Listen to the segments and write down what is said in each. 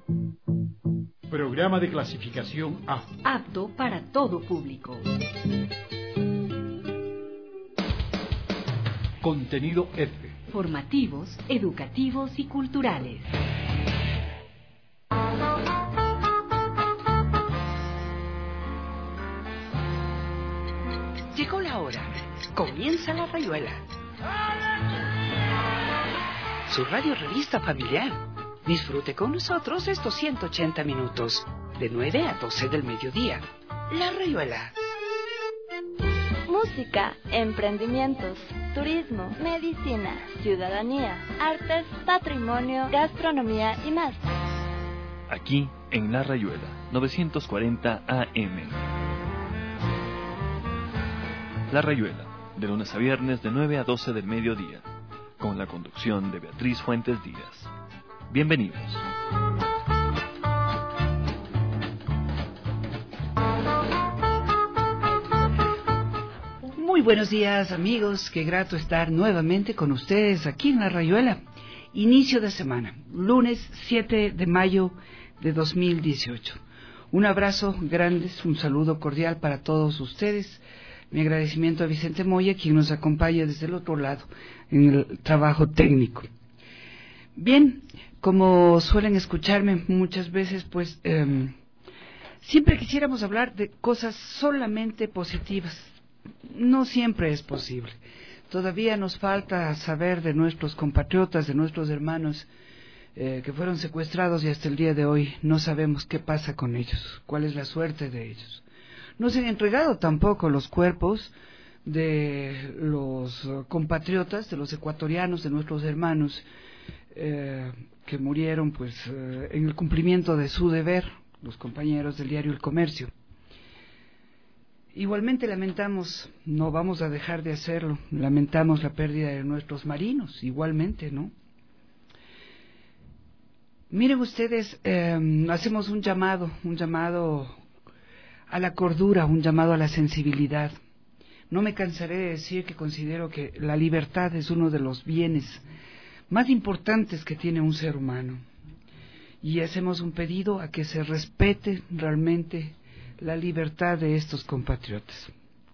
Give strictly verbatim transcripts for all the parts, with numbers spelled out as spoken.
Programa de clasificación A. Apto para todo público. Contenido F. Formativos, educativos y culturales. Llegó la hora. Comienza La Rayuela. Su radio revista familiar. Disfrute con nosotros estos ciento ochenta minutos, de nueve a doce del mediodía. La Rayuela. Música, emprendimientos, turismo, medicina, ciudadanía, artes, patrimonio, gastronomía y más. Aquí en La Rayuela, novecientos cuarenta A M. La Rayuela, de lunes a viernes de nueve a doce del mediodía, con la conducción de Beatriz Fuentes Díaz. Bienvenidos. Muy buenos días, amigos. Qué grato estar nuevamente con ustedes aquí en La Rayuela. Inicio de semana, lunes siete de mayo de dos mil dieciocho. Un abrazo grande, un saludo cordial para todos ustedes. Mi agradecimiento a Vicente Moya, quien nos acompaña desde el otro lado en el trabajo técnico. Bien, como suelen escucharme muchas veces, pues eh, siempre quisiéramos hablar de cosas solamente positivas. No siempre es posible. Todavía nos falta saber de nuestros compatriotas, de nuestros hermanos eh, que fueron secuestrados y hasta el día de hoy no sabemos qué pasa con ellos, cuál es la suerte de ellos. No se han entregado tampoco los cuerpos de los compatriotas, de los ecuatorianos, de nuestros hermanos eh, que murieron pues eh, en el cumplimiento de su deber, los compañeros del diario El Comercio. Igualmente lamentamos, no vamos a dejar de hacerlo, lamentamos la pérdida de nuestros marinos, igualmente, ¿no? Miren ustedes, eh, hacemos un llamado, un llamado a la cordura, un llamado a la sensibilidad. No me cansaré de decir que considero que la libertad es uno de los bienes más importantes que tiene un ser humano. Y hacemos un pedido a que se respete realmente la libertad de estos compatriotas.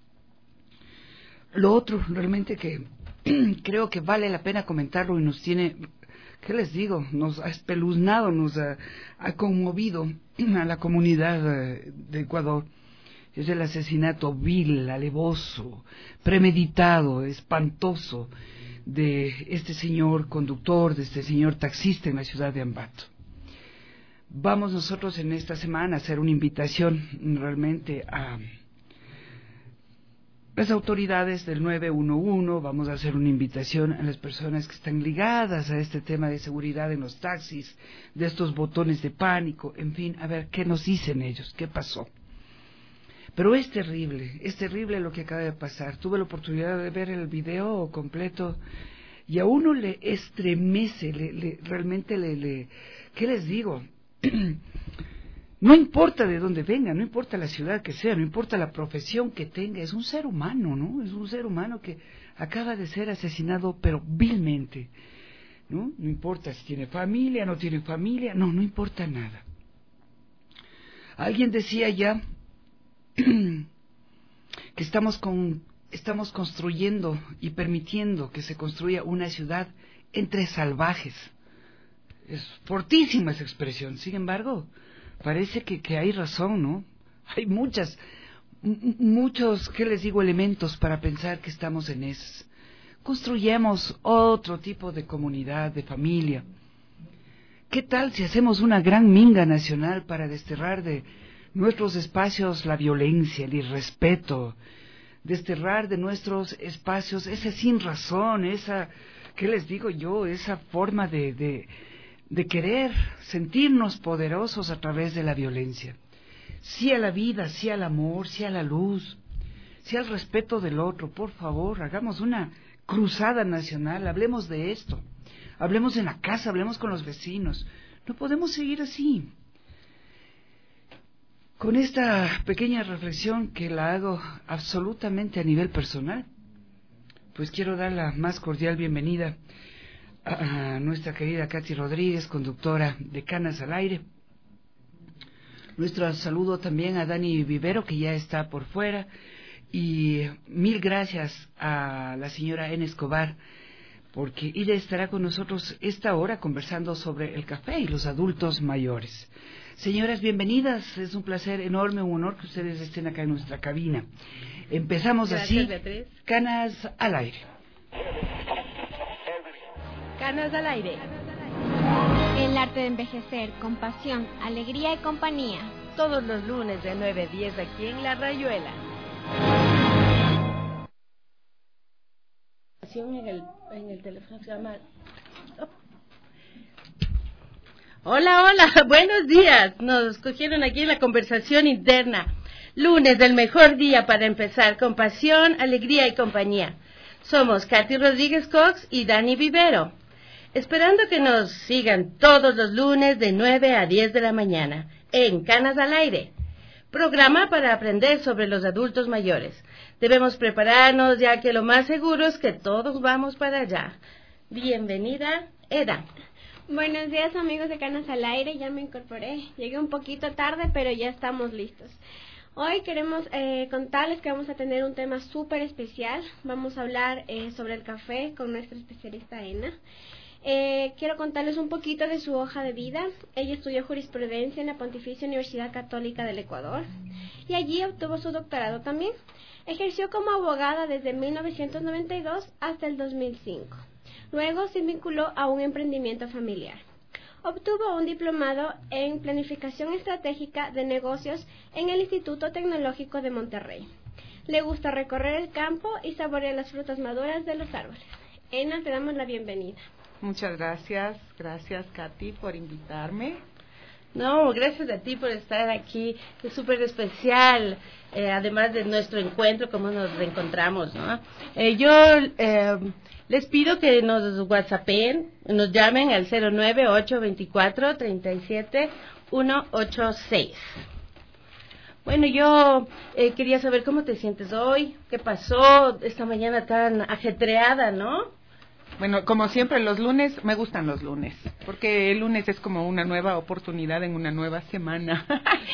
Lo otro realmente que creo que vale la pena comentarlo y nos tiene, ¿qué les digo? Nos ha espeluznado, nos ha, ha conmovido a la comunidad de Ecuador. Es el asesinato vil, alevoso, premeditado, espantoso de este señor conductor, de este señor taxista en la ciudad de Ambato. Vamos nosotros en esta semana a hacer una invitación realmente a las autoridades del nueve uno uno, vamos a hacer una invitación a las personas que están ligadas a este tema de seguridad en los taxis, de estos botones de pánico, en fin, a ver qué nos dicen ellos, qué pasó. Pero es terrible, es terrible lo que acaba de pasar. Tuve la oportunidad de ver el video completo y a uno le estremece, le, le, realmente le, le, ¿qué les digo? No importa de dónde venga, no importa la ciudad que sea, no importa la profesión que tenga, es un ser humano, ¿no? Es un ser humano que acaba de ser asesinado, pero vilmente, ¿no? No importa si tiene familia, no tiene familia, no, no importa nada. Alguien decía ya que estamos con, estamos construyendo y permitiendo que se construya una ciudad entre salvajes. Es fortísima esa expresión, sin embargo, parece que, que hay razón, ¿no? Hay muchas, m- muchos, ¿qué les digo?, elementos para pensar que estamos en esas. Construyamos otro tipo de comunidad, de familia. ¿Qué tal si hacemos una gran minga nacional para desterrar de nuestros espacios la violencia, el irrespeto, desterrar de nuestros espacios ese sin razón, esa, ¿qué les digo yo?, esa forma de... de de querer sentirnos poderosos a través de la violencia? Sí a la vida, sí al amor, sí a la luz, sí al respeto del otro. Por favor, hagamos una cruzada nacional, hablemos de esto, hablemos en la casa, hablemos con los vecinos. No podemos seguir así. Con esta pequeña reflexión que la hago absolutamente a nivel personal, pues quiero dar la más cordial bienvenida a nuestra querida Katy Rodríguez, conductora de Canas al Aire, Nuestro saludo también a Dani Vivero, que ya está por fuera. Y mil gracias a la señora N. Escobar, porque ella estará con nosotros esta hora conversando sobre el café y los adultos mayores. Señoras, bienvenidas. Es un placer enorme, un honor que ustedes estén acá en nuestra cabina. Empezamos Gracias, así. Beatriz. Canas al aire. Canas al aire. El arte de envejecer con pasión, alegría y compañía. Todos los lunes de nueve a diez aquí en La Rayuela. En el, en el teléfono se llama... Oh. Hola, hola, buenos días. Nos cogieron aquí en la conversación interna. Lunes del mejor día para empezar con pasión, alegría y compañía. Somos Katy Rodríguez Cox y Dani Vivero. Esperando que nos sigan todos los lunes de nueve a diez de la mañana en Canas al Aire, programa para aprender sobre los adultos mayores. Debemos prepararnos ya que lo más seguro es que todos vamos para allá. Bienvenida, Eda. Buenos días, amigos de Canas al Aire, ya me incorporé. Llegué un poquito tarde, pero ya estamos listos. Hoy queremos eh, contarles que vamos a tener un tema súper especial. Vamos a hablar eh, sobre el café con nuestra especialista Ena. Eh, quiero contarles un poquito de su hoja de vida. Ella estudió jurisprudencia en la Pontificia Universidad Católica del Ecuador y allí obtuvo su doctorado también. Ejerció como abogada desde mil novecientos noventa y dos hasta el dos mil cinco. Luego se vinculó a un emprendimiento familiar. Obtuvo un diplomado en Planificación Estratégica de Negocios en el Instituto Tecnológico de Monterrey. Le gusta recorrer el campo y saborear las frutas maduras de los árboles. Ena, te damos la bienvenida. Muchas gracias, gracias Katy por invitarme. No, gracias a ti por estar aquí, es súper especial, eh, además de nuestro encuentro, cómo nos reencontramos, ¿no? Eh, yo eh, les pido que nos whatsappen, nos llamen al cero nueve ocho dos cuatro tres siete uno ocho seis. Bueno, yo eh, quería saber cómo te sientes hoy, qué pasó esta mañana tan ajetreada, ¿no? Bueno, como siempre los lunes, me gustan los lunes, porque el lunes es como una nueva oportunidad en una nueva semana.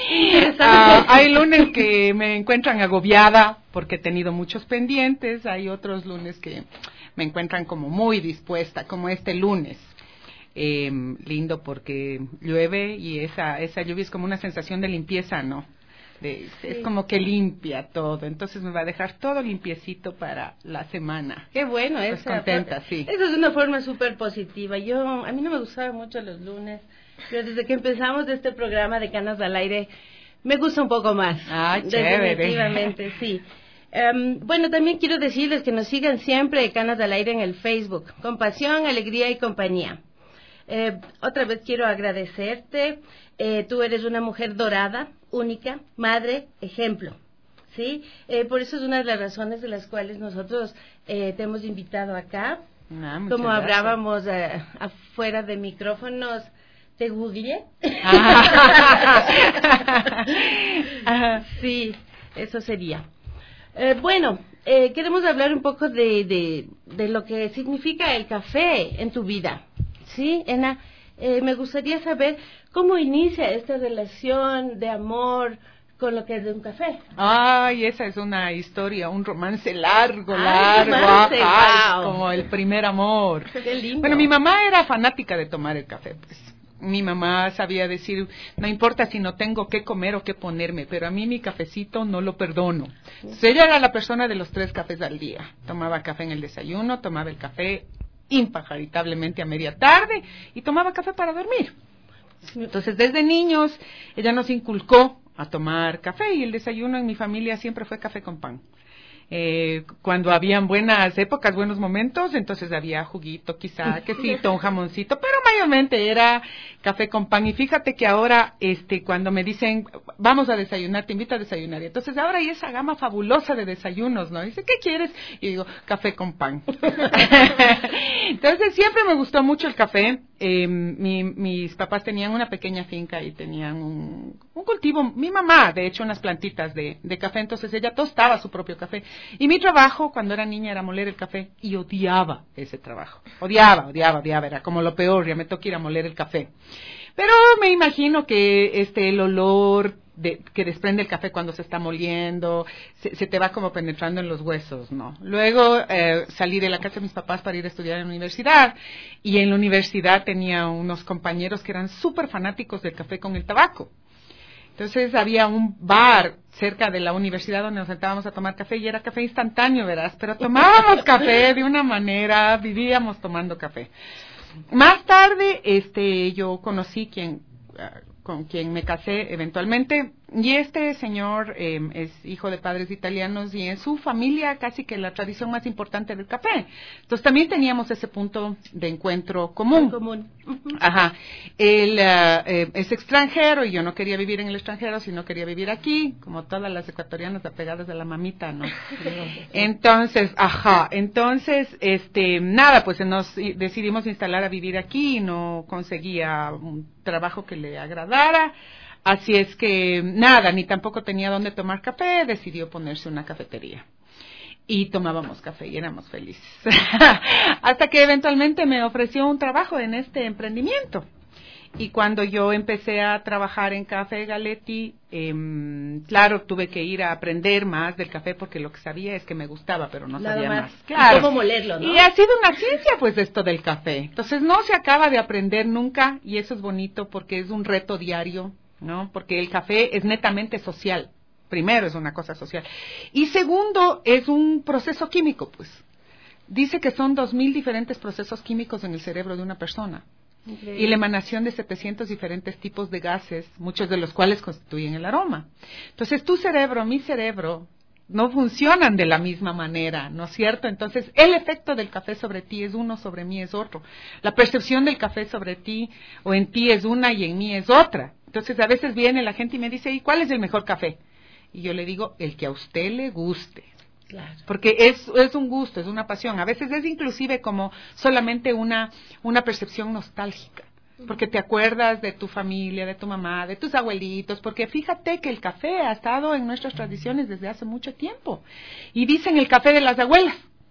uh, hay lunes que me encuentran agobiada porque he tenido muchos pendientes, hay otros lunes que me encuentran como muy dispuesta, como este lunes. Eh, lindo porque llueve y esa, esa lluvia es como una sensación de limpieza, ¿no? De, sí. Es como que limpia todo, entonces me va a dejar todo limpiecito para la semana. Qué bueno, pues esa, contenta, sí. Eso es una forma súper positiva. Yo, a mí no me gustaban mucho los lunes, pero desde que empezamos este programa de Canas al Aire, me gusta un poco más. Ah, chévere. Definitivamente, sí. Um, bueno, también quiero decirles que nos sigan siempre Canas al Aire en el Facebook, con pasión, alegría y compañía. Eh, otra vez quiero agradecerte. Eh, tú eres una mujer dorada, única, madre, ejemplo, ¿sí? Eh, por eso es una de las razones de las cuales nosotros eh, te hemos invitado acá. Ah, Como gracias. hablábamos eh, afuera de micrófonos, te googleé. Sí, eso sería. Eh, bueno, eh, queremos hablar un poco de, de, de lo que significa el café en tu vida. Sí, Ena, eh, me gustaría saber cómo inicia esta relación de amor con lo que es de un café. Ay, esa es una historia, un romance largo, Ay, largo, romance, ajá, wow. como el primer amor. Qué lindo. Bueno, mi mamá era fanática de tomar el café, pues. Mi mamá sabía decir, no importa si no tengo qué comer o qué ponerme, pero a mí mi cafecito no lo perdono. Entonces, ella era la persona de los tres cafés al día. Tomaba café en el desayuno, tomaba el café impagaritablemente a media tarde y tomaba café para dormir. Entonces, desde niños, ella nos inculcó a tomar café y el desayuno en mi familia siempre fue café con pan. Eh, cuando habían buenas épocas, buenos momentos, entonces había juguito, quizá, quesito, un jamoncito, pero mayormente era café con pan. Y fíjate que ahora, este, cuando me dicen, vamos a desayunar, te invito a desayunar. Y entonces ahora hay esa gama fabulosa de desayunos, ¿no? Dice, ¿qué quieres? Y digo, café con pan. Entonces siempre me gustó mucho el café. Eh, mi, mis papás tenían una pequeña finca y tenían un, un cultivo, mi mamá, de hecho, unas plantitas de, de café, entonces ella tostaba su propio café. Y mi trabajo cuando era niña era moler el café y odiaba ese trabajo. Odiaba, odiaba, odiaba, era como lo peor, ya me toca ir a moler el café. Pero me imagino que este el olor de, que desprende el café cuando se está moliendo, se, se te va como penetrando en los huesos, ¿no? Luego eh, salí de la casa de mis papás para ir a estudiar en la universidad, y en la universidad tenía unos compañeros que eran súper fanáticos del café con el tabaco. Entonces había un bar cerca de la universidad donde nos sentábamos a tomar café, y era café instantáneo, verás, pero tomábamos café de una manera, vivíamos tomando café. Más tarde, este, yo conocí quien, uh, con quien me casé eventualmente, y este señor eh, es hijo de padres italianos, y en su familia casi que la tradición más importante del café. Entonces también teníamos ese punto de encuentro común. común. Ajá. Él uh, eh, es extranjero, y yo no quería vivir en el extranjero, sino quería vivir aquí, como todas las ecuatorianas apegadas a la mamita, ¿no? Entonces, ajá, entonces, este, nada, pues nos decidimos instalar a vivir aquí, y no conseguía un trabajo que le agradara. Así es que nada, ni tampoco tenía dónde tomar café, decidió ponerse una cafetería. Y tomábamos café y éramos felices. Hasta que eventualmente me ofreció un trabajo en este emprendimiento. Y cuando yo empecé a trabajar en Café Galetti, eh, claro, tuve que ir a aprender más del café, porque lo que sabía es que me gustaba, pero no Nada sabía más. más. Claro. Y cómo molerlo, ¿no? Y ha sido una ciencia, pues, esto del café. Entonces, no se acaba de aprender nunca, y eso es bonito porque es un reto diario, ¿no? Porque el café es netamente social. Primero, es una cosa social. Y segundo, es un proceso químico, pues. Dice que son dos mil diferentes procesos químicos en el cerebro de una persona. Increíble. Y la emanación de setecientos diferentes tipos de gases, muchos de los cuales constituyen el aroma. Entonces, tu cerebro, mi cerebro, no funcionan de la misma manera, ¿no es cierto? Entonces, el efecto del café sobre ti es uno, sobre mí es otro. La percepción del café sobre ti o en ti es una y en mí es otra. Entonces, a veces viene la gente y me dice, ¿y cuál es el mejor café? Y yo le digo, el que a usted le guste. Claro. Porque es, es un gusto, es una pasión. A veces es inclusive como solamente una, una percepción nostálgica. Porque te acuerdas de tu familia, de tu mamá, de tus abuelitos, porque fíjate que el café ha estado en nuestras tradiciones desde hace mucho tiempo. Y dicen el café de las abuelas,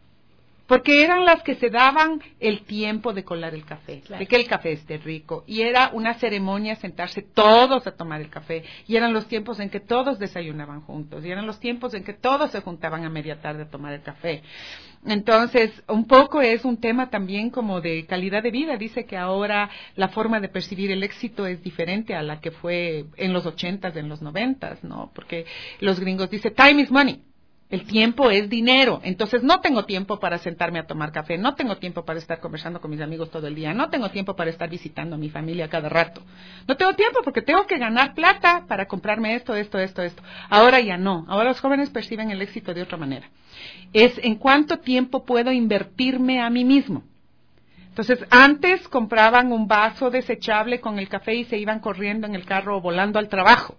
porque eran las que se daban el tiempo de colar el café, claro, de que el café esté rico. Y era una ceremonia sentarse todos a tomar el café. Y eran los tiempos en que todos desayunaban juntos. Y eran los tiempos en que todos se juntaban a media tarde a tomar el café. Entonces, un poco es un tema también como de calidad de vida. Dice que ahora la forma de percibir el éxito es diferente a la que fue en los ochentas, en los noventas, ¿no? Porque los gringos dicen, time is money. El tiempo es dinero, entonces no tengo tiempo para sentarme a tomar café, no tengo tiempo para estar conversando con mis amigos todo el día, no tengo tiempo para estar visitando a mi familia cada rato. No tengo tiempo porque tengo que ganar plata para comprarme esto, esto, esto, esto. Ahora ya no, ahora los jóvenes perciben el éxito de otra manera. Es en cuánto tiempo puedo invertirme a mí mismo. Entonces, antes compraban un vaso desechable con el café y se iban corriendo en el carro o volando al trabajo.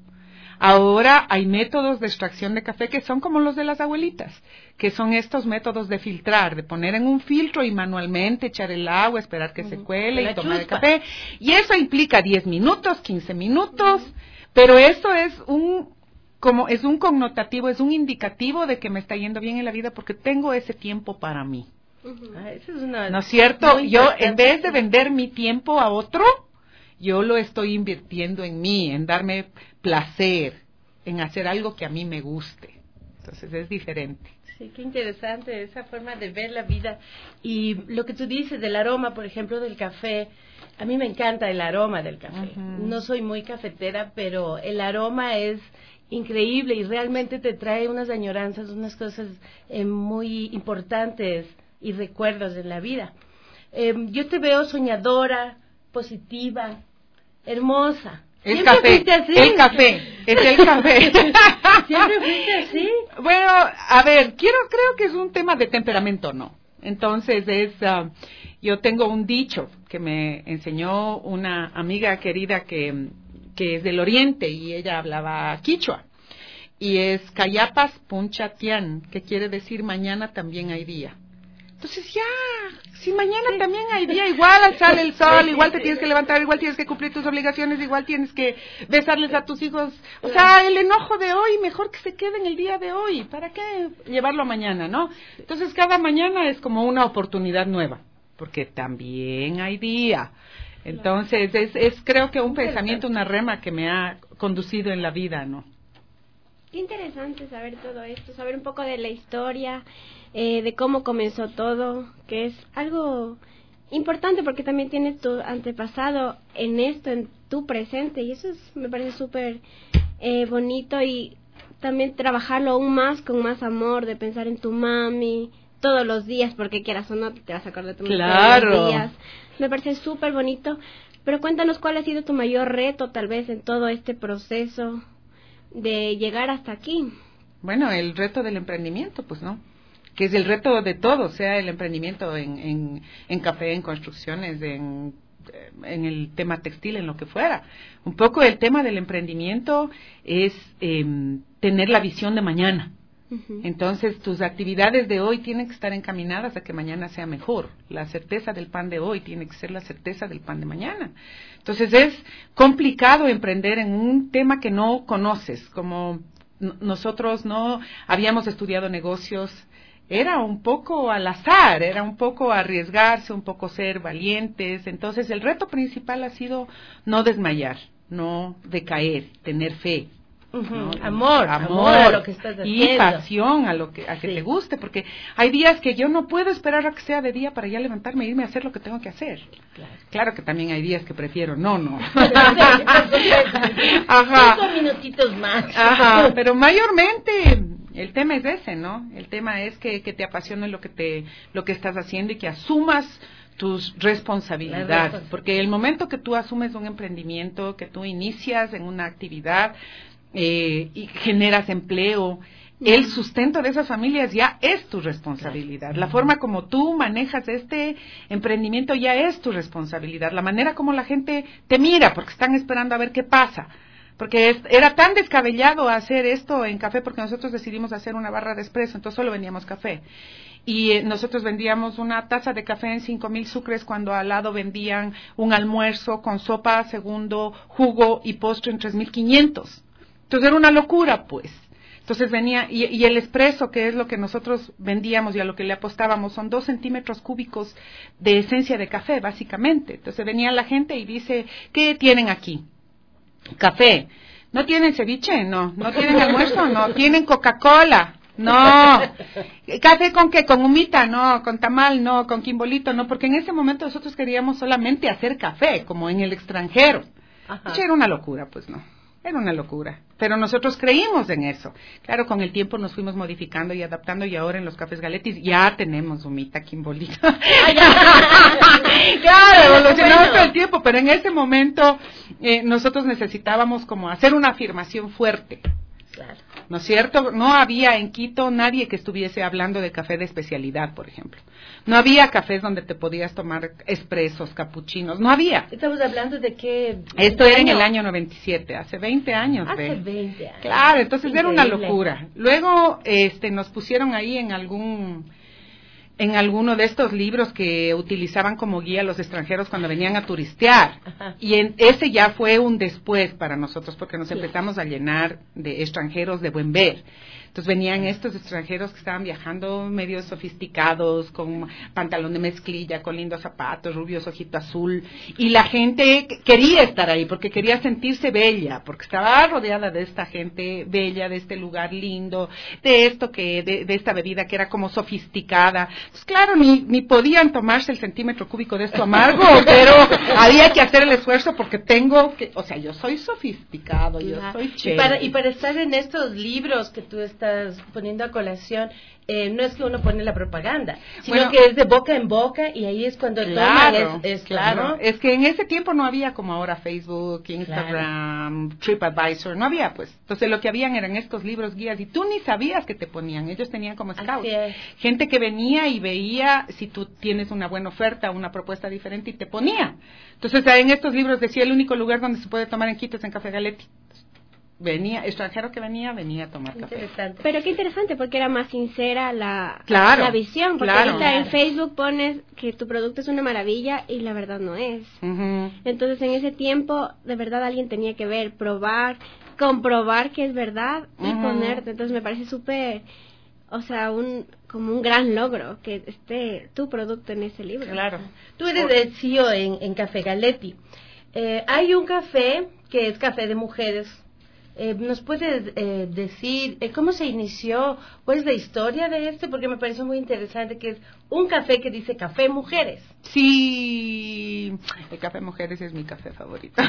Ahora hay métodos de extracción de café que son como los de las abuelitas, que son estos métodos de filtrar, de poner en un filtro y manualmente echar el agua, esperar que uh-huh. se cuele y tomar el café. Y eso implica diez minutos, quince minutos, uh-huh. pero eso es un como es un connotativo, es un indicativo de que me está yendo bien en la vida porque tengo ese tiempo para mí. Uh-huh. Ah, eso es una ¿no es cierto? Yo, en vez de vender mi tiempo a otro, yo lo estoy invirtiendo en mí, en darme placer, en hacer algo que a mí me guste. Entonces es diferente. Sí, qué interesante esa forma de ver la vida. Y lo que tú dices del aroma, por ejemplo, del café, a mí me encanta el aroma del café. Uh-huh. No soy muy cafetera, pero el aroma es increíble y realmente te trae unas añoranzas, unas cosas eh, muy importantes y recuerdos en la vida. Eh, yo te veo soñadora, positiva, hermosa. El café, el café, es el café. ¿Siempre fuiste así? Bueno, a ver, quiero, creo que es un tema de temperamento, ¿no? Entonces es, uh, yo tengo un dicho que me enseñó una amiga querida que, que es del oriente y ella hablaba quichua. Y es Cayapas Puncha Tian, que quiere decir mañana también hay día. Entonces ya, si mañana también hay día, igual sale el sol, igual te tienes que levantar, igual tienes que cumplir tus obligaciones, igual tienes que besarles a tus hijos. O sea, el enojo de hoy, mejor que se quede en el día de hoy. ¿Para qué llevarlo a mañana, no? Entonces cada mañana es como una oportunidad nueva, porque también hay día. Entonces es, es creo que un pensamiento, una rema que me ha conducido en la vida, ¿no? Qué interesante saber todo esto, saber un poco de la historia, eh, de cómo comenzó todo, que es algo importante porque también tienes tu antepasado en esto, en tu presente, y eso es, me parece súper eh, bonito, y también trabajarlo aún más con más amor, de pensar en tu mami todos los días, porque quieras o no te vas a acordar de tu mami claro. todos los días. Me parece súper bonito, pero cuéntanos cuál ha sido tu mayor reto tal vez en todo este proceso de llegar hasta aquí. Bueno, el reto del emprendimiento, pues, ¿no? Que es el reto de todo, sea el emprendimiento en, en, en café, en construcciones, en, en el tema textil, en lo que fuera. Un poco el tema del emprendimiento es eh, tener la visión de mañana. Uh-huh. Entonces, tus actividades de hoy tienen que estar encaminadas a que mañana sea mejor. La certeza del pan de hoy tiene que ser la certeza del pan de mañana. Entonces, es complicado emprender en un tema que no conoces. Como n- nosotros no habíamos estudiado negocios, era un poco al azar, era un poco arriesgarse, un poco ser valientes. Entonces, el reto principal ha sido no desmayar, no decaer, tener fe. Uh-huh. ¿No? Amor, amor, amor a lo que estás haciendo. Y pasión a lo que a que sí. te guste, porque hay días que yo no puedo esperar a que sea de día para ya levantarme e irme a hacer lo que tengo que hacer. Claro, claro que también hay días que prefiero, no, no. Ajá. Cinco minutitos más. Ajá, pero mayormente el tema es ese, ¿no? El tema es que, que te apasione lo que te lo que estás haciendo y que asumas tus responsabilidades, porque el momento que tú asumes un emprendimiento, que tú inicias en una actividad eh, y generas empleo, el sustento de esas familias ya es tu responsabilidad. La forma como tú manejas este emprendimiento ya es tu responsabilidad. La manera como la gente te mira, porque están esperando a ver qué pasa. Porque es, era tan descabellado hacer esto en café, porque nosotros decidimos hacer una barra de espresso, entonces solo vendíamos café. Y eh, nosotros vendíamos una taza de café en cinco mil sucres, cuando al lado vendían un almuerzo con sopa, segundo, jugo y postre en tres mil quinientos. Entonces era una locura, pues. Entonces venía, y, y el espresso, que es lo que nosotros vendíamos y a lo que le apostábamos, son dos centímetros cúbicos de esencia de café, básicamente. Entonces venía la gente y dice, ¿qué tienen aquí? Café. ¿No tienen ceviche? No. ¿No tienen almuerzo? No. ¿Tienen Coca-Cola? No. ¿Café con qué? ¿Con humita? No. ¿Con tamal? No. ¿Con quimbolito? No. Porque en ese momento nosotros queríamos solamente hacer café, como en el extranjero. Ajá. Era una locura, pues no. Era una locura. Pero nosotros creímos en eso. Claro, con el tiempo nos fuimos modificando y adaptando, y ahora en los cafés Galetis ya tenemos humita, quimbolito. Claro, evolucionamos bueno. todo el tiempo, pero en ese momento eh, nosotros necesitábamos como hacer una afirmación fuerte. Claro. ¿No es cierto? No había en Quito nadie que estuviese hablando de café de especialidad, por ejemplo. No había cafés donde te podías tomar expresos, capuchinos, no había. Estamos hablando de qué. Esto era en el año noventa y siete, hace veinte años. Hace ve. veinte años. Claro, entonces Increíble. Era una locura. Luego este, nos pusieron ahí en algún... en alguno de estos libros que utilizaban como guía los extranjeros cuando venían a turistear. Ajá. Y en, ese ya fue un después para nosotros, porque nos sí. empezamos a llenar de extranjeros de buen ver. Entonces venían estos extranjeros que estaban viajando medio sofisticados, con pantalón de mezclilla, con lindos zapatos, rubios, ojito azul, y la gente quería estar ahí porque quería sentirse bella, porque estaba rodeada de esta gente bella, de este lugar lindo, de esto que, de, de esta bebida que era como sofisticada. Pues claro, ni, ni podían tomarse el centímetro cúbico de esto amargo, pero había que hacer el esfuerzo porque tengo que, o sea, yo soy sofisticado, yo Ajá. soy chévere. Y para, y para estar en estos libros que tú estás poniendo a colación, eh, no es que uno pone la propaganda, sino bueno, que es de boca en boca, y ahí es cuando claro, toman es, es, claro. ¿no? Es que en ese tiempo no había como ahora Facebook, Instagram, claro. TripAdvisor, no había pues. Entonces lo que habían eran estos libros guías y tú ni sabías que te ponían, ellos tenían como scouts. Gente que venía y veía si tú tienes una buena oferta, una propuesta diferente y te ponía. Entonces en estos libros decía el único lugar donde se puede tomar en Quito es en Café Galetti. venía, extranjero que venía, venía a tomar café. Interesante. Pero qué interesante, porque era más sincera la, Claro, la visión. Porque claro. ahorita en Claro. Facebook pones que tu producto es una maravilla y la verdad no es. Ujú. Entonces en ese tiempo, de verdad alguien tenía que ver, probar, comprobar que es verdad y Ujú. ponerte. Entonces me parece súper, o sea, un como un gran logro que esté tu producto en ese libro. Claro. Tú eres el C E O en, en Café Galetti. Eh, hay un café que es café de mujeres. Eh, ¿Nos puedes eh, decir eh, cómo se inició? ¿Cuál es la historia de este? Porque me pareció muy interesante que es un café que dice Café Mujeres. Sí, el café mujeres es mi café favorito.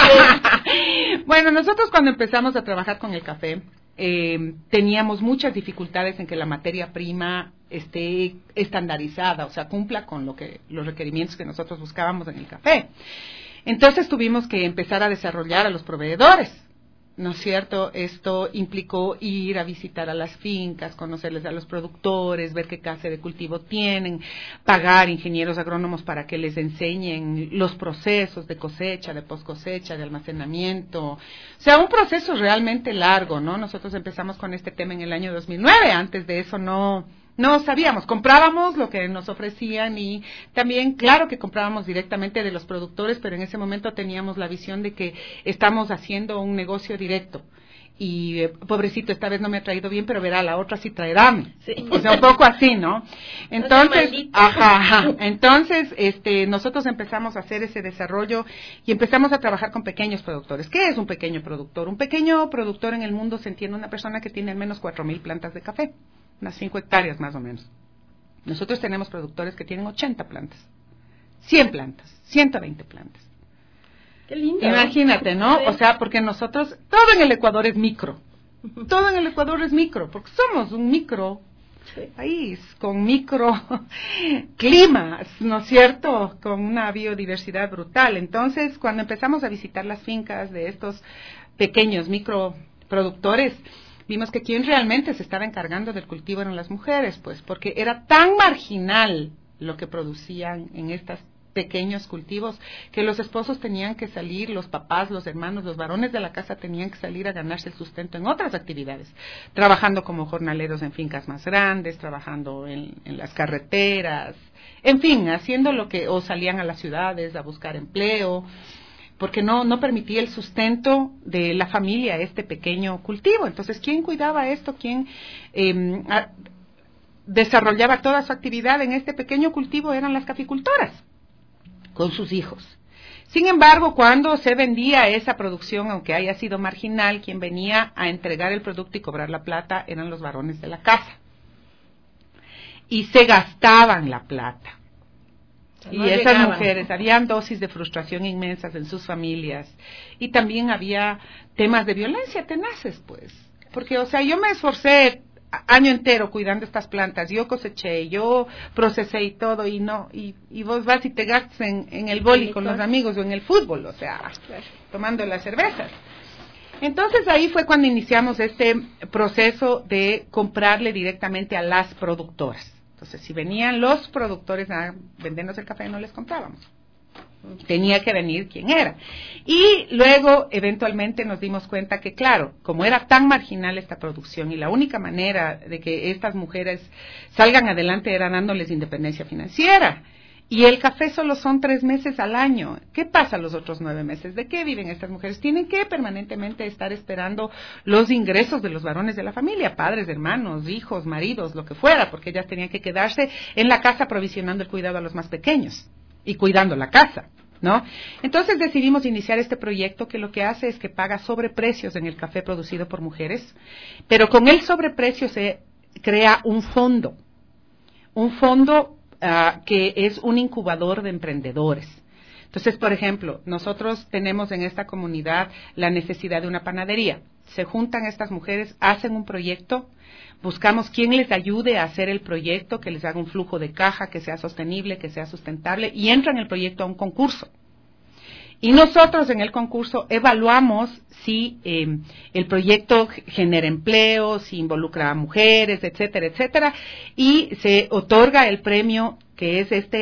Bueno, nosotros cuando empezamos a trabajar con el café, eh, teníamos muchas dificultades en que la materia prima esté estandarizada, o sea, cumpla con lo que los requerimientos que nosotros buscábamos en el café. Entonces tuvimos que empezar a desarrollar a los proveedores, ¿no es cierto? Esto implicó ir a visitar a las fincas, conocerles a los productores, ver qué clase de cultivo tienen, pagar ingenieros agrónomos para que les enseñen los procesos de cosecha, de post cosecha, de almacenamiento. O sea, un proceso realmente largo, ¿no? Nosotros empezamos con este tema en el año dos mil nueve, antes de eso no... No sabíamos, comprábamos lo que nos ofrecían y también, claro que comprábamos directamente de los productores, pero en ese momento teníamos la visión de que estamos haciendo un negocio directo. Y, eh, pobrecito, esta vez no me ha traído bien, pero verá, la otra sí traerá. Sí. O sea, un poco así, ¿no? Entonces, maldito. ajá, ajá. Entonces, este, nosotros empezamos a hacer ese desarrollo y empezamos a trabajar con pequeños productores. ¿Qué es un pequeño productor? Un pequeño productor en el mundo se entiende una persona que tiene al menos cuatro mil plantas de café. Unas cinco hectáreas más o menos. Nosotros tenemos productores que tienen ochenta plantas, cien plantas, ciento veinte plantas. Qué lindo. Imagínate, ¿no? Sí. O sea, porque nosotros, todo en el Ecuador es micro. Todo en el Ecuador es micro, porque somos un micro Sí. país con micro climas, ¿no es cierto? Con una biodiversidad brutal. Entonces, cuando empezamos a visitar las fincas de estos pequeños microproductores, vimos que quien realmente se estaba encargando del cultivo eran las mujeres, pues, porque era tan marginal lo que producían en estos pequeños cultivos, que los esposos tenían que salir, los papás, los hermanos, los varones de la casa tenían que salir a ganarse el sustento en otras actividades, trabajando como jornaleros en fincas más grandes, trabajando en, en las carreteras, en fin, haciendo lo que, o salían a las ciudades a buscar empleo, porque no, no permitía el sustento de la familia este pequeño cultivo. Entonces, ¿quién cuidaba esto? ¿Quién eh, a, desarrollaba toda su actividad en este pequeño cultivo? Eran las caficultoras, con sus hijos. Sin embargo, cuando se vendía esa producción, aunque haya sido marginal, quien venía a entregar el producto y cobrar la plata eran los varones de la casa. Y se gastaban la plata. Y No esas llegaban. mujeres, habían dosis de frustración inmensas en sus familias. Y también había temas de violencia tenaces, pues. Porque, o sea, yo me esforcé año entero cuidando estas plantas, yo coseché, yo procesé y todo, y no, y, y vos vas y te gastas en, en el boli con los amigos o en el fútbol, o sea, tomando las cervezas. Entonces ahí fue cuando iniciamos este proceso de comprarle directamente a las productoras. Entonces, si venían los productores a vendernos el café, no les comprábamos. Tenía que venir quien era. Y luego, eventualmente, nos dimos cuenta que, claro, como era tan marginal esta producción y la única manera de que estas mujeres salgan adelante era dándoles independencia financiera. Y el café solo son tres meses al año. ¿Qué pasa los otros nueve meses? ¿De qué viven estas mujeres? Tienen que permanentemente estar esperando los ingresos de los varones de la familia, padres, hermanos, hijos, maridos, lo que fuera, porque ellas tenían que quedarse en la casa provisionando el cuidado a los más pequeños y cuidando la casa, ¿no? Entonces decidimos iniciar este proyecto que lo que hace es que paga sobreprecios en el café producido por mujeres, pero con el sobreprecio se crea un fondo, un fondo Uh, que es un incubador de emprendedores. Entonces, por ejemplo, nosotros tenemos en esta comunidad la necesidad de una panadería. Se juntan estas mujeres, hacen un proyecto, buscamos quién les ayude a hacer el proyecto, que les haga un flujo de caja, que sea sostenible, que sea sustentable, y entran el proyecto a un concurso. Y nosotros en el concurso evaluamos si eh, el proyecto genera empleo, si involucra a mujeres, etcétera, etcétera, y se otorga el premio que es este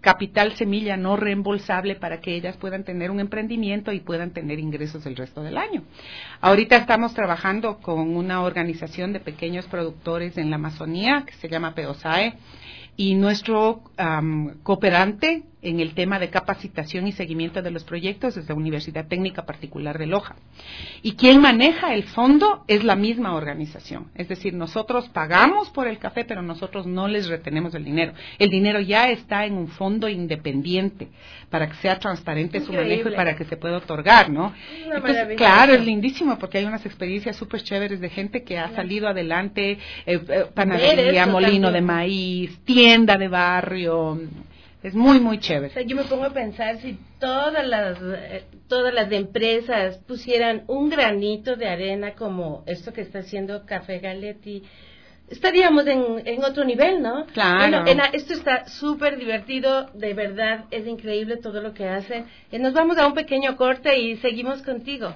capital semilla no reembolsable para que ellas puedan tener un emprendimiento y puedan tener ingresos el resto del año. Ahorita estamos trabajando con una organización de pequeños productores en la Amazonía que se llama PEOSAE, y nuestro um, cooperante en el tema de capacitación y seguimiento de los proyectos es la Universidad Técnica Particular de Loja. Y quien maneja el fondo es la misma organización. Es decir, nosotros pagamos por el café, pero nosotros no les retenemos el dinero. El dinero ya está en un fondo independiente para que sea transparente su manejo y para que se pueda otorgar, ¿no? Entonces, claro, es lindísimo porque hay unas experiencias súper chéveres de gente que ha salido adelante, eh, eh, panadería, molino de maíz, tienda de barrio. Es muy, muy chévere. O sea, yo me pongo a pensar si todas las eh, todas las empresas pusieran un granito de arena como esto que está haciendo Café Galetti, estaríamos en, en otro nivel, ¿no? Claro. Bueno, en, esto está súper divertido, de verdad, es increíble todo lo que hacen. Eh, nos vamos a un pequeño corte y seguimos contigo.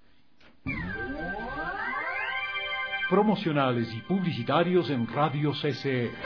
Promocionales y publicitarios en Radio C C E.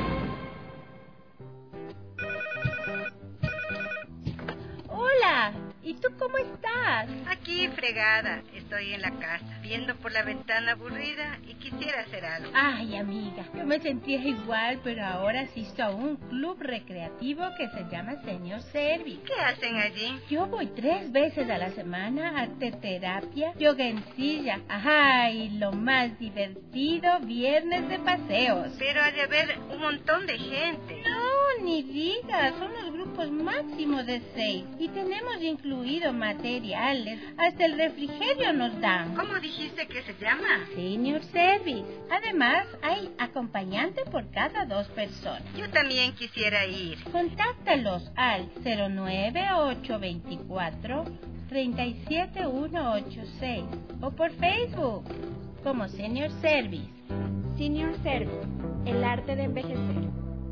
Hola, ¿y tú cómo estás? Aquí fregada, estoy en la casa, viendo por la ventana aburrida y quisiera hacer algo. Ay, amiga, yo me sentía igual, pero ahora asisto a un club recreativo que se llama Senior Service. ¿Qué hacen allí? Yo voy tres veces a la semana a arte terapia, yoga en silla, ajá, y lo más divertido, viernes de paseos. Pero ha de haber un montón de gente. No, ni digas, son los grupos máximos de seis y tenemos incluido materiales, hasta el refrigerio nos dan. ¿Cómo dijiste que se llama? Senior Service. Además, hay acompañante por cada dos personas. Yo también quisiera ir. Contáctalos al cero nueve ocho dos cuatro, tres siete uno ocho seis o por Facebook como Senior Service. Senior Service, el arte de envejecer.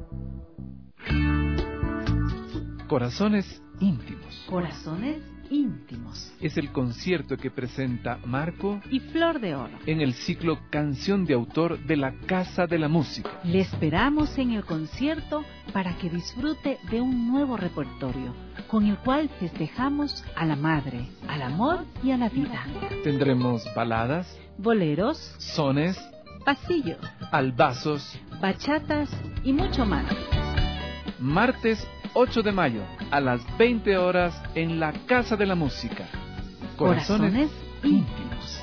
Corazones íntimos. Corazones íntimos. Es el concierto que presenta Marco y Flor de Oro en el ciclo Canción de Autor de la Casa de la Música. Le esperamos en el concierto para que disfrute de un nuevo repertorio, con el cual festejamos a la madre, al amor y a la vida. Tendremos baladas, boleros, sones, pasillos, albazos, bachatas y mucho más. Martes ocho de mayo, a las veinte horas, en la Casa de la Música. Corazones, Corazones íntimos.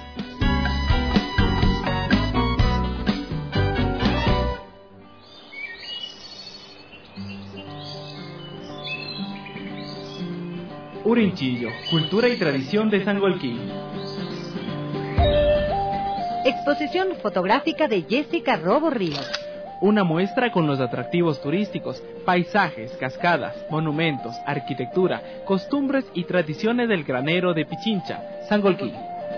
Urinchillo, cultura y tradición de Sangolquí. Exposición fotográfica de Jessica Robo Ríos. Una muestra con los atractivos turísticos, paisajes, cascadas, monumentos, arquitectura, costumbres y tradiciones del granero de Pichincha, Sangolquí.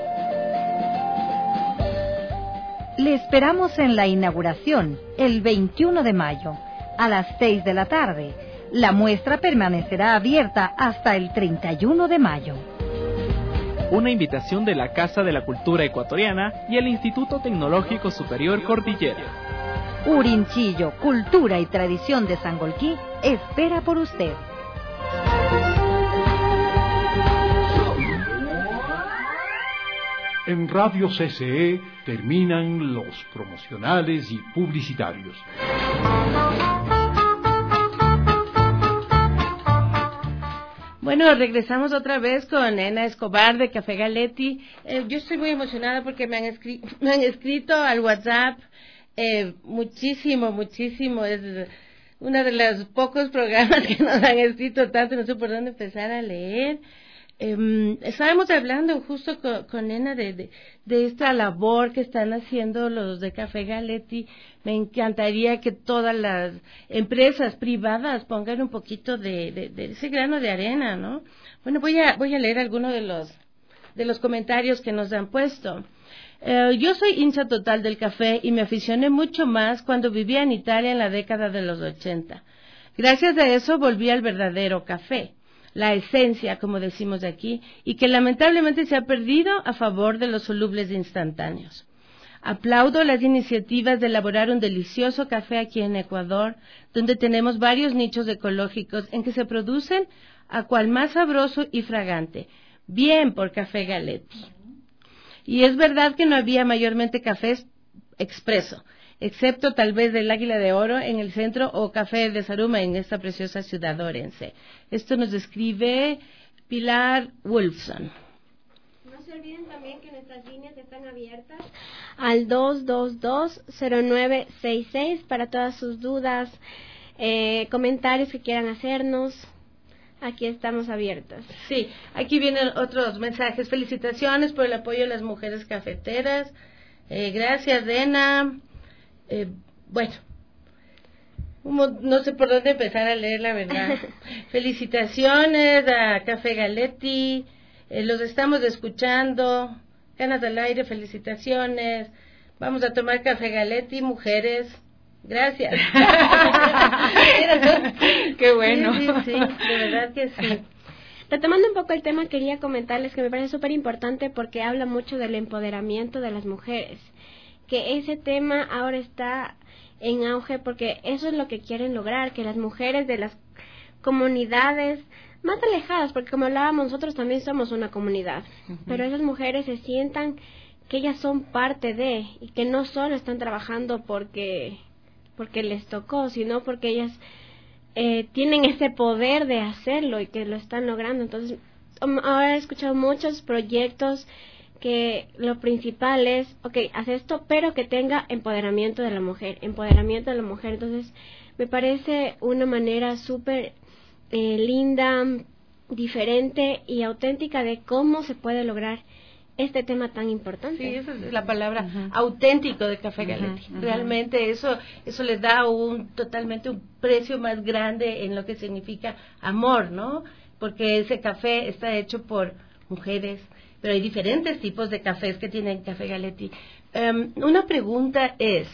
Le esperamos en la inauguración, el veintiuno de mayo, a las seis de la tarde. La muestra permanecerá abierta hasta el treinta y uno de mayo. Una invitación de la Casa de la Cultura Ecuatoriana y el Instituto Tecnológico Superior Cordillera. Urinchillo, cultura y tradición de Sangolquí, espera por usted. En Radio C C E terminan los promocionales y publicitarios. Bueno, regresamos otra vez con Ena Escobar de Café Galetti. Eh, yo estoy muy emocionada porque me han, escri- me han escrito al WhatsApp eh, muchísimo, muchísimo. Es uno de los pocos programas que nos han escrito tanto, no sé por dónde empezar a leer. Eh, estábamos hablando justo con, con Ena de, de, de esta labor que están haciendo los de Café Galetti. Me encantaría que todas las empresas privadas pongan un poquito de, de, de ese grano de arena, ¿no? Bueno, voy a voy a leer algunos de los de los comentarios que nos han puesto. Eh, yo soy hincha total del café y me aficioné mucho más cuando vivía en Italia en la década de los ochenta. Gracias a eso volví al verdadero café, la esencia, como decimos aquí, y que lamentablemente se ha perdido a favor de los solubles instantáneos. Aplaudo las iniciativas de elaborar un delicioso café aquí en Ecuador, donde tenemos varios nichos ecológicos en que se producen a cual más sabroso y fragante. Bien por Café Galetti. Y es verdad que no había mayormente cafés expreso, excepto tal vez del Águila de Oro en el centro o Café de Zaruma en esta preciosa ciudad orense. Esto nos describe Pilar Wolfson. No se olviden también que nuestras líneas están abiertas al dos dos dos, cero nueve seis seis para todas sus dudas, eh, comentarios que quieran hacernos. Aquí estamos abiertos. Sí, aquí vienen otros mensajes. Felicitaciones por el apoyo a las mujeres cafeteras. Eh, gracias, Dena. Eh, bueno, no sé por dónde empezar a leer, la verdad. Felicitaciones a Café Galetti. Eh, los estamos escuchando. Canas al aire, felicitaciones. Vamos a tomar Café Galetti, mujeres. Gracias. Qué bueno. Sí, sí, sí, de verdad que sí. Retomando un poco el tema, quería comentarles que me parece súper importante porque habla mucho del empoderamiento de las mujeres. Que ese tema ahora está en auge porque eso es lo que quieren lograr, que las mujeres de las comunidades más alejadas, porque como hablábamos, nosotros también somos una comunidad, uh-huh. pero esas mujeres se sientan que ellas son parte de, y que no solo están trabajando porque... porque les tocó, sino porque ellas eh, tienen ese poder de hacerlo y que lo están logrando. Entonces, ahora he escuchado muchos proyectos que lo principal es, ok, haz esto, pero que tenga empoderamiento de la mujer, empoderamiento de la mujer. Entonces, me parece una manera súper eh, linda, diferente y auténtica de cómo se puede lograr este tema tan importante. Sí, esa es la palabra, uh-huh. auténtico de Café Galetti. Uh-huh, uh-huh. Realmente eso eso le da un totalmente un precio más grande en lo que significa amor, ¿no? Porque ese café está hecho por mujeres, pero hay diferentes tipos de cafés que tienen Café Galetti. Um, una pregunta es,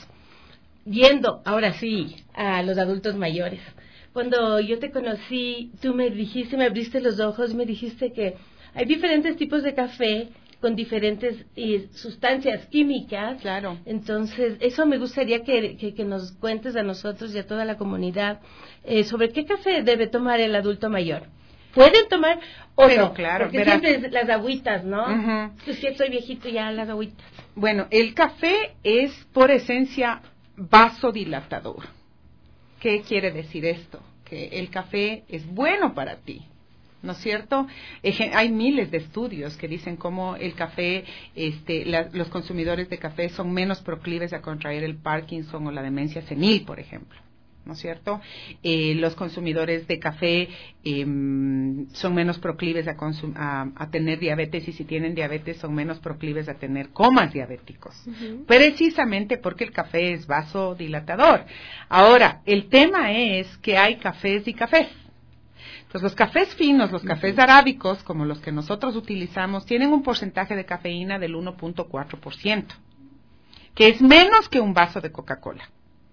yendo ahora sí a los adultos mayores, cuando yo te conocí, tú me dijiste, me abriste los ojos, me dijiste que hay diferentes tipos de café con diferentes eh, sustancias químicas. Claro. Entonces, eso me gustaría que, que, que nos cuentes a nosotros y a toda la comunidad eh, sobre qué café debe tomar el adulto mayor. ¿Pueden tomar o Pero, no? claro, porque verás. siempre es las agüitas, ¿no? Uh-huh. Es que soy viejito ya, las agüitas. Bueno, el café es por esencia vasodilatador. ¿Qué quiere decir esto? Que el café es bueno para ti, ¿no es cierto? Hay miles de estudios que dicen cómo el café, este, la, los consumidores de café son menos proclives a contraer el Parkinson o la demencia senil, por ejemplo, ¿no es cierto? Eh, los consumidores de café eh, son menos proclives a, consum- a, a tener diabetes, y si tienen diabetes son menos proclives a tener comas diabéticos, uh-huh. precisamente porque el café es vasodilatador. Ahora, el tema es que hay cafés y cafés. Entonces, los cafés finos, los cafés arábicos, como los que nosotros utilizamos, tienen un porcentaje de cafeína del uno punto cuatro por ciento, que es menos que un vaso de Coca-Cola.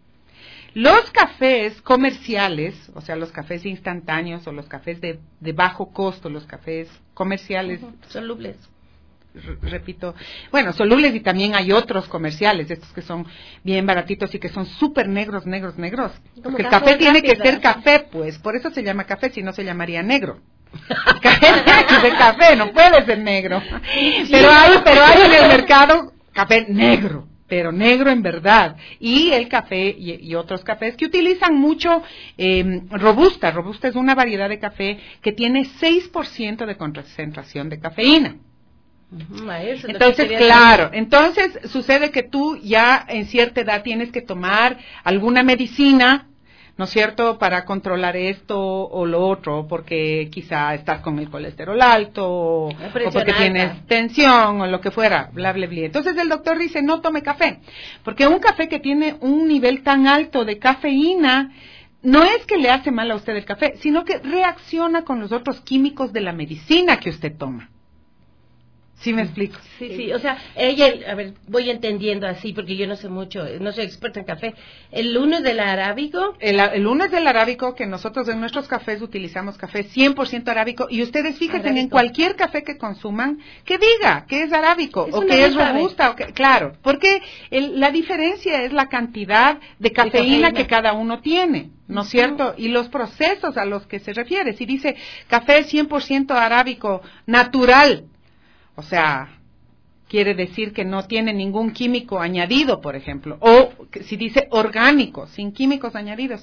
Los cafés comerciales, o sea, los cafés instantáneos o los cafés de, de bajo costo, los cafés comerciales, uh-huh. solubles, r- repito, bueno, solubles, y también hay otros comerciales, estos que son bien baratitos y que son súper negros, negros, negros. Porque el café tiene que ser café, pues, por eso se llama café, si no se llamaría negro. Café de café, no puede ser negro. Pero hay, pero hay en el mercado café negro, pero negro en verdad, y el café y, y otros cafés que utilizan mucho eh, Robusta. Robusta es una variedad de café que tiene seis por ciento de concentración de cafeína. Uh-huh, eso entonces, claro, saber. Entonces sucede que tú ya en cierta edad tienes que tomar alguna medicina, ¿no es cierto?, para controlar esto o lo otro, porque quizá estás con el colesterol alto, o porque alta. Tienes tensión, o lo que fuera, bla, bla, bla. Entonces el doctor dice, no tome café, porque un café que tiene un nivel tan alto de cafeína, no es que le hace mal a usted el café, sino que reacciona con los otros químicos de la medicina que usted toma. ¿Sí me explico? Sí, sí, o sea, ella, a ver, voy entendiendo así, porque yo no sé mucho, no soy experta en café. El uno es del arábico. El, el uno es del arábico, que nosotros en nuestros cafés utilizamos café cien por ciento arábico, y ustedes fíjense arábico. En cualquier café que consuman, que diga que es arábico, es o que es robusta, o que, claro, porque el, la diferencia es la cantidad de cafeína, de cafeína que cada uno tiene, ¿no es cierto? Y los procesos a los que se refiere. Si dice café cien por ciento arábico, natural, o sea, quiere decir que no tiene ningún químico añadido, por ejemplo. O si dice orgánico, sin químicos añadidos.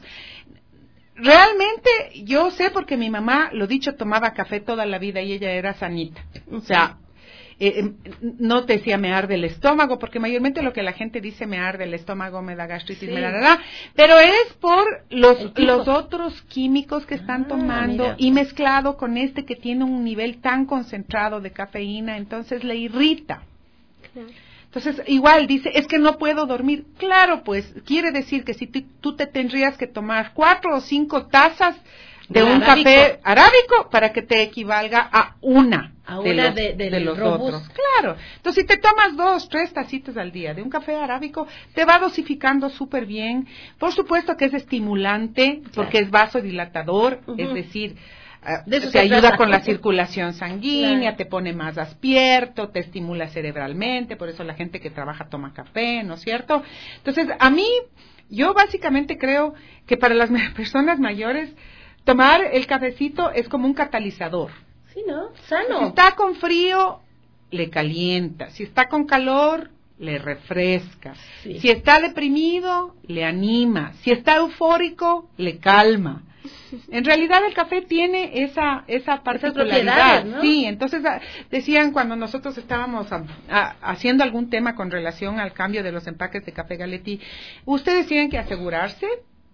Realmente yo sé porque mi mamá, lo dicho, tomaba café toda la vida y ella era sanita. O sea, eh, no te decía me arde el estómago, porque mayormente lo que la gente dice me arde el estómago, me da gastritis, sí. me da, da, da, pero es por los, los otros químicos que están ah, tomando mira. Y mezclado con este que tiene un nivel tan concentrado de cafeína, entonces le irrita. Claro. Entonces, igual dice, es que no puedo dormir. Claro, pues, quiere decir que si t- tú te tendrías que tomar cuatro o cinco tazas de un arábico. Café arábico para que te equivalga a una, a de una los, de, de, de los robusto. otros. Claro. Entonces, si te tomas dos, tres tacitas al día de un café arábico, te va dosificando súper bien. Por supuesto que es estimulante, claro. porque es vasodilatador, uh-huh. es decir, uh, te ayuda trata. Con la circulación sanguínea, claro. te pone más despierto, te estimula cerebralmente, por eso la gente que trabaja toma café, ¿no es cierto? Entonces, a mí, yo básicamente creo que para las personas mayores, tomar el cafecito es como un catalizador. Sí, ¿no? Sano. Si está con frío, le calienta. Si está con calor, le refresca. Sí. Si está deprimido, le anima. Si está eufórico, le calma. En realidad el café tiene esa esa particularidad, ¿no? Sí, entonces decían cuando nosotros estábamos a, a, haciendo algún tema con relación al cambio de los empaques de Café Galetti, ustedes tienen que asegurarse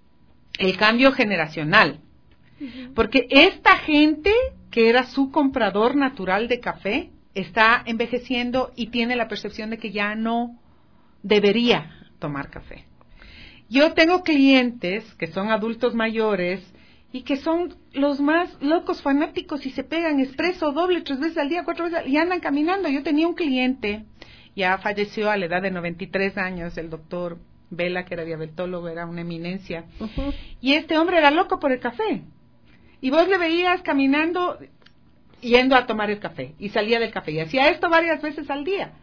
el cambio generacional. Porque esta gente que era su comprador natural de café está envejeciendo y tiene la percepción de que ya no debería tomar café. Yo tengo clientes que son adultos mayores y que son los más locos fanáticos y se pegan expreso doble, tres veces al día, cuatro veces al día, y andan caminando. Yo tenía un cliente, ya falleció a la edad de noventa y tres años, el doctor Vela, que era diabetólogo, era una eminencia, uh-huh. y este hombre era loco por el café. Y vos le veías caminando, yendo a tomar el café, y salía del café, y hacía esto varias veces al día.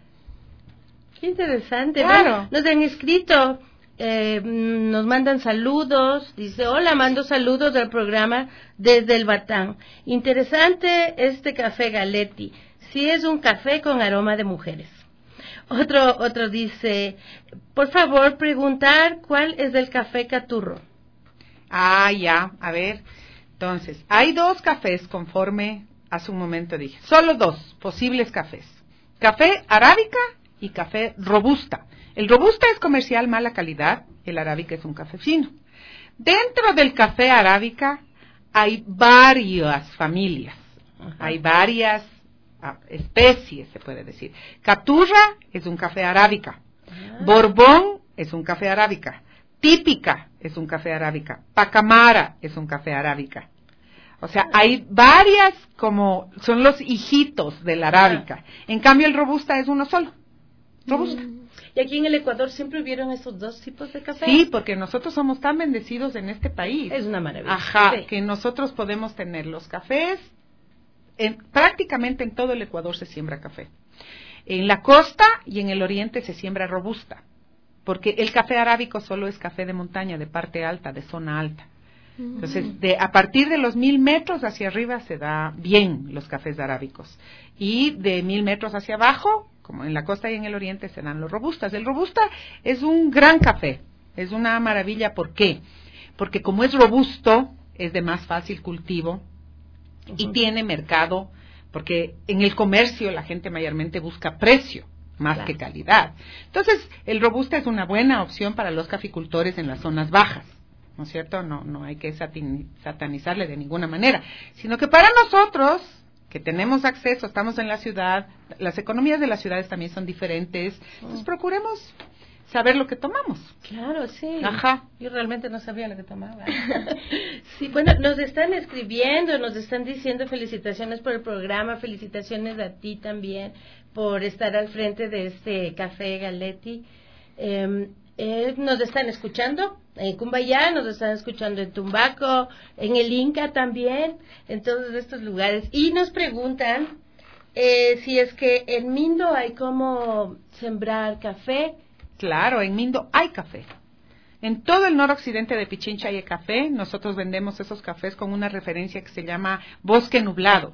Qué interesante, claro. ¿no? Nos han escrito, eh, nos mandan saludos, dice, hola, mando saludos del programa desde el Batán. Interesante este Café Galetti, sí es un café con aroma de mujeres. Otro, otro dice, por favor, preguntar cuál es el café Caturro. Ah, ya, a ver... Entonces, hay dos cafés conforme hace un momento dije, solo dos posibles cafés, café arábica y café robusta. El robusta es comercial, mala calidad, el arábica es un café fino. Dentro del café arábica hay varias familias, ajá. hay varias ah, especies, se puede decir. Caturra es un café arábica, ah. Borbón es un café arábica. Típica es un café arábica, Pacamara es un café arábica. O sea, hay varias como, son los hijitos de la arábica. En cambio el robusta es uno solo, robusta. ¿Y aquí en el Ecuador siempre hubieron esos dos tipos de café? Sí, porque nosotros somos tan bendecidos en este país. Es una maravilla. Ajá, sí. que nosotros podemos tener los cafés, en, prácticamente en todo el Ecuador se siembra café. En la costa y en el oriente se siembra robusta. Porque el café arábico solo es café de montaña, de parte alta, de zona alta. Entonces, de, a partir de los mil metros hacia arriba se da bien los cafés arábicos. Y de mil metros hacia abajo, como en la costa y en el oriente, se dan los robustas. El robusta es un gran café, es una maravilla. ¿Por qué? Porque como es robusto, es de más fácil cultivo y uh-huh. tiene mercado, porque en el comercio la gente mayormente busca precio más claro. que calidad. Entonces, el robusta es una buena opción para los caficultores en las zonas bajas, ¿no es cierto? No, no hay que satanizarle de ninguna manera, sino que para nosotros, que tenemos acceso, estamos en la ciudad, las economías de las ciudades también son diferentes, entonces procuremos saber lo que tomamos. Claro, sí. Ajá. Yo realmente no sabía lo que tomaba. Sí, bueno, nos están escribiendo, nos están diciendo felicitaciones por el programa, felicitaciones a ti también por estar al frente de este Café Galetti. Eh, eh, nos están escuchando en Cumbayá, nos están escuchando en Tumbaco, en el Inca también, en todos estos lugares. Y nos preguntan eh, si es que en Mindo hay como sembrar café. Claro, en Mindo hay café. En todo el noroccidente de Pichincha hay café. Nosotros vendemos esos cafés con una referencia que se llama bosque nublado,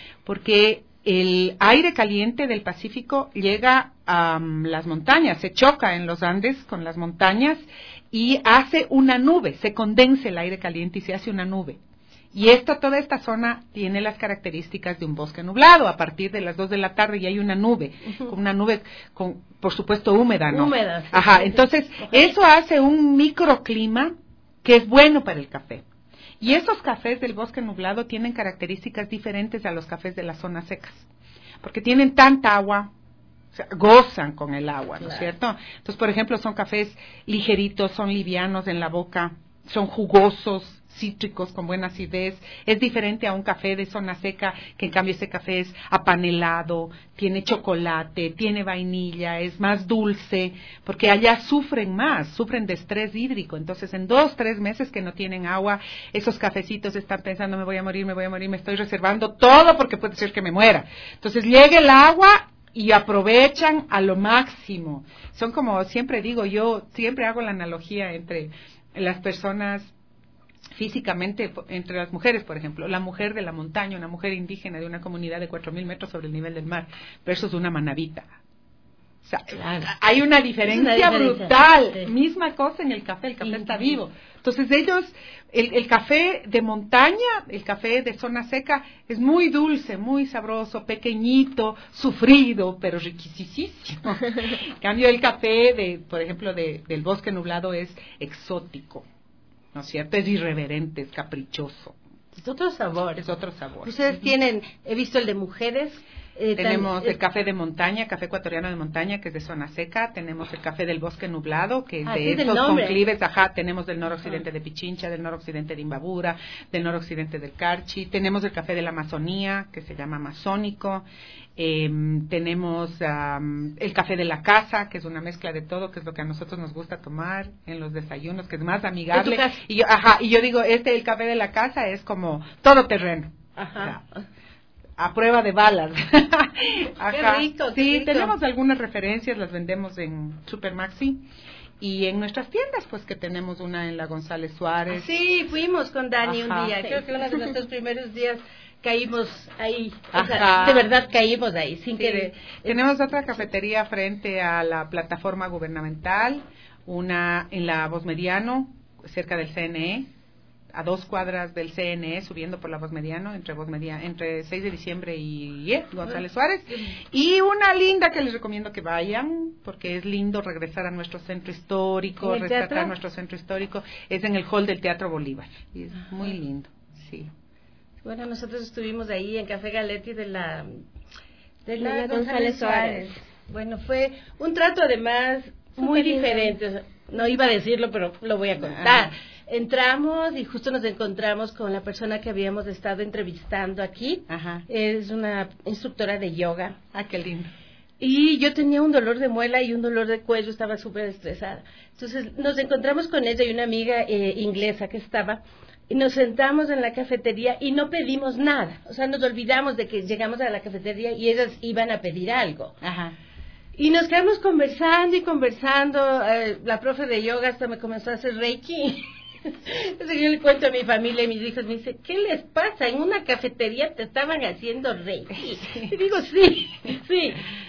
porque el aire caliente del Pacífico llega a um, las montañas, se choca en los Andes con las montañas y hace una nube, se condensa el aire caliente y se hace una nube. Y esto, toda esta zona tiene las características de un bosque nublado. A partir de las dos de la tarde ya hay una nube, uh-huh. con una nube, con, por supuesto, húmeda, ¿no? Húmeda. Sí, Ajá, sí, entonces sí. Eso hace un microclima que es bueno para el café. Y esos cafés del bosque nublado tienen características diferentes a los cafés de las zonas secas, porque tienen tanta agua, o sea, gozan con el agua, ¿no es cierto? Entonces, por ejemplo, son cafés ligeritos, son livianos en la boca, son jugosos, cítricos, con buena acidez. Es diferente a un café de zona seca, que en cambio ese café es apanelado, tiene chocolate, tiene vainilla, es más dulce, porque allá sufren más, sufren de estrés hídrico. Entonces, en dos, tres meses que no tienen agua, esos cafecitos están pensando, me voy a morir, me voy a morir, me estoy reservando todo porque puede ser que me muera. Entonces, llega el agua y aprovechan a lo máximo. Son como, siempre digo, yo siempre hago la analogía entre las personas físicamente, entre las mujeres, por ejemplo, la mujer de la montaña, una mujer indígena de una comunidad de cuatro mil metros sobre el nivel del mar, versus una manabita. O sea, claro. Hay una diferencia, una diferencia brutal. Sí. Misma cosa en el café, el café sí. está vivo. Entonces ellos, el, el café de montaña, el café de zona seca, es muy dulce, muy sabroso, pequeñito, sufrido, pero riquísimo. En cambio, el café, de, por ejemplo, de, del bosque nublado es exótico, ¿no es cierto? Es irreverente, es caprichoso. Es otro sabor. Es otro sabor. Ustedes tienen, he visto el de mujeres. Eh, tenemos tan, el café de montaña, café ecuatoriano de montaña, que es de zona seca. Tenemos el café del bosque nublado, que es ah, de estos conclives. Ajá, tenemos del noroccidente de Pichincha, del noroccidente de Imbabura, del noroccidente del Carchi. Tenemos el café de la Amazonía, que se llama amazónico. Eh, tenemos um, el café de la casa, que es una mezcla de todo, que es lo que a nosotros nos gusta tomar en los desayunos, que es más amigable. Y yo, ajá, y yo digo, este, el café de la casa es como todo terreno. Ajá. O sea, a prueba de balas. Qué rico, qué sí, rico. Tenemos algunas referencias, las vendemos en Supermaxi y en nuestras tiendas, pues que tenemos una en la González Suárez. Sí, fuimos con Dani Ajá. un día, sí. Creo que uno de nuestros primeros días caímos ahí, o sea, de verdad caímos ahí, sin sí. querer. Tenemos otra cafetería frente a la plataforma gubernamental, una en la Voz Mediano, cerca del C N E, a dos cuadras del C N E, subiendo por la Voz Mediano, entre Voz Mediano, entre seis de diciembre y eh, González Suárez, y una linda que les recomiendo que vayan, porque es lindo regresar a nuestro centro histórico, rescatar nuestro centro histórico, es en el hall del Teatro Bolívar, y es muy lindo, sí. Bueno, nosotros estuvimos ahí en Café Galetti de la, de la, la González Suárez. Bueno, fue un trato además muy Super diferente, lindo. No iba a decirlo, pero lo voy a contar. Ah. Entramos y justo nos encontramos con la persona que habíamos estado entrevistando aquí. Ajá. Es una instructora de yoga. Ah, qué lindo. Y yo tenía un dolor de muela y un dolor de cuello, estaba súper estresada. Entonces nos encontramos con ella y una amiga eh, inglesa que estaba, y nos sentamos en la cafetería y no pedimos nada. O sea, nos olvidamos de que llegamos a la cafetería y ellas iban a pedir algo. Ajá. Y nos quedamos conversando y conversando. Eh, la profe de yoga hasta me comenzó a hacer reiki. Entonces yo le cuento a mi familia y mis hijos, me dice, ¿qué les pasa? En una cafetería te estaban haciendo reiki. Y digo, sí, sí.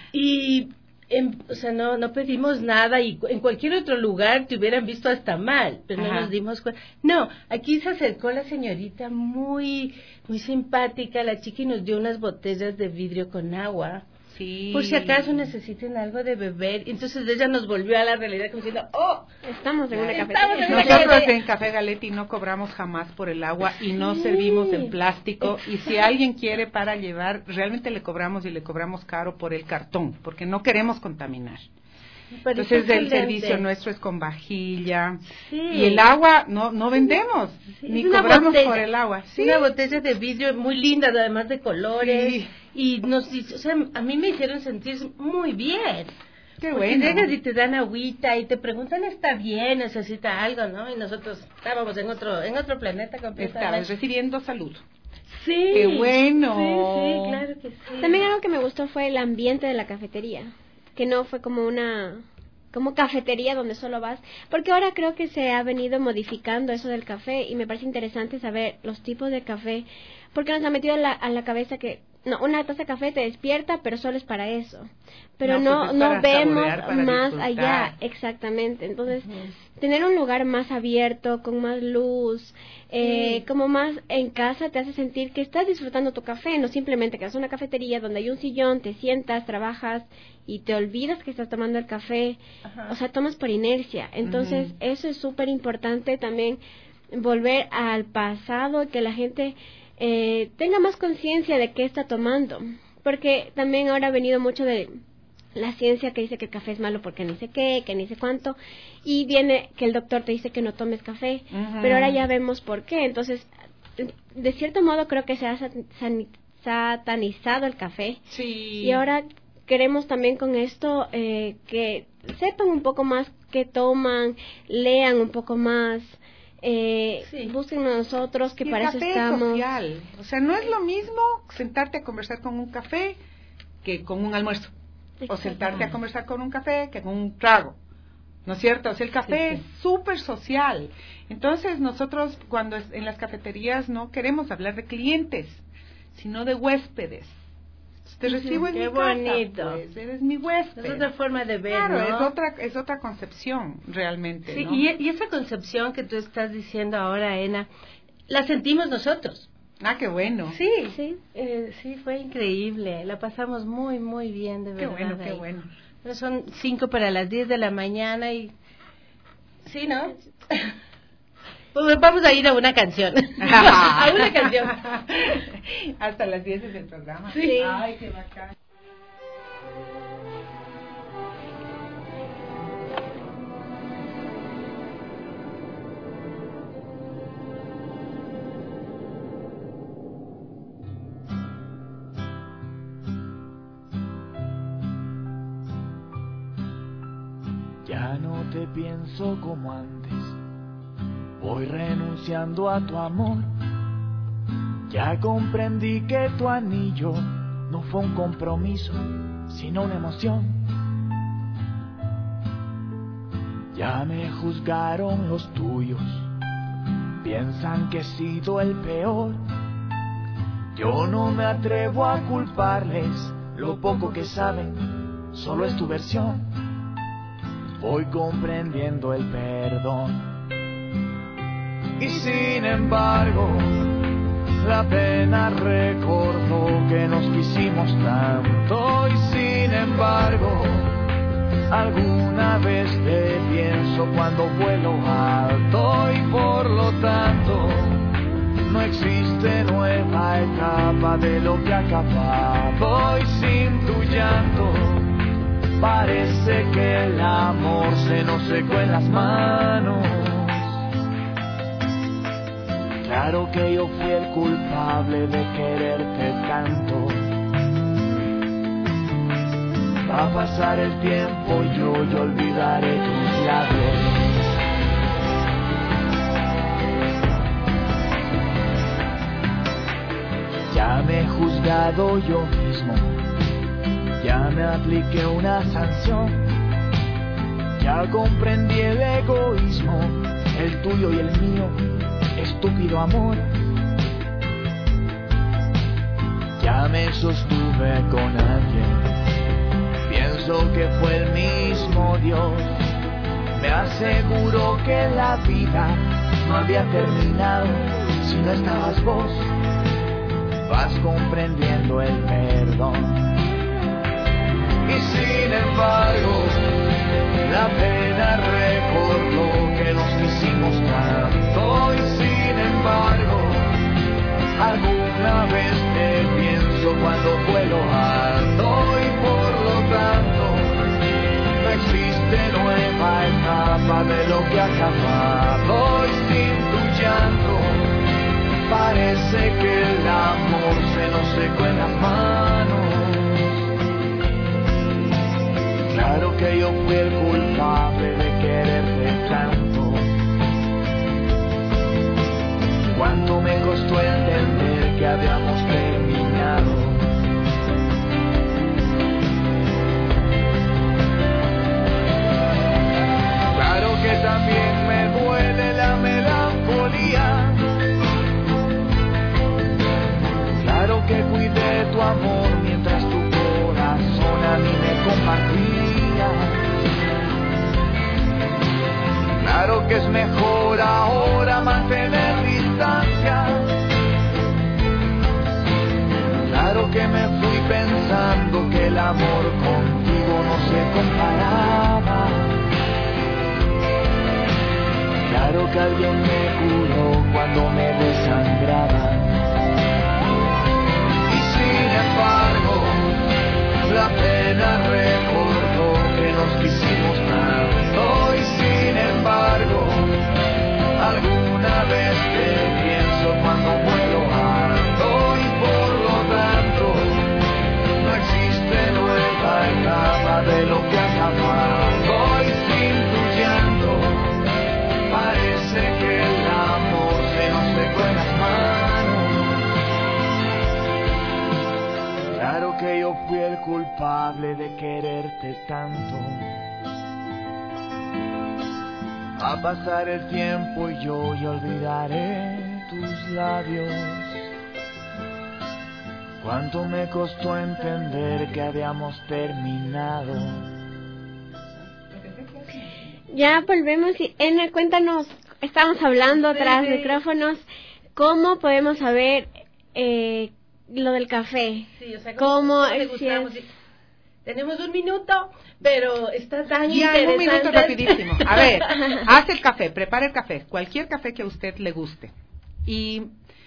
Y, en, o sea, no no pedimos nada y en cualquier otro lugar te hubieran visto hasta mal, pero Ajá. no nos dimos cuenta. No, aquí se acercó la señorita muy, muy simpática, la chica, y nos dio unas botellas de vidrio con agua. Sí. Por si acaso necesiten algo de beber. Entonces ella nos volvió a la realidad como diciendo, oh, estamos en una cafetería. Nosotros cafetería. En Café Galetti no cobramos jamás por el agua y no sí. servimos en plástico. Y si alguien quiere para llevar, realmente le cobramos y le cobramos caro por el cartón, porque no queremos contaminar. Entonces excelente. el servicio nuestro es con vajilla. Sí. Y el agua no no vendemos, Sí, ni es una cobramos botella, por el agua. Sí. Una botella de vidrio muy linda, además de colores. Sí. Y nos, o sea, a mí me hicieron sentir muy bien. Qué Porque bueno. llegas y te dan agüita y te preguntan, ¿está bien? ¿Necesita algo? ¿No? Y nosotros estábamos en otro en otro planeta completamente. Estabas recibiendo salud. Sí. Qué bueno. Sí, sí, claro que sí. También algo que me gustó fue el ambiente de la cafetería, que no fue como una como cafetería donde solo vas, porque ahora creo que se ha venido modificando eso del café y me parece interesante saber los tipos de café, porque nos ha metido a la, a la cabeza que no, una taza de café te despierta, pero solo es para eso. Pero no No, pues no, es para vemos saborear, para más disfrutar. allá, exactamente. Entonces, tener un lugar más abierto, con más luz, eh, Sí. como más en casa, te hace sentir que estás disfrutando tu café, no simplemente que es una cafetería donde hay un sillón, te sientas, trabajas y te olvidas que estás tomando el café. Ajá. O sea, tomas por inercia. Entonces, Ujú. eso es súper importante también, volver al pasado y que la gente eh, tenga más conciencia de qué está tomando. Porque también ahora ha venido mucho de la ciencia que dice que el café es malo porque ni sé qué, que ni sé cuánto, y viene que el doctor te dice que no tomes café, Ujú. pero ahora ya vemos por qué. Entonces, de cierto modo creo que se ha sat- san- satanizado el café, Sí. y ahora queremos también con esto eh, que sepan un poco más qué toman, lean un poco más, eh, Sí. busquen a nosotros, que Y el para eso café es estamos. social. O sea, no es lo mismo sentarte a conversar con un café que con un almuerzo. O sentarte a conversar con un café que con un trago. ¿No es cierto? O sea, el café Sí, sí. es súper social. Entonces, nosotros cuando es- en las cafeterías no queremos hablar de clientes, sino de huéspedes. Te recibo en Qué mi casa, bonito. pues, eres mi huésped. Es otra forma de ver, Claro, ¿no? es otra es otra concepción realmente, Sí, ¿no? y, y esa concepción que tú estás diciendo ahora, Ena, la sentimos nosotros. Ah, qué bueno. Sí, Sí. eh, sí, fue increíble. La pasamos muy, muy bien, de Qué verdad. bueno, qué ahí. bueno. Pero son cinco para las diez de la mañana y... Sí, ¿no? Pues vamos a ir a una canción. A una canción. Hasta las diez del programa. Sí. Ay, qué bacán. Ya no te pienso como antes, voy renunciando a tu amor. Ya comprendí que tu anillo no fue un compromiso, sino una emoción. Ya me juzgaron los tuyos, piensan que he sido el peor. Yo no me atrevo a culparles, lo poco que saben solo es tu versión. Voy comprendiendo el perdón. Y sin embargo, la pena recordó que nos quisimos tanto. Y sin embargo, alguna vez te pienso cuando vuelo alto. Y por lo tanto, no existe nueva etapa de lo que ha acabado. Y sin tu llanto, parece que el amor se nos secó en las manos. Claro que yo fui el culpable de quererte tanto. Va a pasar el tiempo y yo, yo olvidaré tus labios. Ya me he juzgado yo mismo, ya me apliqué una sanción, ya comprendí el egoísmo, el tuyo y el mío, estúpido amor. Ya me sostuve con alguien, pienso que fue el mismo Dios. Me aseguró que la vida no había terminado si no estabas vos. Vas comprendiendo el perdón. Y sin embargo, la pena recordó que nos quisimos tanto. Y sin embargo, alguna vez te pienso cuando vuelo alto. Y por lo tanto, no existe escapa de lo que ha acabado y sin tu llanto parece que el amor se nos secó en las manos. Claro que yo fui el culpable de quererte tanto. Cuánto me costó entender que habíamos terminado. Claro que también me duele la melancolía. Claro que cuidé tu amor mientras tu corazón a mí me compartía. Claro que es mejor ahora mantener distancia. Claro que me fui pensando que el amor contigo no se comparaba. Claro que alguien me curó cuando me desangraba. Y sin embargo, la pena recordó que nos quisimos tanto. Y sin embargo, alguna vez te pienso cuando vuelo alto. Y por lo tanto, no existe nueva etapa de lo que ha acabado. Y sin tu llanto, parece que el amor se nos secó en las manos. Claro que yo fui el culpable de quererte tanto. Va a pasar el tiempo y yo ya olvidaré tus labios. Cuánto me costó entender que habíamos terminado. Ya volvemos y Ena, cuéntanos, estamos hablando tras micrófonos, ¿cómo podemos saber eh, lo del café? Sí, o sea, ¿cómo, ¿cómo le gustamos? Si es... Tenemos un minuto, pero está tan ya, interesante. Un minuto rapidísimo. A ver, hace el café, prepara el café, cualquier café que a usted le guste. Y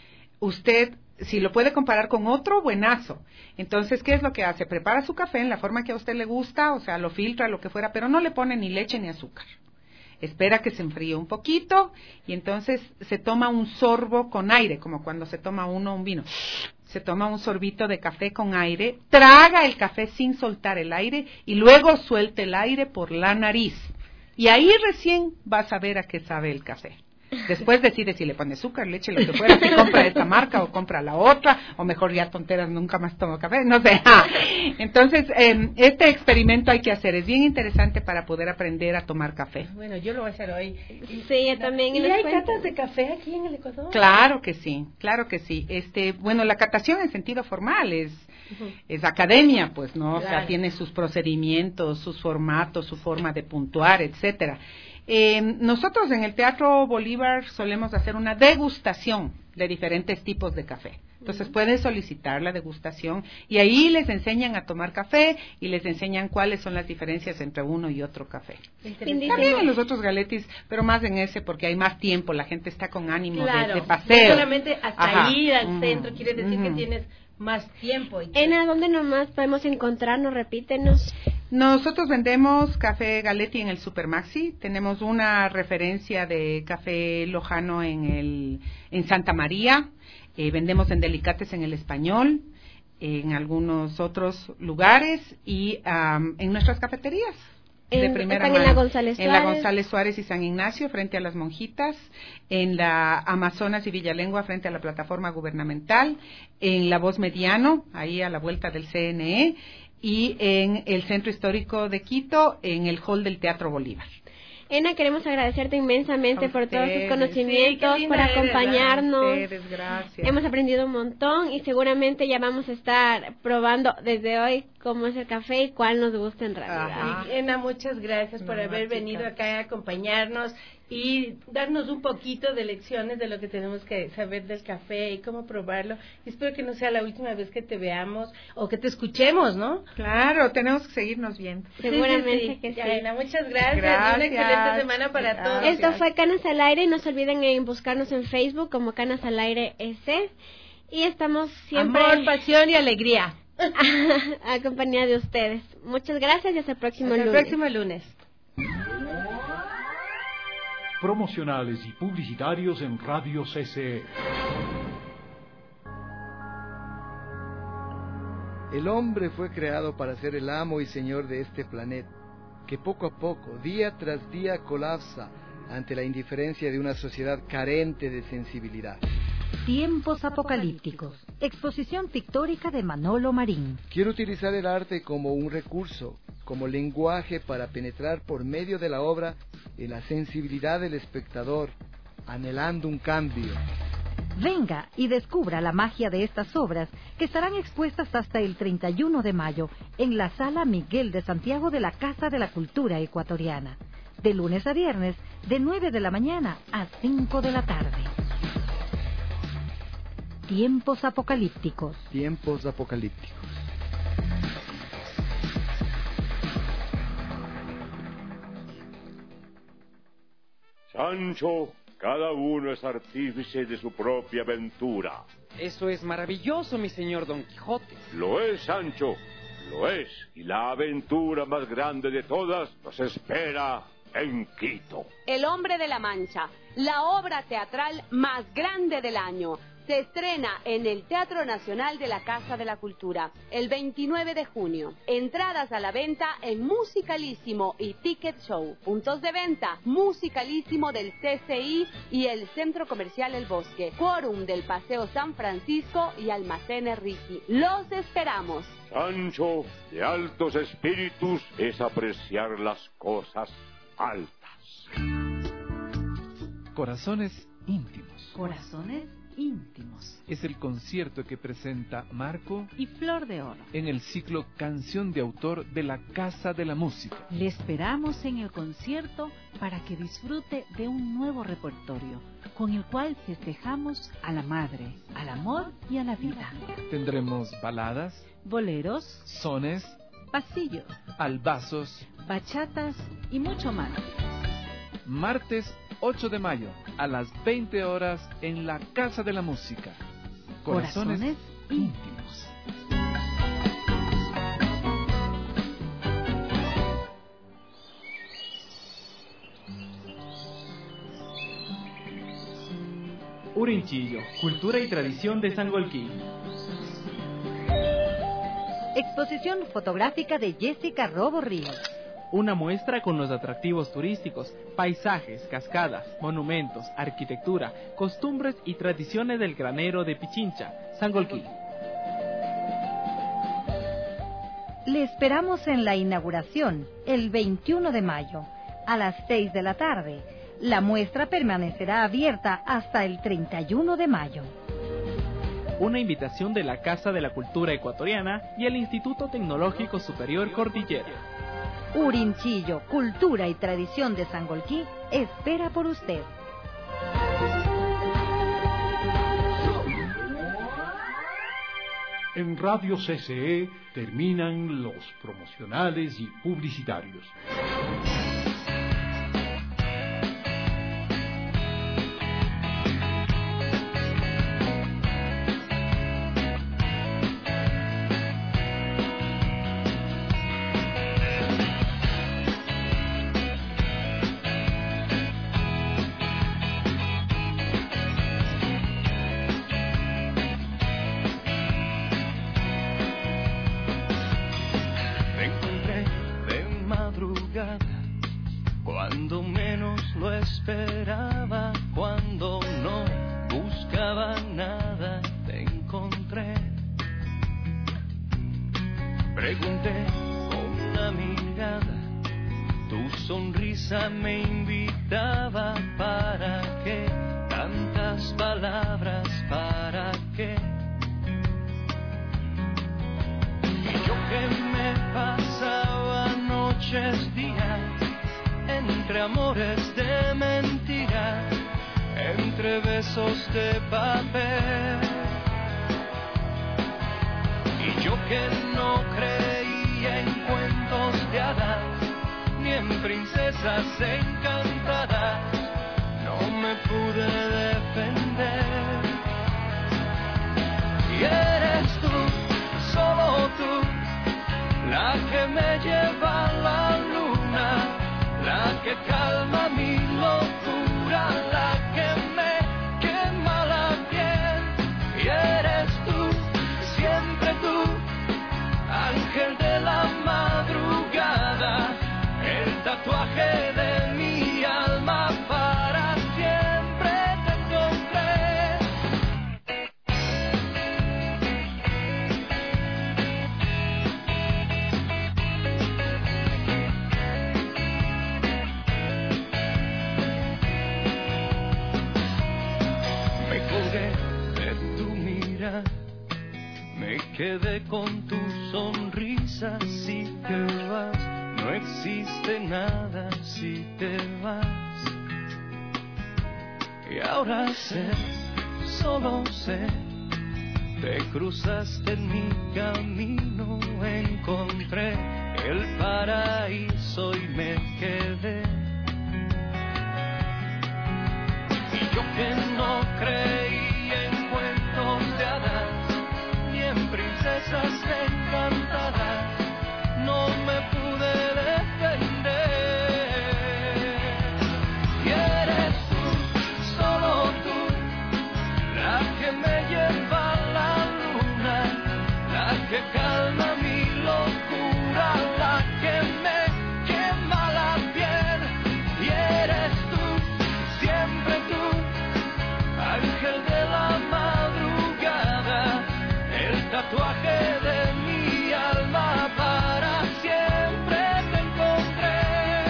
usted, si lo puede comparar con otro, buenazo. Entonces, ¿qué es lo que hace? Prepara su café en la forma que a usted le gusta, o sea, lo filtra, lo que fuera, pero no le pone ni leche ni azúcar. Espera que se enfríe un poquito y entonces se toma un sorbo con aire, como cuando se toma uno un vino. Se toma un sorbito de café con aire, traga el café sin soltar el aire y luego suelte el aire por la nariz. Y ahí recién vas a ver a qué sabe el café. Después decide si le pone azúcar, leche, lo que fuera, si compra esta marca o compra la otra, o mejor ya tonteras, nunca más tomo café, no sé. Entonces, eh, este experimento hay que hacer, es bien interesante para poder aprender a tomar café. Bueno, yo lo voy a hacer hoy. Sí, yo también. ¿Y hay catas de café aquí en el Ecuador? Claro que sí, claro que sí. Este, bueno, la catación en sentido formal es, uh-huh. es academia, pues, ¿no? Claro. O sea, tiene sus procedimientos, sus formatos, su forma de puntuar, etcétera. Eh, nosotros en el Teatro Bolívar solemos hacer una degustación de diferentes tipos de café. Entonces uh-huh. pueden solicitar la degustación y ahí les enseñan a tomar café y les enseñan cuáles son las diferencias entre uno y otro café. También en los otros galetis, pero más en ese porque hay más tiempo, la gente está con ánimo claro, de, de paseo. No solamente hasta Ajá. ir al uh-huh. centro quiere decir uh-huh. que tienes más tiempo. Y que... Ena, ¿dónde nomás podemos encontrarnos? Repítenos. Nosotros vendemos café Galetti en el Supermaxi. Tenemos una referencia de café Lojano en el en Santa María. Eh, vendemos en Delicates en el Español, en algunos otros lugares y um, en nuestras cafeterías. En, de primera están mano. en la González Suárez. En la González Suárez y San Ignacio, frente a las Monjitas, en la Amazonas y Villalengua, frente a la plataforma gubernamental, en la Voz Mediano, ahí a la vuelta del C N E, y en el Centro Histórico de Quito, en el hall del Teatro Bolívar. Ena, queremos agradecerte inmensamente a por ustedes. todos tus conocimientos, Sí, por acompañarnos. A ustedes, gracias. Hemos aprendido un montón y seguramente ya vamos a estar probando desde hoy cómo es el café y cuál nos gusta en realidad. Y, Ena, muchas gracias por no, haber chica. venido acá a acompañarnos y darnos un poquito de lecciones de lo que tenemos que saber del café y cómo probarlo. Y espero que no sea la última vez que te veamos o que te escuchemos, ¿no? Claro, tenemos que seguirnos viendo. Seguramente sí, sí, sí. que sí. Ena, muchas gracias. Gracias. Y una excelente semana para Gracias. todos. Esto fue Canas al Aire. No se olviden en buscarnos en Facebook como Canas al Aire S. Y estamos siempre... Amor, pasión y alegría. a compañía de ustedes. Muchas gracias y hasta el próximo hasta lunes. el próximo lunes. promocionales y publicitarios en Radio C C E. El hombre fue creado para ser el amo y señor de este planeta, que poco a poco, día tras día, colapsa ante la indiferencia de una sociedad carente de sensibilidad. Tiempos apocalípticos. Exposición pictórica de Manolo Marín. Quiero utilizar el arte como un recurso, como lenguaje para penetrar por medio de la obra en la sensibilidad del espectador, anhelando un cambio. Venga y descubra la magia de estas obras que estarán expuestas hasta el treinta y uno de mayo en la Sala Miguel de Santiago de la Casa de la Cultura Ecuatoriana. De lunes a viernes, de nueve de la mañana a cinco de la tarde. Tiempos apocalípticos. Tiempos apocalípticos. Sancho, cada uno es artífice de su propia aventura. Eso es maravilloso, mi señor Don Quijote. Lo es, Sancho, lo es. Y la aventura más grande de todas nos espera en Quito. El Hombre de la Mancha, la obra teatral más grande del año. Se estrena en el Teatro Nacional de la Casa de la Cultura el veintinueve de junio. Entradas a la venta en Musicalísimo y Ticket Show. Puntos de venta: Musicalísimo del C C I y el Centro Comercial El Bosque. Quórum del Paseo San Francisco y Almacenes Ricky. ¡Los esperamos! Sancho, de altos espíritus es apreciar las cosas altas. Corazones íntimos. Corazones íntimos. Es el concierto que presenta Marco y Flor de Oro en el ciclo Canción de Autor de la Casa de la Música. Le esperamos en el concierto para que disfrute de un nuevo repertorio con el cual festejamos a la madre, al amor y a la vida. Tendremos baladas, boleros, sones, pasillos, albazos, bachatas y mucho más. Martes ocho de mayo, a las veinte horas, en la Casa de la Música. Corazones, Corazones íntimos. Urinchillo, cultura y tradición de Sangolquí. Exposición fotográfica de Jessica Robo Ríos. Una muestra con los atractivos turísticos, paisajes, cascadas, monumentos, arquitectura, costumbres y tradiciones del granero de Pichincha, Sangolquí. Le esperamos en la inauguración, el veintiuno de mayo, a las seis de la tarde. La muestra permanecerá abierta hasta el treinta y uno de mayo. Una invitación de la Casa de la Cultura Ecuatoriana y el Instituto Tecnológico Superior Cordillera. Urinchillo, cultura y tradición de Sangolquí, espera por usted. En Radio C C E terminan los promocionales y publicitarios. Cuando menos lo esperaba, cuando no buscaba nada, te encontré. Pregunté con una mirada, tu sonrisa me invitaba. ¿Para qué tantas palabras? ¿Para qué? Yo que me pasaba noches, días, entre amores de mentira, entre besos de papel. Y yo que no creía en cuentos de hadas, ni en princesas encantadas, no me pude defender. Y eres tú, solo tú, la que me lleva a la luna, la que calma mi locura. quedé con tu sonrisa si te vas. No existe nada si te vas. Y ahora sé, solo sé, te cruzaste en mi camino, encontré el paraíso y me quedé. Y yo que no creí en cuentos de hadas, ni en princesas encantadas, no me pude defender. Y eres tú, solo tú, la que me lleva a la luna, la que calma mi locura, la que me quema la piel. Y eres tú, siempre tú, ángel de la madrugada, el tatuaje de mi alma, para siempre te encontré.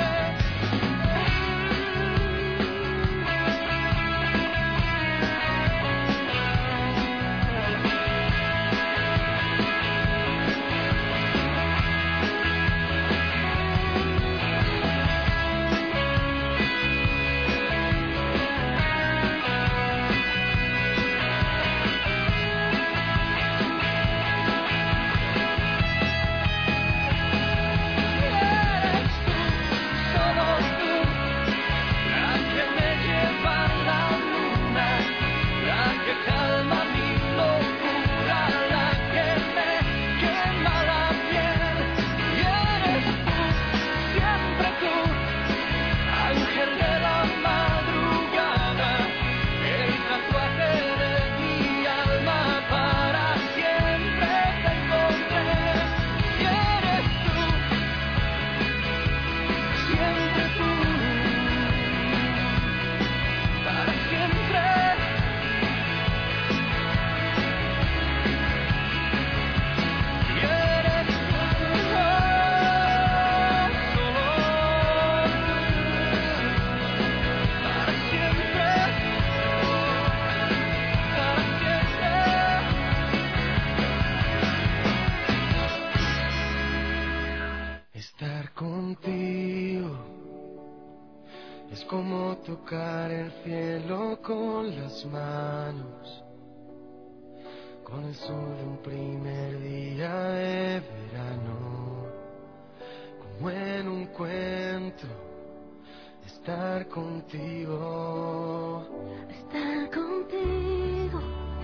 Estar contigo es como tocar el cielo con las manos, con el sol de un primer día de verano, como en un cuento. Estar contigo, estar contigo,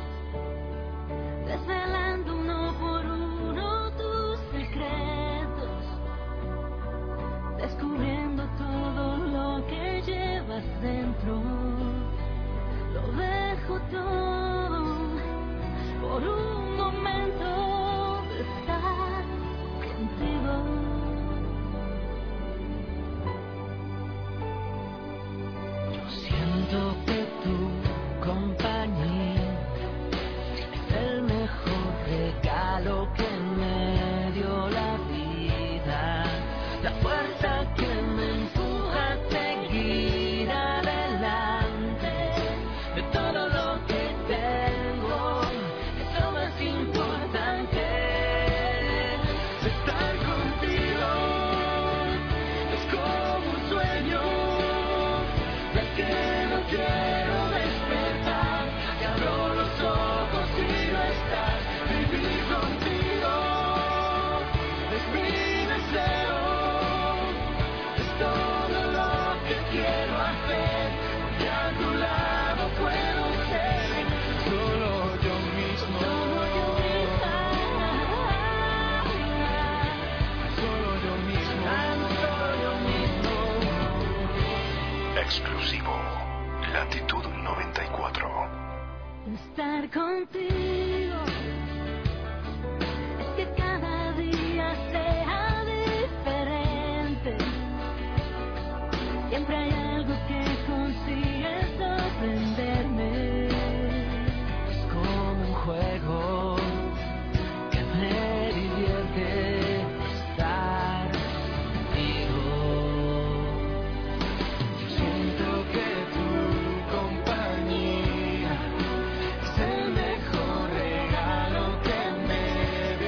desvelando uno por uno tus secretos, descubriendo todo lo que llevas dentro. Lo dejo todo por un momento de estar contigo. Yo siento que tu compañía es el mejor regalo que me dio la vida, la fuerza que me empuja a seguir adelante. De todo lo que tengo es lo más importante. Estar contigo es como un sueño del que no quiero despertar, que abro los ojos y no estás. Vivir contigo es mi deseo, es todo lo que quiero hacer, porque a tu lado puedo ser solo yo mismo, solo yo mismo, solo yo mismo. Exclusivo Latitud noventa y cuatro. Estar contigo es que cada día sea diferente. Siempre hay algo que consigues sorprenderme. Es como un juego que me divierte estar contigo. Yo siento que tu compañía es el mejor regalo que me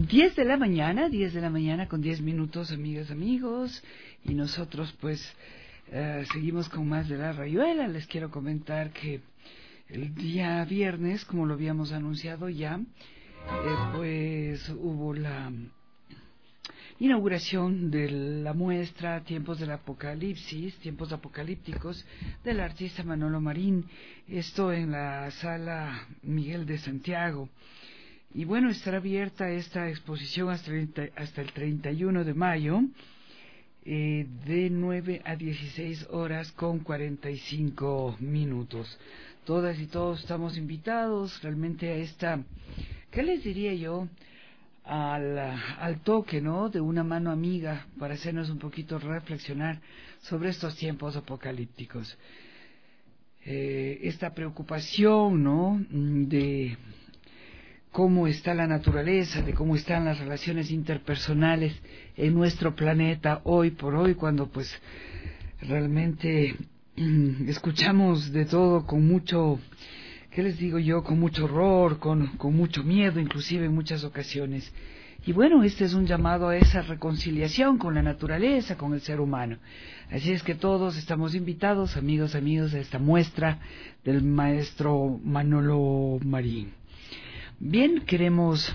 diez de la mañana, diez de la mañana con diez minutos, amigas, amigos, y nosotros pues uh, seguimos con más de La Rayuela. Les quiero comentar que el día viernes, como lo habíamos anunciado ya, eh, pues hubo la inauguración de la muestra Tiempos del Apocalipsis, Tiempos Apocalípticos, del artista Manolo Marín, esto en la Sala Miguel de Santiago. Y bueno, estará abierta esta exposición hasta el, hasta el treinta y uno de mayo, eh, de nueve a dieciséis horas con cuarenta y cinco minutos. Todas y todos estamos invitados realmente a esta, ¿qué les diría yo? Al, al toque, ¿no?, de una mano amiga para hacernos un poquito reflexionar sobre estos tiempos apocalípticos. Eh, esta preocupación, ¿no?, de cómo está la naturaleza, de cómo están las relaciones interpersonales en nuestro planeta hoy por hoy, cuando pues realmente mm, escuchamos de todo con mucho, ¿qué les digo yo?, con mucho horror, con, con mucho miedo, inclusive en muchas ocasiones. Y bueno, este es un llamado a esa reconciliación con la naturaleza, con el ser humano. Así es que todos estamos invitados, amigos, amigos, a esta muestra del maestro Manolo Marín. Bien, queremos,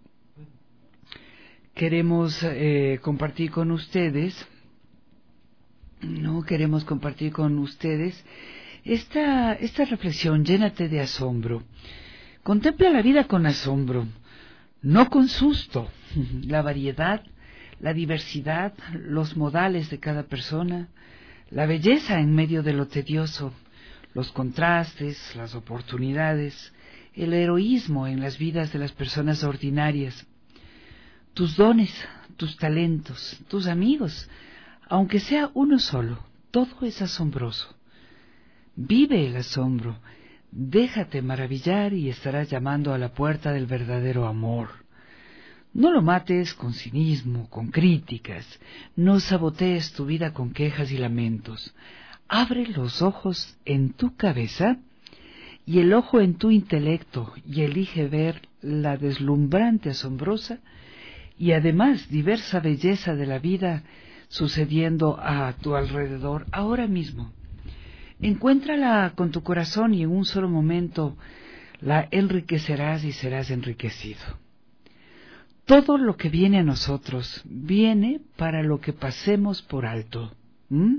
queremos eh, compartir con ustedes, no queremos compartir con ustedes Esta, esta reflexión. Llénate de asombro. Contempla la vida con asombro, no con susto. La variedad, la diversidad, los modales de cada persona, la belleza en medio de lo tedioso, los contrastes, las oportunidades, el heroísmo en las vidas de las personas ordinarias, tus dones, tus talentos, tus amigos, aunque sea uno solo, todo es asombroso. Vive el asombro, déjate maravillar y estarás llamando a la puerta del verdadero amor. No lo mates con cinismo, con críticas, no sabotees tu vida con quejas y lamentos. Abre los ojos en tu cabeza y el ojo en tu intelecto y elige ver la deslumbrante, asombrosa y además diversa belleza de la vida sucediendo a tu alrededor ahora mismo. Encuéntrala con tu corazón y en un solo momento la enriquecerás y serás enriquecido. Todo lo que viene a nosotros viene para lo que pasemos por alto. ¿Mm?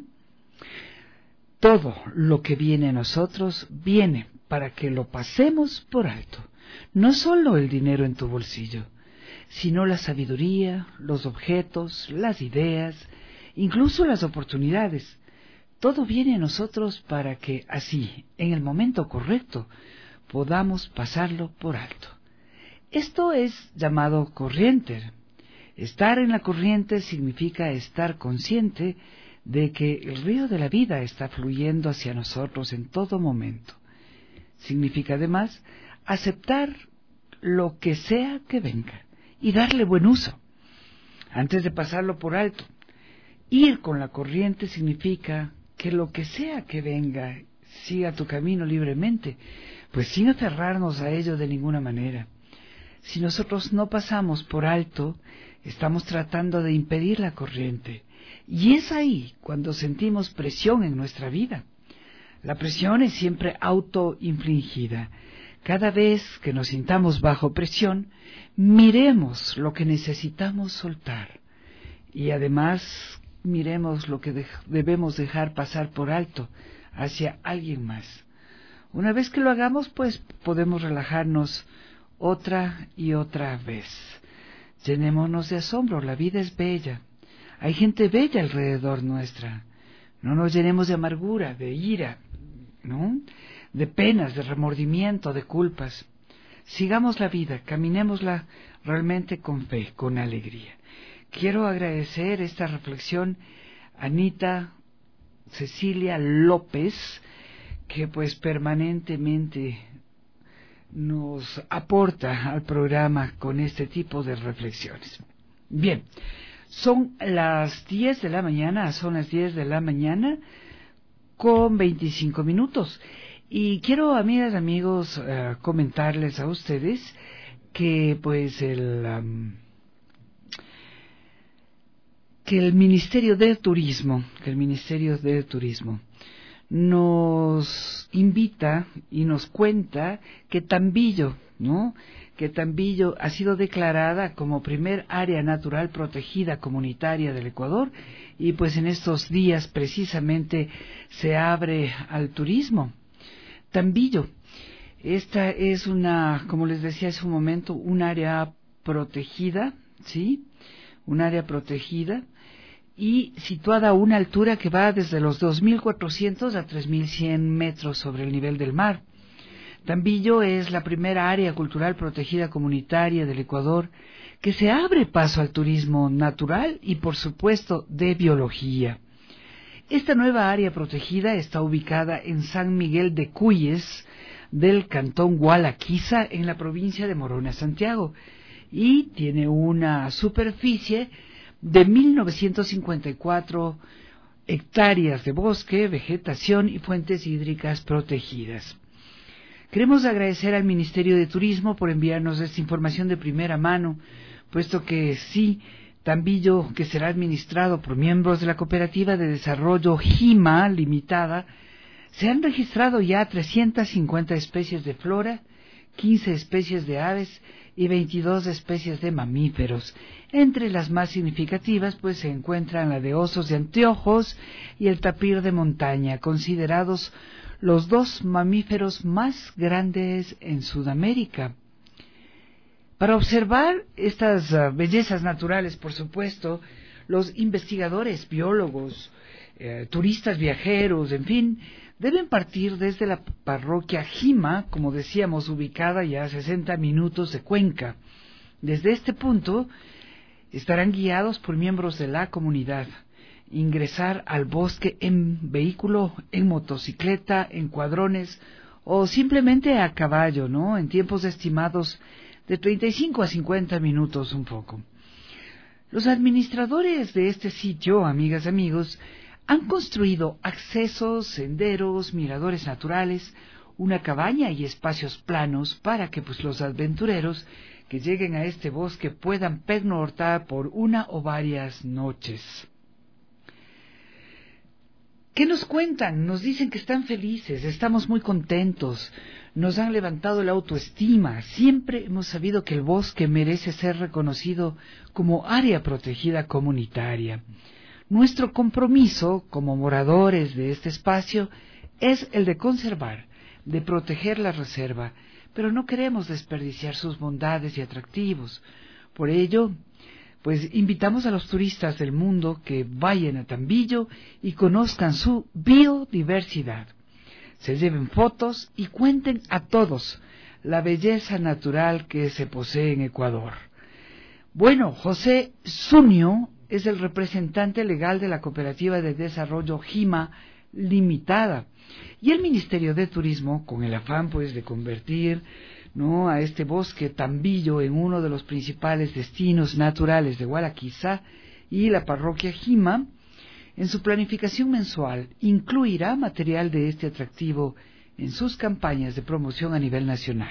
Todo lo que viene a nosotros viene para que lo pasemos por alto. No solo el dinero en tu bolsillo, sino la sabiduría, los objetos, las ideas, incluso las oportunidades. Todo viene a nosotros para que así, en el momento correcto, podamos pasarlo por alto. Esto es llamado corriente. Estar en la corriente significa estar consciente de que el río de la vida está fluyendo hacia nosotros en todo momento. Significa además aceptar lo que sea que venga y darle buen uso, antes de pasarlo por alto. Ir con la corriente significa que lo que sea que venga, siga tu camino libremente, pues sin aferrarnos a ello de ninguna manera. Si nosotros no pasamos por alto, estamos tratando de impedir la corriente, y es ahí cuando sentimos presión en nuestra vida. La presión es siempre autoinfligida. Cada vez que nos sintamos bajo presión, miremos lo que necesitamos soltar, y además miremos lo que de- debemos dejar pasar por alto hacia alguien más. Una vez que lo hagamos, pues podemos relajarnos otra y otra vez. Llenémonos de asombro, la vida es bella. Hay gente bella alrededor nuestra. No nos llenemos de amargura, de ira, ¿no?, de penas, de remordimiento, de culpas. Sigamos la vida, caminémosla realmente con fe, con alegría. Quiero agradecer esta reflexión a Anita Cecilia López, que pues permanentemente nos aporta al programa con este tipo de reflexiones. Bien, son las diez de la mañana, son las diez de la mañana con veinticinco minutos. Y quiero, amigas, amigos, uh, comentarles a ustedes que pues el... Um, que el Ministerio de Turismo, que el Ministerio de Turismo nos invita y nos cuenta que Tambillo, ¿no? que Tambillo ha sido declarada como primer área natural protegida comunitaria del Ecuador y pues en estos días precisamente se abre al turismo. Tambillo, esta es una, como les decía hace un momento, un área protegida, ¿sí? Un área protegida y situada a una altura que va desde los dos mil cuatrocientos a tres mil cien metros sobre el nivel del mar. Tambillo es la primera área cultural protegida comunitaria del Ecuador que se abre paso al turismo natural y, por supuesto, de biología. Esta nueva área protegida está ubicada en San Miguel de Cuyes, del cantón Gualaquiza, en la provincia de Morona, Santiago, y tiene una superficie de mil novecientos cincuenta y cuatro hectáreas de bosque, vegetación y fuentes hídricas protegidas. Queremos agradecer al Ministerio de Turismo por enviarnos esta información de primera mano, puesto que sí, Tambillo, que será administrado por miembros de la Cooperativa de Desarrollo Jima Limitada, se han registrado ya trescientas cincuenta especies de flora, quince especies de aves y veintidós especies de mamíferos. Entre las más significativas pues se encuentran la de osos de anteojos y el tapir de montaña, considerados los dos mamíferos más grandes en Sudamérica. Para observar estas uh, bellezas naturales, por supuesto, los investigadores, biólogos, eh, turistas viajeros, en fin, deben partir desde la parroquia Jima, como decíamos, ubicada ya a sesenta minutos de Cuenca. Desde este punto estarán guiados por miembros de la comunidad. Ingresar al bosque en vehículo, en motocicleta, en cuadrones o simplemente a caballo, ¿no? En tiempos estimados de treinta y cinco a cincuenta minutos un poco. Los administradores de este sitio, amigas y amigos, han construido accesos, senderos, miradores naturales, una cabaña y espacios planos para que pues los aventureros que lleguen a este bosque puedan pernoctar por una o varias noches. ¿Qué nos cuentan? Nos dicen que están felices, estamos muy contentos, nos han levantado la autoestima. Siempre hemos sabido que el bosque merece ser reconocido como área protegida comunitaria. Nuestro compromiso como moradores de este espacio es el de conservar, de proteger la reserva, pero no queremos desperdiciar sus bondades y atractivos. Por ello, pues invitamos a los turistas del mundo que vayan a Tambillo y conozcan su biodiversidad. Se lleven fotos y cuenten a todos la belleza natural que se posee en Ecuador. Bueno, José Zunio es el representante legal de la Cooperativa de Desarrollo Jima Limitada y el Ministerio de Turismo, con el afán pues de convertir ¿no? a este bosque Tambillo en uno de los principales destinos naturales de Gualaquiza y la parroquia Jima, en su planificación mensual incluirá material de este atractivo en sus campañas de promoción a nivel nacional.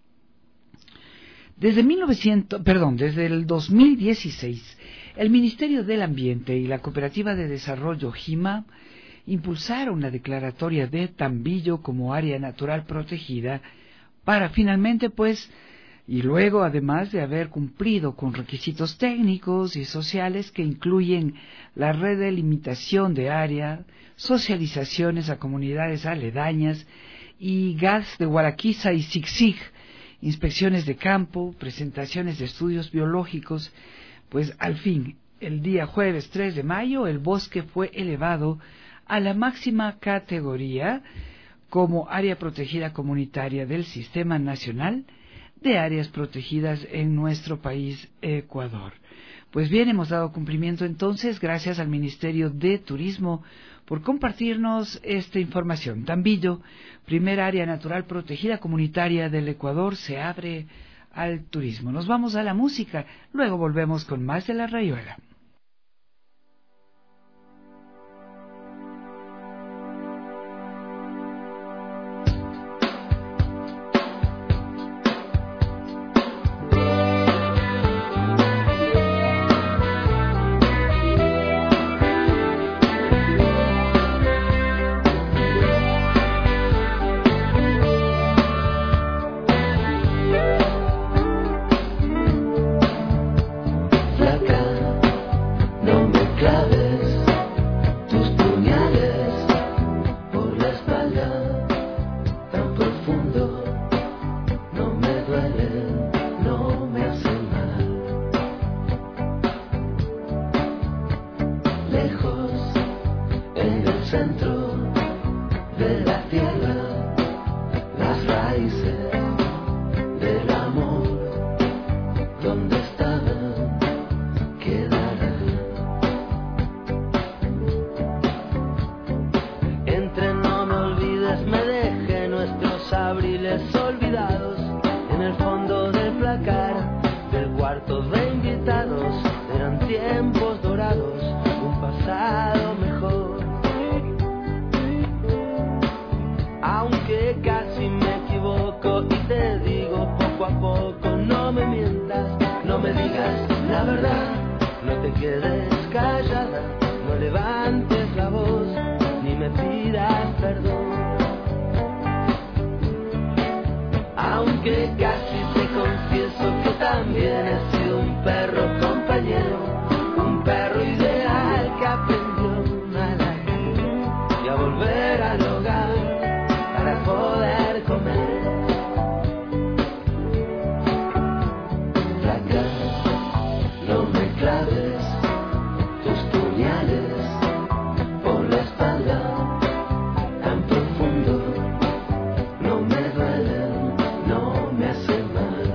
Desde mil novecientos, perdón, desde el dos mil dieciséis, el Ministerio del Ambiente y la Cooperativa de Desarrollo Jima impulsaron la declaratoria de Tambillo como área natural protegida para finalmente, pues, y luego además de haber cumplido con requisitos técnicos y sociales que incluyen la redelimitación de área, socializaciones a comunidades aledañas y gas de Gualaquiza y Zig-Zig, inspecciones de campo, presentaciones de estudios biológicos, pues al fin, el día jueves tres de mayo, el bosque fue elevado a la máxima categoría como área protegida comunitaria del Sistema Nacional de Áreas Protegidas en nuestro país, Ecuador. Pues bien, hemos dado cumplimiento entonces, gracias al Ministerio de Turismo por compartirnos esta información. Tambillo, primera área natural protegida comunitaria del Ecuador, se abre al turismo. Nos vamos a la música, luego volvemos con más de La Rayuela. centro de la tierra, las raíces del amor, donde estaban, quedarán. Entre no me olvides, me dejé nuestros abriles olvidados en el fondo del placar del cuarto de invitados. Eran tiempos dorados, un pasado mejor. Aunque casi me equivoco y te digo poco a poco, no me mientas, no me digas la verdad, no te quedes callada, no levantes la voz, ni me pidas perdón. Aunque casi te confieso que también he sido un perro compañero, un perro ideal que aprendió a ladrar y a volver al hogar para poder comer. Flaca, no me claves tus puñales por la espalda tan profundo, no me duelen, no me hacen mal.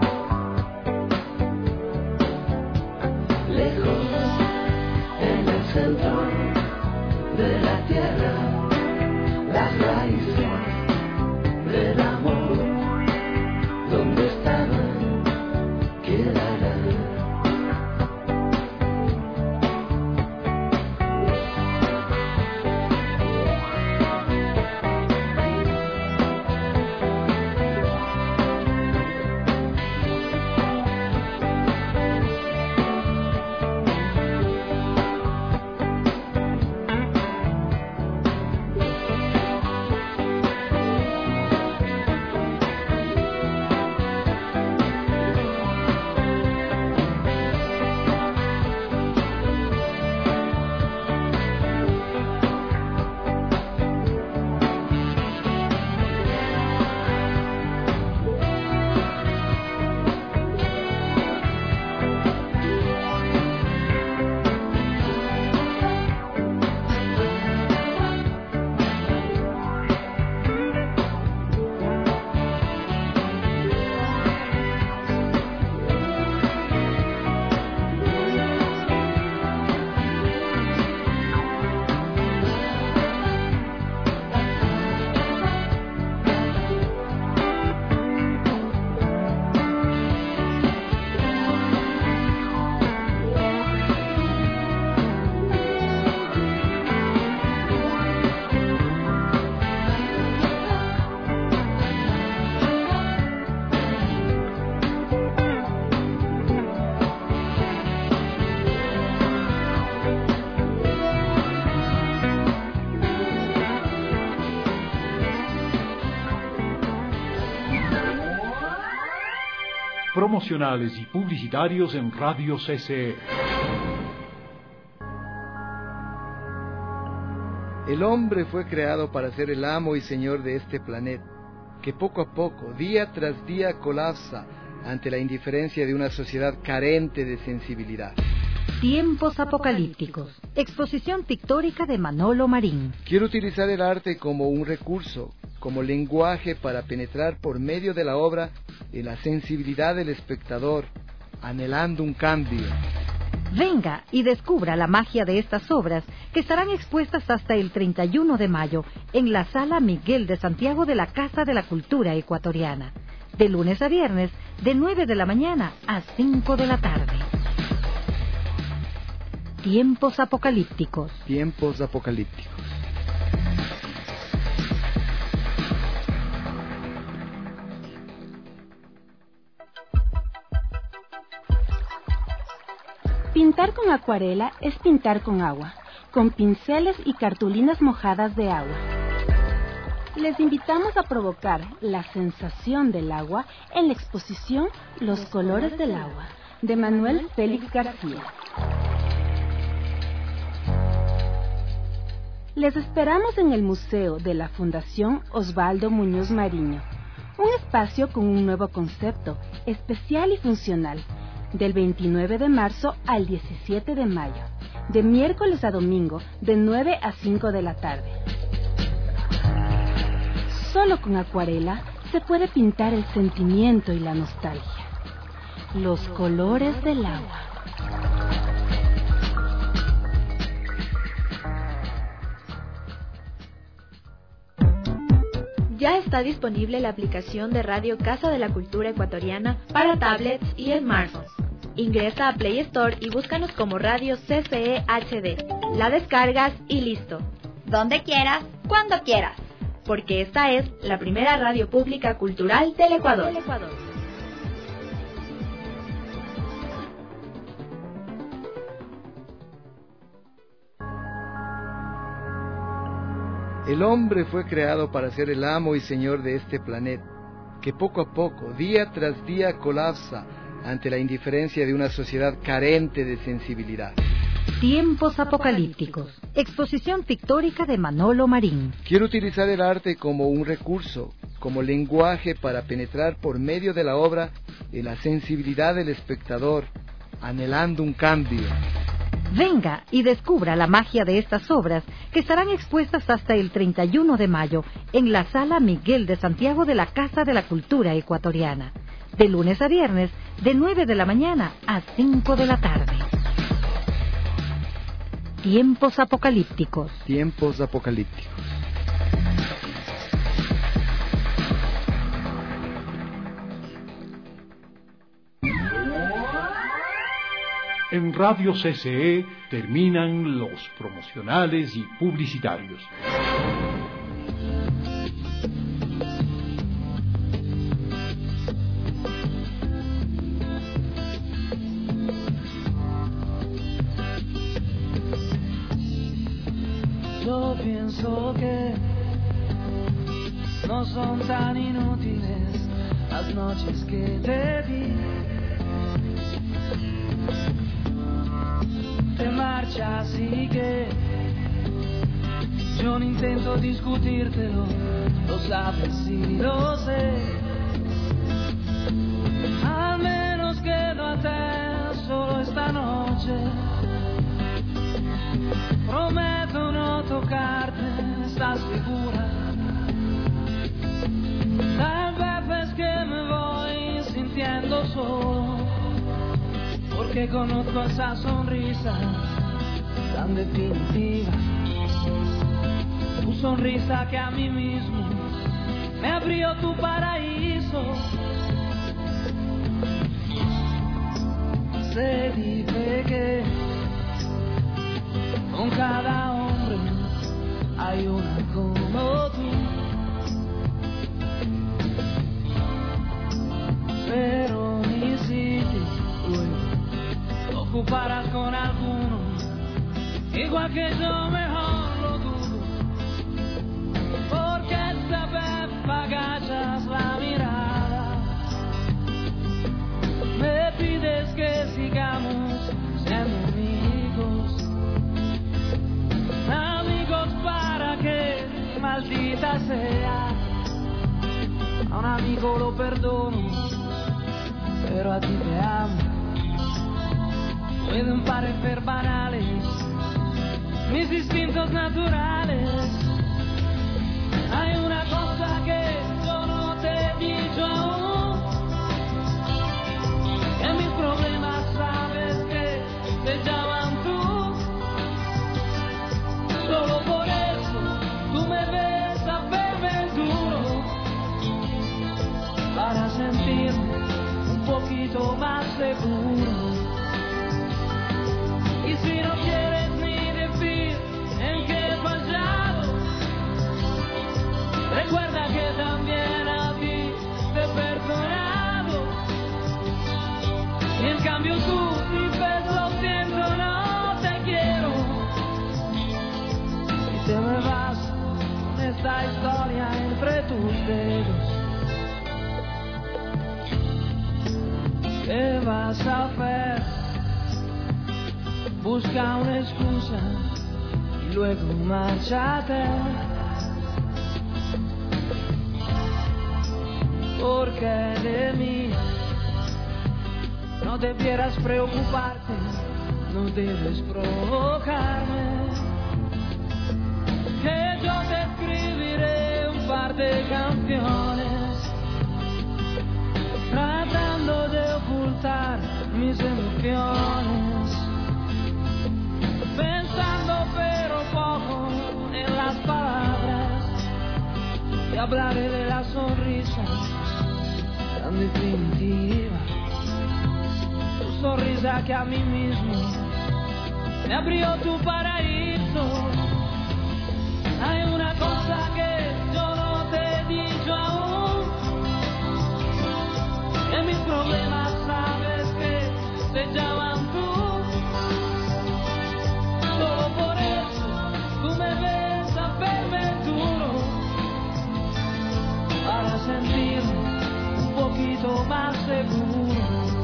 Lejos, en el centro de la tierra, las raíces del amor, donde estaban, quedarán. Promocionales y publicitarios en Radio C C E. El hombre fue creado para ser el amo y señor de este planeta, que poco a poco, día tras día, colapsa ante la indiferencia de una sociedad carente de sensibilidad. Tiempos apocalípticos. Exposición pictórica de Manolo Marín. Quiero utilizar el arte como un recurso, como lenguaje para penetrar por medio de la obra en la sensibilidad del espectador, anhelando un cambio. Venga y descubra la magia de estas obras que estarán expuestas hasta el treinta y uno de mayo en la Sala Miguel de Santiago de la Casa de la Cultura Ecuatoriana, de lunes a viernes, de nueve de la mañana a cinco de la tarde. Tiempos apocalípticos. Tiempos apocalípticos. Pintar con acuarela es pintar con agua, con pinceles y cartulinas mojadas de agua. Les invitamos a provocar la sensación del agua en la exposición Los colores del agua, de Manuel Félix García. Les esperamos en el Museo de la Fundación Osvaldo Muñoz Mariño, un espacio con un nuevo concepto, especial y funcional, del veintinueve de marzo al diecisiete de mayo, de miércoles a domingo, de nueve a cinco de la tarde. Solo con acuarela se puede pintar el sentimiento y la nostalgia. Los colores del agua. Ya está disponible la aplicación de Radio Casa de la Cultura Ecuatoriana para tablets y smartphones. Ingresa a Play Store y búscanos como Radio C C E H D. La descargas y listo. Donde quieras, cuando quieras. Porque esta es la primera radio pública cultural del Ecuador. Del Ecuador. El hombre fue creado para ser el amo y señor de este planeta, que poco a poco, día tras día, colapsa ante la indiferencia de una sociedad carente de sensibilidad. Tiempos apocalípticos. Exposición pictórica de Manolo Marín. Quiero utilizar el arte como un recurso, como lenguaje para penetrar por medio de la obra en la sensibilidad del espectador, anhelando un cambio. Venga y descubra la magia de estas obras que estarán expuestas hasta el treinta y uno de mayo en la Sala Miguel de Santiago de la Casa de la Cultura Ecuatoriana. De lunes a viernes, de nueve de la mañana a cinco de la tarde. Tiempos apocalípticos. Tiempos apocalípticos. En Radio C C E terminan los promocionales y publicitarios. Yo pienso que no son tan inútiles las noches que te di. Te marchas y que yo no intento discutírtelo, lo sabes y lo sé. Al menos quédate solo esta noche. Prometo no tocarte, ¿estás segura? Tal vez es que me voy sintiendo solo, porque conozco esa sonrisa tan definitiva, tu sonrisa que a mí mismo me abrió tu paraíso. Se dice que con cada hombre hay una como tú, pero ni si te ocuparás con alguno, igual que yo mejor lo dudo, porque esta vez agachas la mirada, me pides que sigamos siendo amigos, amigos para que, maldita sea, a un amigo lo perdono, pero a ti te amo. Pueden parecer banales mis instintos naturales. Hay una cosa que yo no te he dicho aún, que mis problemas sabes que te llaman tú. Solo por eso tú me ves a verme duro, para sentirme un poquito más seguro. Y si no quieres ni decir en qué he fallado, recuerda que también a ti te he perdonado. Y en cambio tú dices lo siento, no te quiero, y te me vas con esta historia entre tus dedos. ¿Qué vas a hacer? Busca una excusa y luego márchate, porque de mí no debieras preocuparte, no debes provocarme, que yo te escribiré un par de canciones, tratando de ocultar mis emociones, pensando pero poco en las palabras, y hablaré de la sonrisa tan definitiva, tu sonrisa que a mí mismo me abrió tu paraíso. Hay una cosa que yo no te he dicho aún, que mis problemas sabes que se llaman tú. Solo por eso tú me ves a verme duro, para sentirme un poquito más seguro.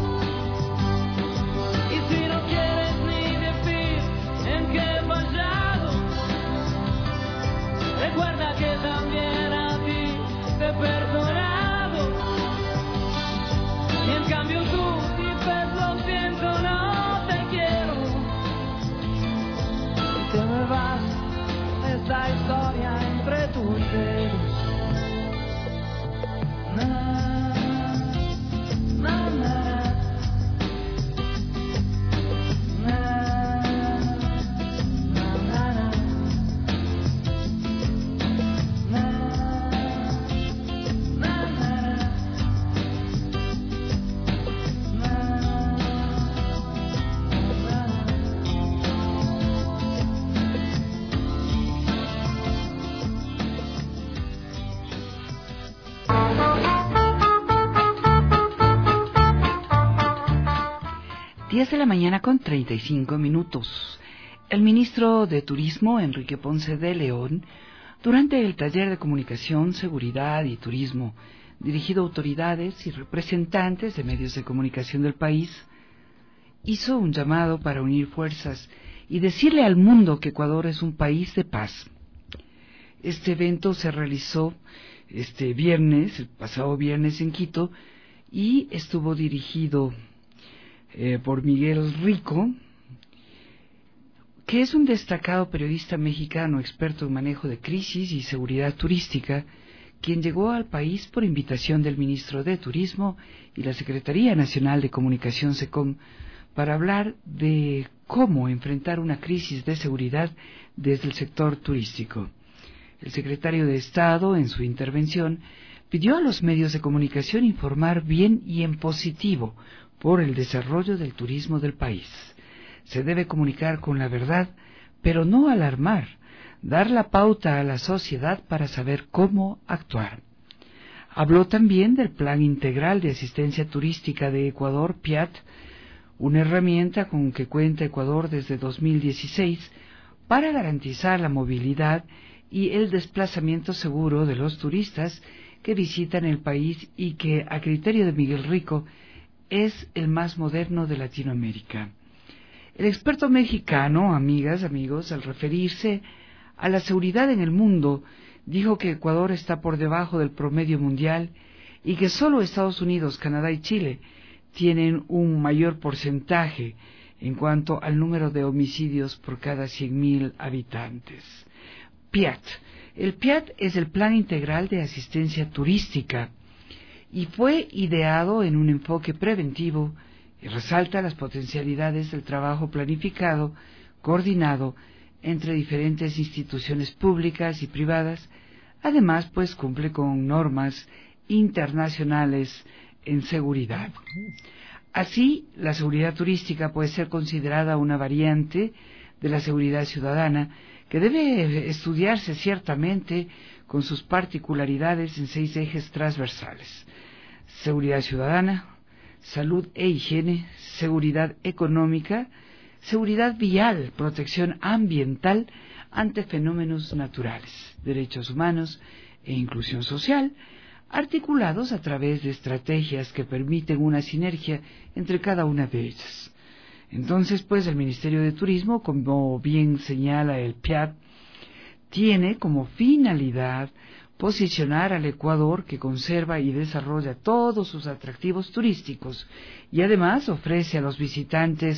Y si no quieres ni decir en qué he fallado, recuerda que también a ti te he perdonado. Y en cambio tú dices lo siento, no te quiero, y te me vas con esta historia entre tus dedos. Na, na, na. diez de la mañana con treinta y cinco minutos. El ministro de Turismo, Enrique Ponce de León, durante el taller de comunicación, seguridad y turismo, dirigido a autoridades y representantes de medios de comunicación del país, hizo un llamado para unir fuerzas y decirle al mundo que Ecuador es un país de paz. Este evento se realizó este viernes, el pasado viernes en Quito, y estuvo dirigido Eh, por Miguel Rico, que es un destacado periodista mexicano experto en manejo de crisis y seguridad turística, quien llegó al país por invitación del ministro de Turismo y la Secretaría Nacional de Comunicación SECOM para hablar de cómo enfrentar una crisis de seguridad desde el sector turístico. El secretario de Estado, en su intervención, pidió a los medios de comunicación informar bien y en positivo por el desarrollo del turismo del país. Se debe comunicar con la verdad, pero no alarmar, dar la pauta a la sociedad para saber cómo actuar. Habló también del Plan Integral de Asistencia Turística de Ecuador, P I A T, una herramienta con que cuenta Ecuador desde dos mil dieciséis para garantizar la movilidad y el desplazamiento seguro de los turistas que visitan el país y que, a criterio de Miguel Rico, es el más moderno de Latinoamérica. El experto mexicano, amigas, amigos, al referirse a la seguridad en el mundo, dijo que Ecuador está por debajo del promedio mundial y que solo Estados Unidos, Canadá y Chile tienen un mayor porcentaje en cuanto al número de homicidios por cada cien mil habitantes. P I A T. El P I A T es el Plan Integral de Asistencia Turística y fue ideado en un enfoque preventivo y resalta las potencialidades del trabajo planificado, coordinado entre diferentes instituciones públicas y privadas. Además, pues cumple con normas internacionales en seguridad. Así, la seguridad turística puede ser considerada una variante de la seguridad ciudadana que debe estudiarse ciertamente con sus particularidades en seis ejes transversales: seguridad ciudadana, salud e higiene, seguridad económica, seguridad vial, protección ambiental ante fenómenos naturales, derechos humanos e inclusión social, articulados a través de estrategias que permiten una sinergia entre cada una de ellas. Entonces, pues, el Ministerio de Turismo, como bien señala el P I A T, tiene como finalidad posicionar al Ecuador, que conserva y desarrolla todos sus atractivos turísticos y además ofrece a los visitantes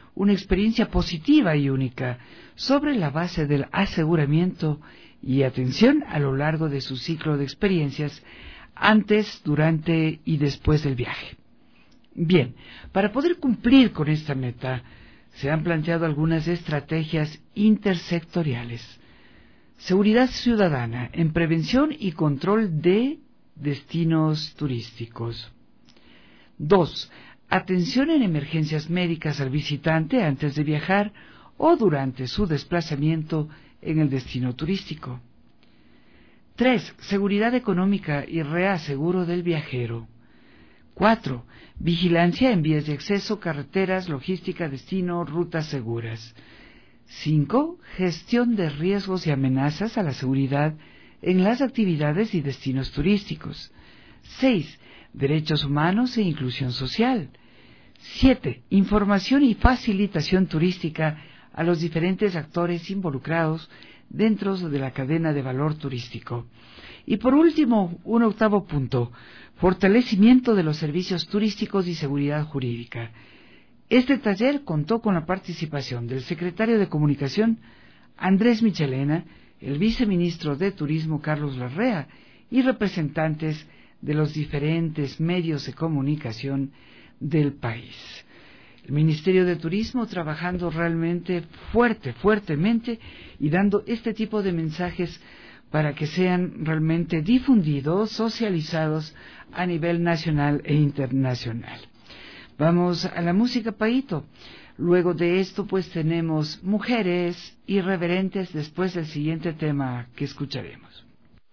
una experiencia positiva y única sobre la base del aseguramiento y atención a lo largo de su ciclo de experiencias antes, durante y después del viaje. Bien, para poder cumplir con esta meta, se han planteado algunas estrategias intersectoriales. Seguridad ciudadana en prevención y control de destinos turísticos. Dos. Atención en emergencias médicas al visitante antes de viajar o durante su desplazamiento en el destino turístico. Tres. Seguridad económica y reaseguro del viajero. Cuatro. Vigilancia en vías de acceso, carreteras, logística, destino, rutas seguras. Cinco. Gestión de riesgos y amenazas a la seguridad en las actividades y destinos turísticos. Seis. Derechos humanos e inclusión social. Siete. Información y facilitación turística a los diferentes actores involucrados dentro de la cadena de valor turístico. Y por último, un octavo punto, fortalecimiento de los servicios turísticos y seguridad jurídica. Este taller contó con la participación del secretario de Comunicación, Andrés Michelena, el viceministro de Turismo, Carlos Larrea, y representantes de los diferentes medios de comunicación del país. El Ministerio de Turismo trabajando realmente fuerte, fuertemente y dando este tipo de mensajes para que sean realmente difundidos, socializados a nivel nacional e internacional. Vamos a la música, Paito. Luego de esto, pues tenemos Mujeres Irreverentes después del siguiente tema que escucharemos.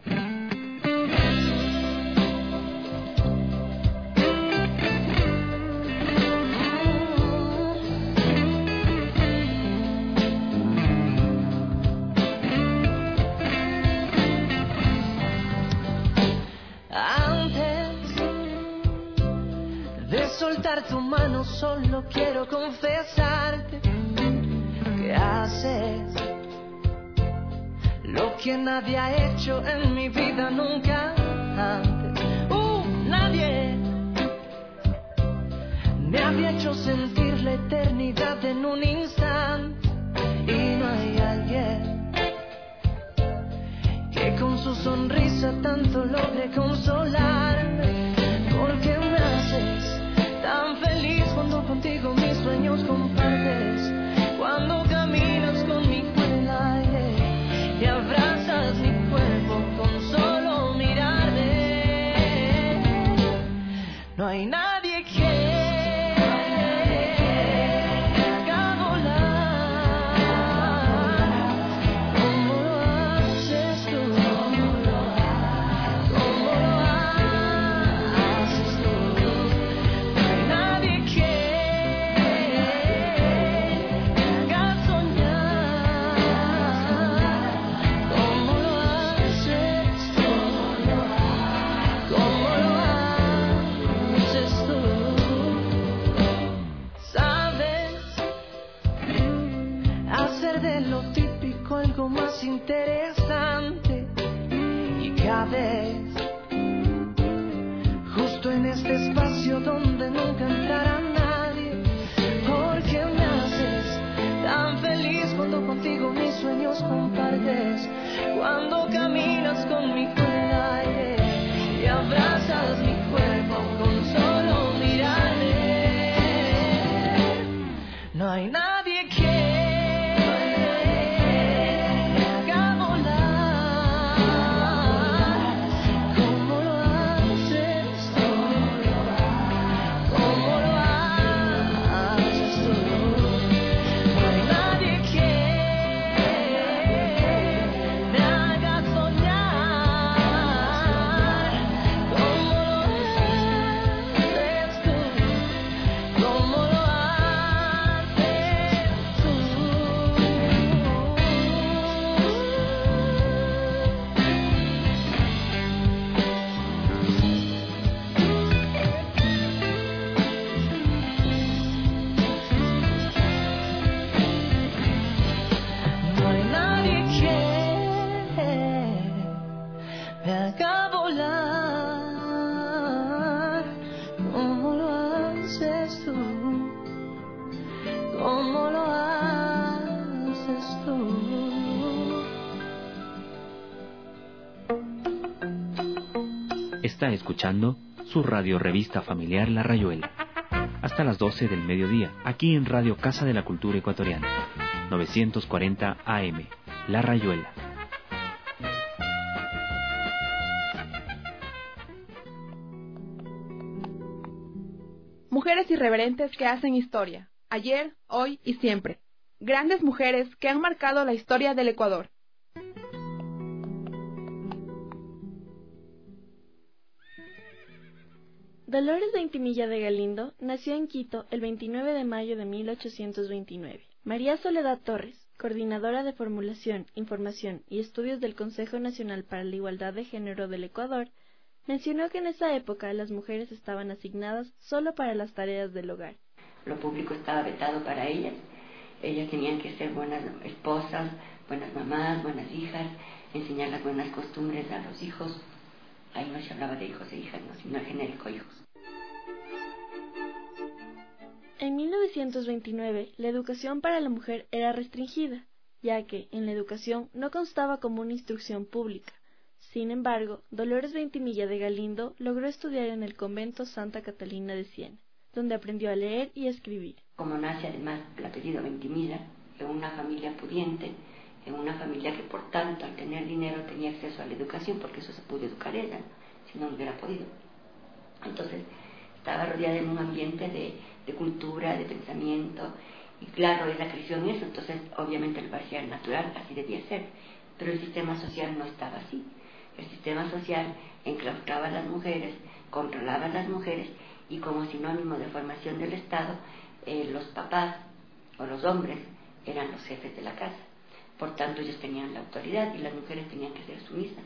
Soltar tu mano, solo quiero confesarte que haces lo que nadie ha hecho en mi vida nunca antes. Uh, nadie me había hecho sentir la eternidad en un instante, y no hay alguien que con su sonrisa tanto logre consolarme, porque me haces tan feliz cuando contigo mis sueños compartes, cuando caminas conmigo en el aire y abrazas mi cuerpo con solo mirarme. No hay nadie que más interesante, y cabes justo en este espacio donde nunca entrará nadie, porque me haces tan feliz cuando contigo mis sueños compartes, cuando caminas conmigo en el aire y abrazas mi cuerpo con solo mirarme. No hay nadie que Está escuchando su radio revista familiar La Rayuela. Hasta las doce del mediodía, aquí en Radio Casa de la Cultura Ecuatoriana. novecientos cuarenta A M, La Rayuela. Mujeres irreverentes que hacen historia, ayer, hoy y siempre. Grandes mujeres que han marcado la historia del Ecuador. Dolores Veintimilla de Galindo nació en Quito el veintinueve de mayo de mil ochocientos veintinueve. María Soledad Torres, coordinadora de Formulación, Información y Estudios del Consejo Nacional para la Igualdad de Género del Ecuador, mencionó que en esa época las mujeres estaban asignadas solo para las tareas del hogar. Lo público estaba vetado para ellas. Ellas tenían que ser buenas esposas, buenas mamás, buenas hijas, enseñar las buenas costumbres a los hijos. Ahí no se hablaba de hijos e hijas, no, sino el genérico hijos. En mil novecientos veintinueve, la educación para la mujer era restringida, ya que en la educación no constaba como una instrucción pública. Sin embargo, Dolores Veintimilla de Galindo logró estudiar en el convento Santa Catalina de Siena, donde aprendió a leer y a escribir. Como nace además el apellido Veintimilla, en una familia pudiente, en una familia que por tanto al tener dinero tenía acceso a la educación, porque eso se pudo educar ella, si no, no hubiera podido. Entonces estaba rodeada en un ambiente de, de cultura, de pensamiento, y claro, ella creció en eso, entonces obviamente le parecía natural, así debía ser, pero el sistema social no estaba así. El sistema social enclaustraba a las mujeres, controlaba a las mujeres, y como sinónimo de formación del Estado, eh, los papás o los hombres eran los jefes de la casa. Por tanto, ellos tenían la autoridad y las mujeres tenían que ser sumisas.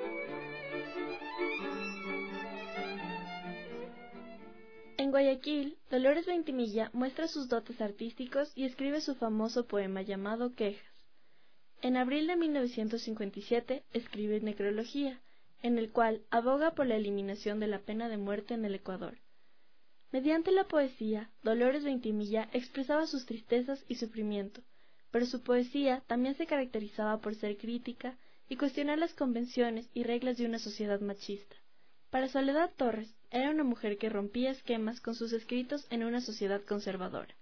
En Guayaquil, Dolores Veintimilla muestra sus dotes artísticos y escribe su famoso poema llamado Quejas. En abril de mil novecientos cincuenta y siete escribe Necrología, en el cual aboga por la eliminación de la pena de muerte en el Ecuador. Mediante la poesía, Dolores Veintimilla expresaba sus tristezas y sufrimiento, pero su poesía también se caracterizaba por ser crítica y cuestionar las convenciones y reglas de una sociedad machista. Para Soledad Torres, era una mujer que rompía esquemas con sus escritos en una sociedad conservadora.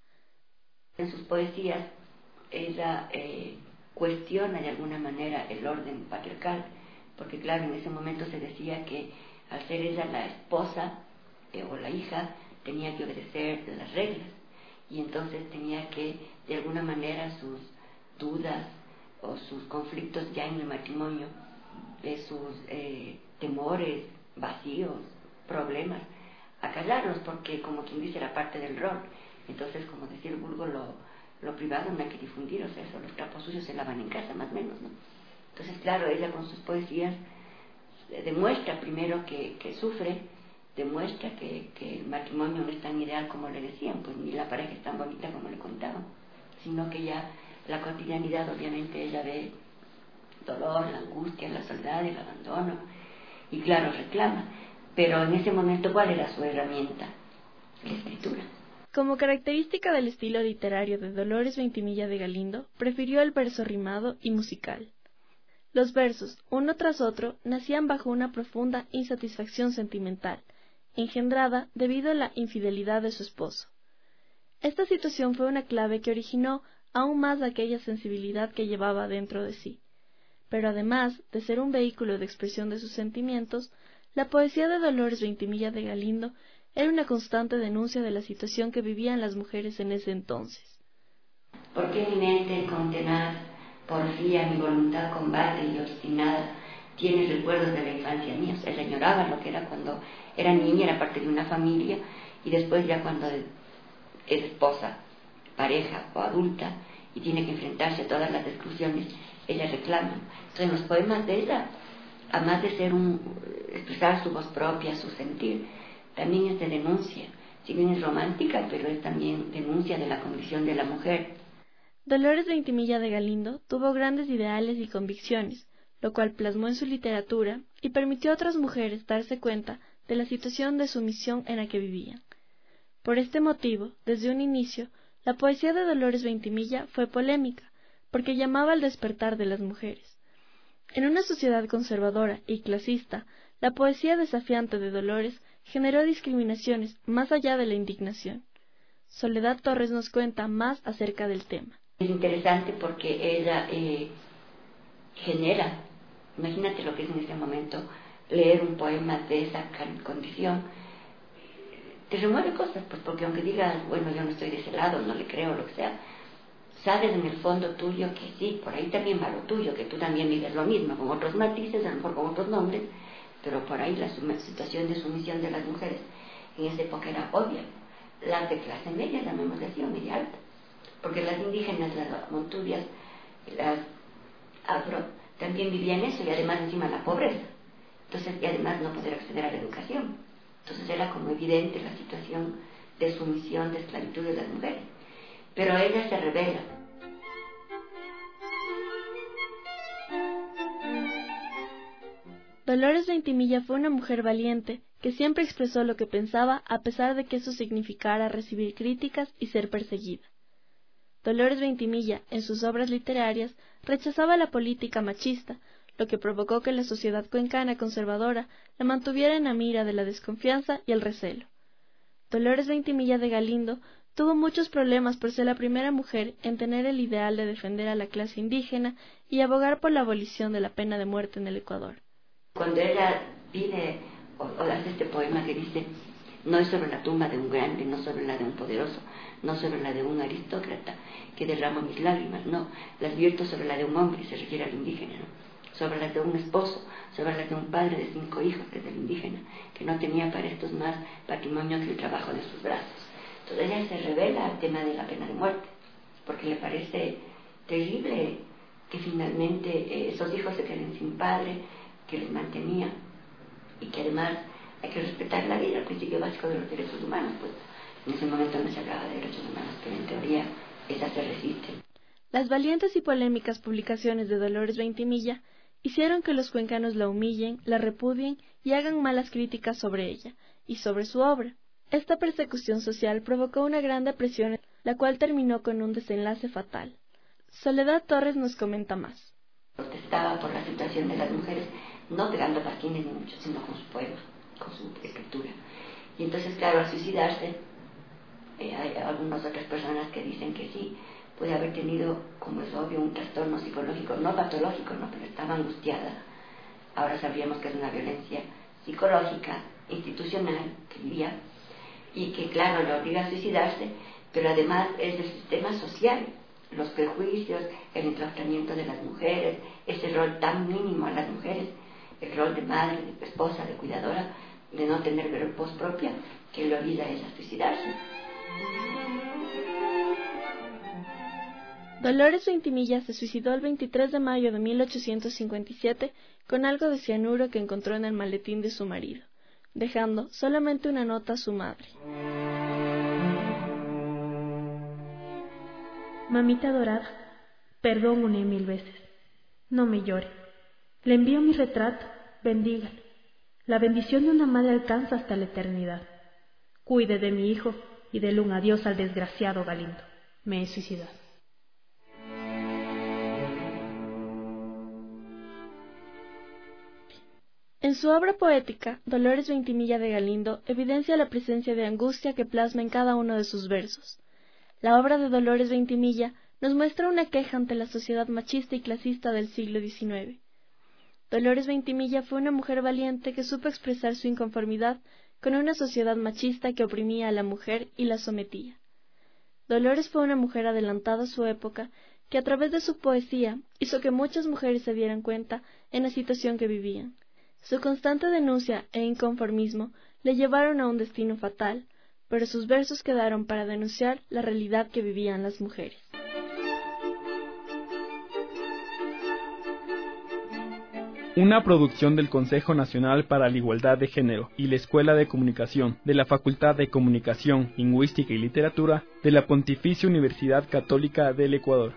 En sus poesías, ella eh, cuestiona de alguna manera el orden patriarcal, porque claro, en ese momento se decía que al ser ella la esposa eh, o la hija, tenía que obedecer las reglas, y entonces tenía que, de alguna manera, sus dudas o sus conflictos ya en el matrimonio, de sus eh, temores, vacíos, problemas, acallarlos, porque como quien dice era parte del rol. Entonces, como decía el vulgo, lo, lo privado no hay que difundir, o sea, eso, los trapos sucios se lavan en casa, más o menos, ¿no? Entonces, claro, ella con sus poesías demuestra primero que, que sufre, demuestra que, que el matrimonio no es tan ideal como le decían, pues ni la pareja es tan bonita como le contaban, sino que ya la cotidianidad, obviamente, ella ve dolor, la angustia, la soledad, el abandono, y claro, reclama. Pero en ese momento, ¿cuál era su herramienta? La escritura. Como característica del estilo literario de Dolores Veintimilla de Galindo, prefirió el verso rimado y musical. Los versos, uno tras otro, nacían bajo una profunda insatisfacción sentimental, engendrada debido a la infidelidad de su esposo. Esta situación fue una clave que originó aún más aquella sensibilidad que llevaba dentro de sí. Pero además de ser un vehículo de expresión de sus sentimientos, la poesía de Dolores Veintimilla de Galindo era una constante denuncia de la situación que vivían las mujeres en ese entonces. ¿Por qué mi mente con tenaz porfía, mi voluntad combate y obstinada tiene recuerdos de la infancia mía? O sea, ella añoraba lo que era cuando era niña, era parte de una familia, y después ya cuando es esposa, pareja o adulta y tiene que enfrentarse a todas las exclusiones, ella reclama. Entonces, los poemas de ella, además de ser un expresar su voz propia, su sentir, también es de denuncia. Si bien es romántica, pero es también denuncia de la condición de la mujer. Dolores Veintimilla de Galindo tuvo grandes ideales y convicciones, lo cual plasmó en su literatura y permitió a otras mujeres darse cuenta de la situación de sumisión en la que vivían. Por este motivo, desde un inicio, la poesía de Dolores Veintimilla fue polémica, porque llamaba al despertar de las mujeres. En una sociedad conservadora y clasista, la poesía desafiante de Dolores generó discriminaciones más allá de la indignación. Soledad Torres nos cuenta más acerca del tema. Es interesante porque ella eh, genera, imagínate lo que es en ese momento, leer un poema de esa condición, te remueve cosas, pues porque aunque digas, bueno, yo no estoy de ese lado, no le creo, lo que sea, sabes en el fondo tuyo que sí, por ahí también va lo tuyo, que tú también vives lo mismo, con otros matices, a lo mejor con otros nombres, pero por ahí la situación de sumisión de las mujeres en esa época era obvia. Las de clase media, llamémosle así, o media alta, porque las indígenas, las montubias, las afro, también vivían eso, y además encima la pobreza, entonces, y además no poder acceder a la educación. Entonces era como evidente la situación de sumisión, de esclavitud de las mujeres. Pero ella se revela. Dolores Ventimilla fue una mujer valiente que siempre expresó lo que pensaba a pesar de que eso significara recibir críticas y ser perseguida. Dolores Ventimilla, en sus obras literarias, rechazaba la política machista, lo que provocó que la sociedad cuencana conservadora la mantuviera en la mira de la desconfianza y el recelo. Dolores Ventimilla de Galindo tuvo muchos problemas por ser la primera mujer en tener el ideal de defender a la clase indígena y abogar por la abolición de la pena de muerte en el Ecuador. Cuando ella pide o, o hace este poema que dice, no es sobre la tumba de un grande, no sobre la de un poderoso, no sobre la de un aristócrata que derramo mis lágrimas, no, las vierto sobre la de un hombre, se refiere al indígena, ¿no? Sobre las de un esposo, sobre las de un padre de cinco hijos, que es el indígena, que no tenía para estos más patrimonio que el trabajo de sus brazos. Entonces ella se revela al tema de la pena de muerte, porque le parece terrible que finalmente eh, esos hijos se queden sin padre, que les mantenía, y que además hay que respetar la vida, el principio básico de los derechos humanos, pues en ese momento no se hablaba de derechos humanos, pero en teoría esas se resisten. Las valientes y polémicas publicaciones de Dolores Ventimilla hicieron que los cuencanos la humillen, la repudien y hagan malas críticas sobre ella y sobre su obra. Esta persecución social provocó una gran depresión, la cual terminó con un desenlace fatal. Soledad Torres nos comenta más. Protestaba por la situación de las mujeres, no pegando pasquines ni mucho, sino con su poema, con su escritura. Y entonces, claro, al suicidarse, eh, hay algunas otras personas que dicen que sí, puede haber tenido, como es obvio, un trastorno psicológico, no patológico, no, pero estaba angustiada. Ahora sabríamos que es una violencia psicológica, institucional, que vivía, y que, claro, la obliga a suicidarse, pero además es del sistema social, los prejuicios, el enclaustramiento de las mujeres, ese rol tan mínimo a las mujeres, el rol de madre, de esposa, de cuidadora, de no tener voz propia, que le obliga a ella a suicidarse. Dolores Ventimilla se suicidó el veintitrés de mayo de mil ochocientos cincuenta y siete con algo de cianuro que encontró en el maletín de su marido, dejando solamente una nota a su madre. Mamita dorada, perdón una y mil veces. No me llore. Le envío mi retrato, bendígalo. La bendición de una madre alcanza hasta la eternidad. Cuide de mi hijo y dele un adiós al desgraciado Galindo. Me he suicidado. En su obra poética, Dolores Ventimilla de Galindo evidencia la presencia de angustia que plasma en cada uno de sus versos. La obra de Dolores Ventimilla nos muestra una queja ante la sociedad machista y clasista del siglo diecinueve. Dolores Ventimilla fue una mujer valiente que supo expresar su inconformidad con una sociedad machista que oprimía a la mujer y la sometía. Dolores fue una mujer adelantada a su época que a través de su poesía hizo que muchas mujeres se dieran cuenta en la situación que vivían. Su constante denuncia e inconformismo le llevaron a un destino fatal, pero sus versos quedaron para denunciar la realidad que vivían las mujeres. Una producción del Consejo Nacional para la Igualdad de Género y la Escuela de Comunicación de la Facultad de Comunicación, Lingüística y Literatura de la Pontificia Universidad Católica del Ecuador.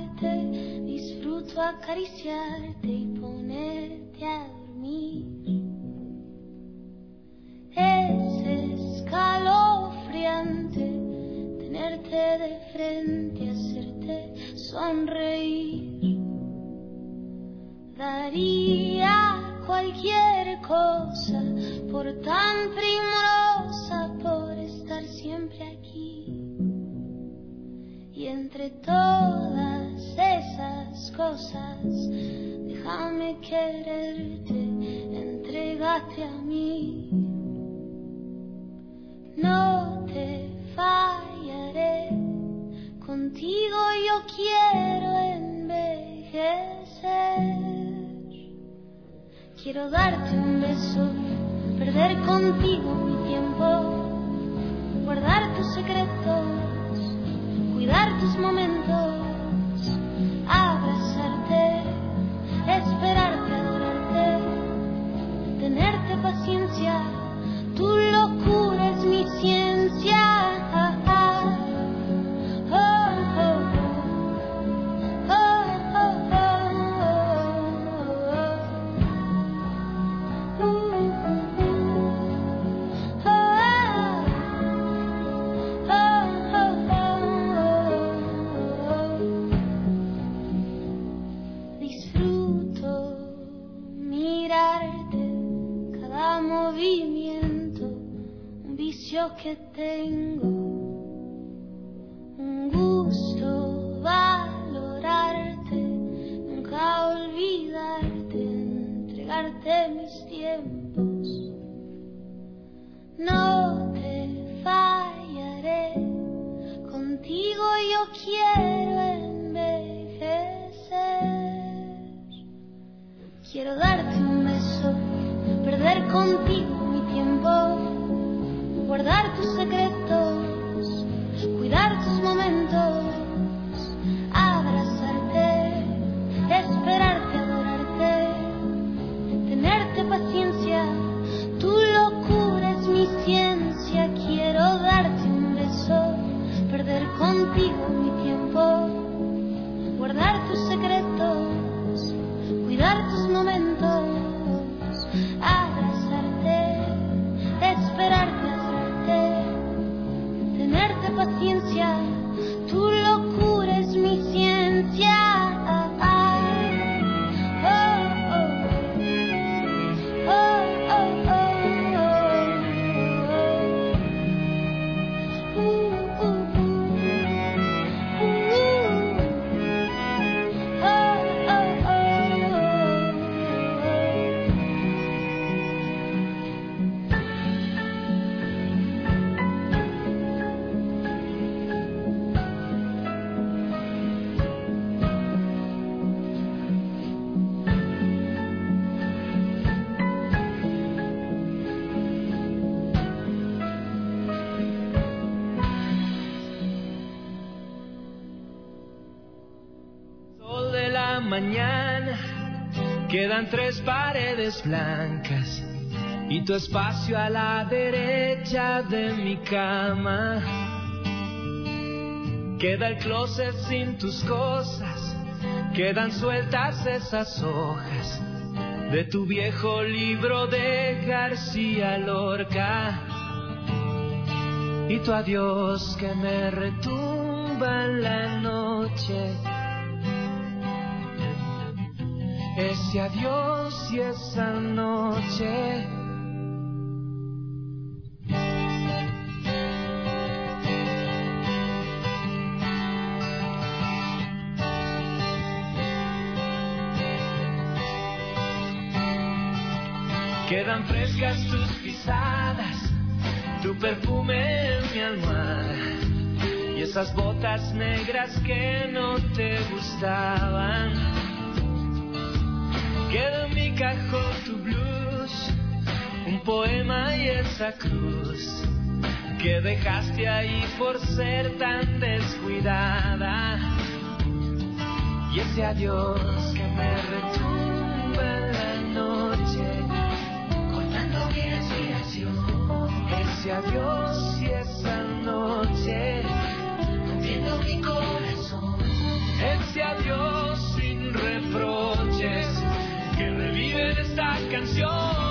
besarte, disfruto acariciarte y ponerte a dormir. Es escalofriante tenerte de frente, hacerte sonreír. Daría cualquier cosa por tan primorosa, por estar siempre aquí. Y entre todas esas cosas, déjame quererte, entrégate a mí. No te fallaré, contigo yo quiero envejecer. Quiero darte un beso, perder contigo mi tiempo, guardar tus secretos, cuidar tus momentos, abrazarte, esperarte, adorarte, tenerte paciencia, tu locura es mi ciencia. Que tengo un gusto valorarte, nunca olvidarte, entregarte mis tiempos. No te fallaré, contigo yo quiero envejecer. Quiero darte un beso, perder contigo mi tiempo, guardar tus secretos, cuidar tus momentos, abrazarte, esperarte, adorarte, tenerte paciencia, tu locura es mi ciencia. Quiero darte un beso, perder contigo mi tiempo, guardar tus secretos, cuidar tus momentos, abrazarte, esperarte, tenerte paciencia, tu locura es mi ciencia. Mañana quedan tres paredes blancas y tu espacio a la derecha de mi cama. Queda el closet sin tus cosas, quedan sueltas esas hojas de tu viejo libro de García Lorca y tu adiós que me retumba en la noche. Ese adiós y esa noche. Quedan frescas tus pisadas, tu perfume en mi almohada y esas botas negras que no te gustaban. Queda en mi cajón tu blues, un poema y esa cruz que dejaste ahí por ser tan descuidada. Y ese adiós que me retumba en la noche, cortando mi respiración. Ese adiós y esa noche, rompiendo mi corazón. Ese adiós adiós sin reproches que reviven esta canción.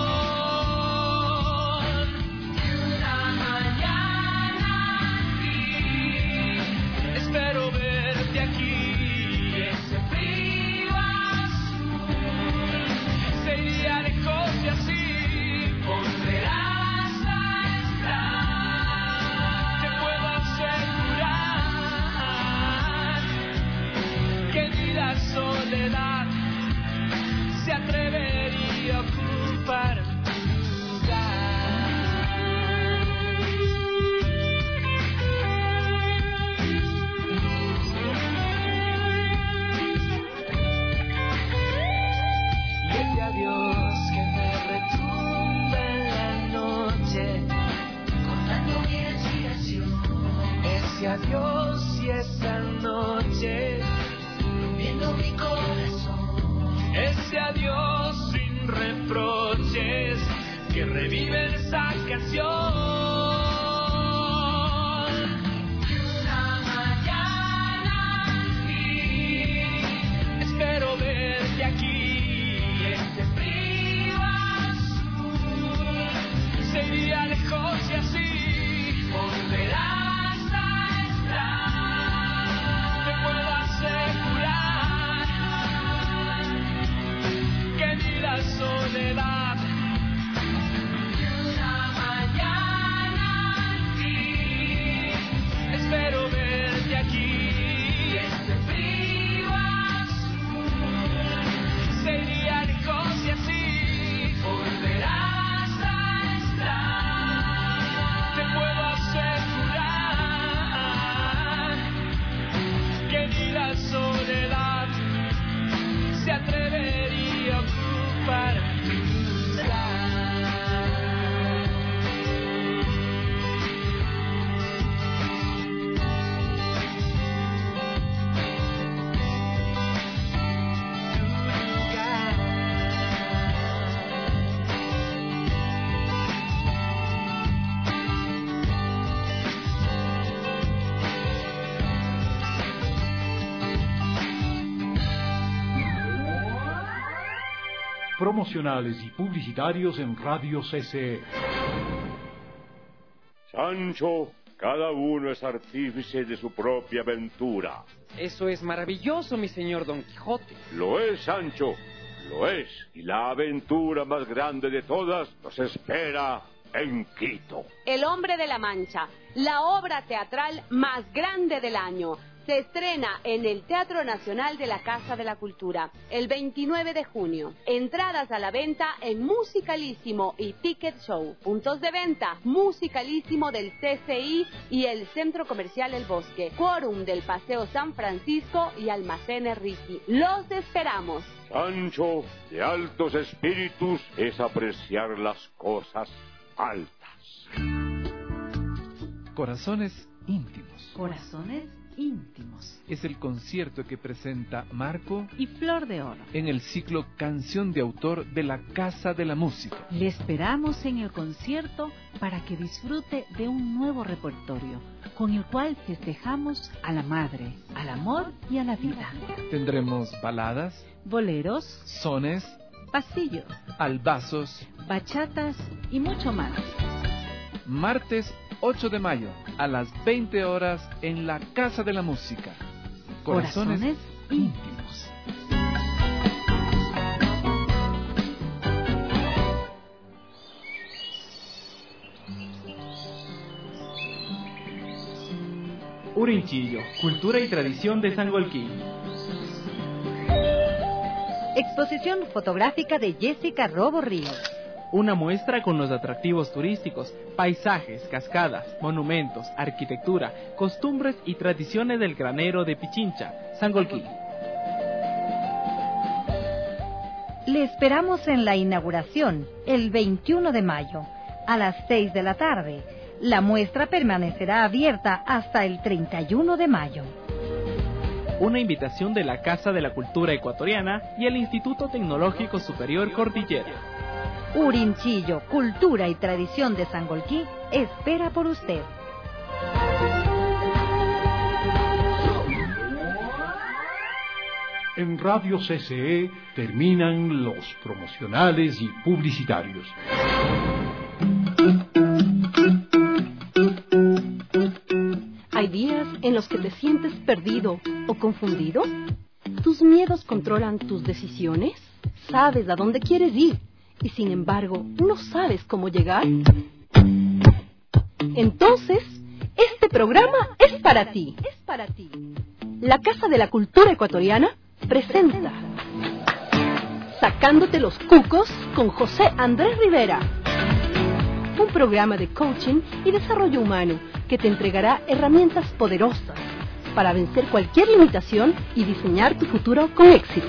Espero verte aquí, ese frío azul sería lejos y así volverás a estar. Te puedo asegurar que ni la soledad se atrevería a ocupar tu lugar. Dios que me retumba en la noche, cortando mi respiración. Ese adiós y esa noche, rompiendo mi corazón. Ese adiós sin reproches que revive esa canción. Una mañana vi, espero verte aquí. Sería lejos y así volverás a estar. Te puedo asegurar que ni la soledad de una mañana aquí. Espero verte aquí. Este frío azul sería lejos y así volverás. La soledad se atrevería a ocupar tu lugar. Promocionales y publicitarios en Radio C C E. Sancho, cada uno es artífice de su propia aventura. Eso es maravilloso, mi señor Don Quijote. Lo es, Sancho, lo es. Y la aventura más grande de todas nos espera en Quito. El Hombre de la Mancha, la obra teatral más grande del año. Se estrena en el Teatro Nacional de la Casa de la Cultura el veintinueve de junio. Entradas a la venta en Musicalísimo y Ticket Show. Puntos de venta: Musicalísimo del C C I y el Centro Comercial El Bosque. Quórum del Paseo San Francisco y Almacenes Ricky. ¡Los esperamos! Sancho, de altos espíritus es apreciar las cosas altas. Corazones íntimos. Corazones íntimos. Es el concierto que presenta Marco y Flor de Oro en el ciclo Canción de Autor de la Casa de la Música. Le esperamos en el concierto para que disfrute de un nuevo repertorio, con el cual festejamos a la madre, al amor y a la vida. Tendremos baladas, boleros, sones, pasillos, albazos, bachatas y mucho más. Martes ocho de mayo, a las veinte horas, en la Casa de la Música. Corazones, Corazones íntimos. Urinchillo, cultura y tradición de Sangolquí. Exposición fotográfica de Jessica Robo Ríos. Una muestra con los atractivos turísticos, paisajes, cascadas, monumentos, arquitectura, costumbres y tradiciones del granero de Pichincha, Sangolquí. Le esperamos en la inauguración, el veintiuno de mayo, a las seis de la tarde. La muestra permanecerá abierta hasta el treinta y uno de mayo. Una invitación de la Casa de la Cultura Ecuatoriana y el Instituto Tecnológico Superior Cordillera. Urinchillo, cultura y tradición de Sangolquí, espera por usted. En Radio C C E terminan los promocionales y publicitarios. ¿Hay días en los que te sientes perdido o confundido? ¿Tus miedos controlan tus decisiones? ¿Sabes a dónde quieres ir y sin embargo no sabes cómo llegar? Entonces, este programa es para ti. Es para ti. La Casa de la Cultura Ecuatoriana presenta Sacándote los Cucos con José Andrés Rivera. Un programa de coaching y desarrollo humano que te entregará herramientas poderosas para vencer cualquier limitación y diseñar tu futuro con éxito.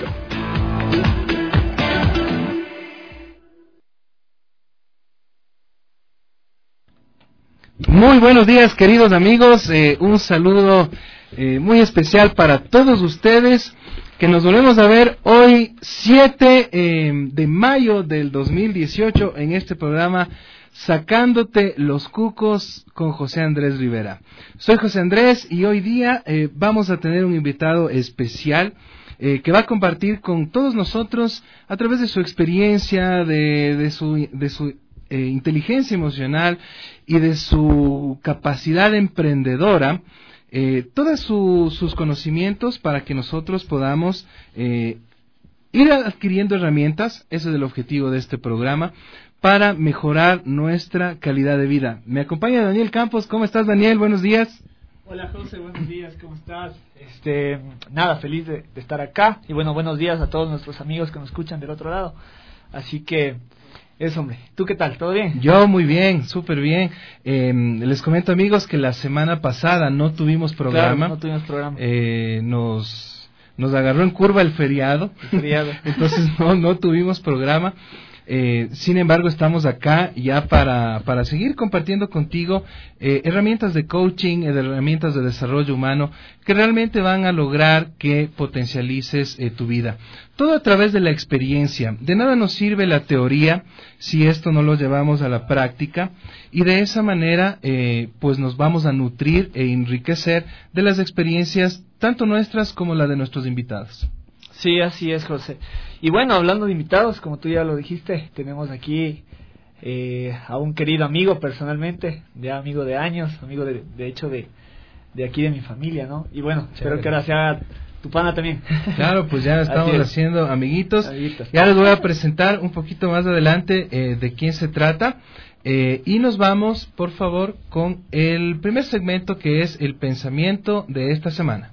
Muy buenos días, queridos amigos. Eh, un saludo eh, muy especial para todos ustedes que nos volvemos a ver hoy siete eh, de mayo del dos mil dieciocho en este programa Sacándote los Cucos con José Andrés Rivera. Soy José Andrés y hoy día eh, vamos a tener un invitado especial eh, que va a compartir con todos nosotros a través de su experiencia, de, de su, de su eh, inteligencia emocional y de su capacidad emprendedora, eh, todos su, sus conocimientos para que nosotros podamos eh, ir adquiriendo herramientas. Ese es el objetivo de este programa, para mejorar nuestra calidad de vida. Me acompaña Daniel Campos. ¿Cómo estás, Daniel? Buenos días. Hola, José. Buenos días. ¿Cómo estás? Este, nada, feliz de, de estar acá. Y bueno, buenos días a todos nuestros amigos que nos escuchan del otro lado. Así que, eso, hombre. ¿Tú qué tal? ¿Todo bien? Yo muy bien, súper bien. Eh, les comento, amigos, que la semana pasada no tuvimos programa. Claro, no tuvimos programa. Eh, nos, nos agarró en curva el feriado. El feriado. Entonces no, no tuvimos programa. Eh, sin embargo, estamos acá ya para, para seguir compartiendo contigo eh, herramientas de coaching, eh, herramientas de desarrollo humano que realmente van a lograr que potencialices eh, tu vida. Todo a través de la experiencia. De nada nos sirve la teoría si esto no lo llevamos a la práctica, y de esa manera eh, pues nos vamos a nutrir e enriquecer de las experiencias tanto nuestras como la de nuestros invitados. Sí, así es, José. Y bueno, hablando de invitados, como tú ya lo dijiste, tenemos aquí eh, a un querido amigo personalmente, ya amigo de años, amigo de, de hecho de, de aquí de mi familia, ¿no? Y bueno, Chévere. Espero que ahora sea tu pana también. Claro, pues ya estamos haciendo amiguitos. amiguitos. Ya les voy a presentar un poquito más adelante eh, de quién se trata. Eh, y nos vamos, por favor, con el primer segmento, que es el pensamiento de esta semana.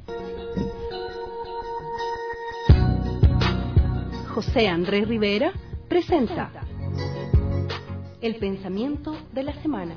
José Andrés Rivera presenta el pensamiento de la semana.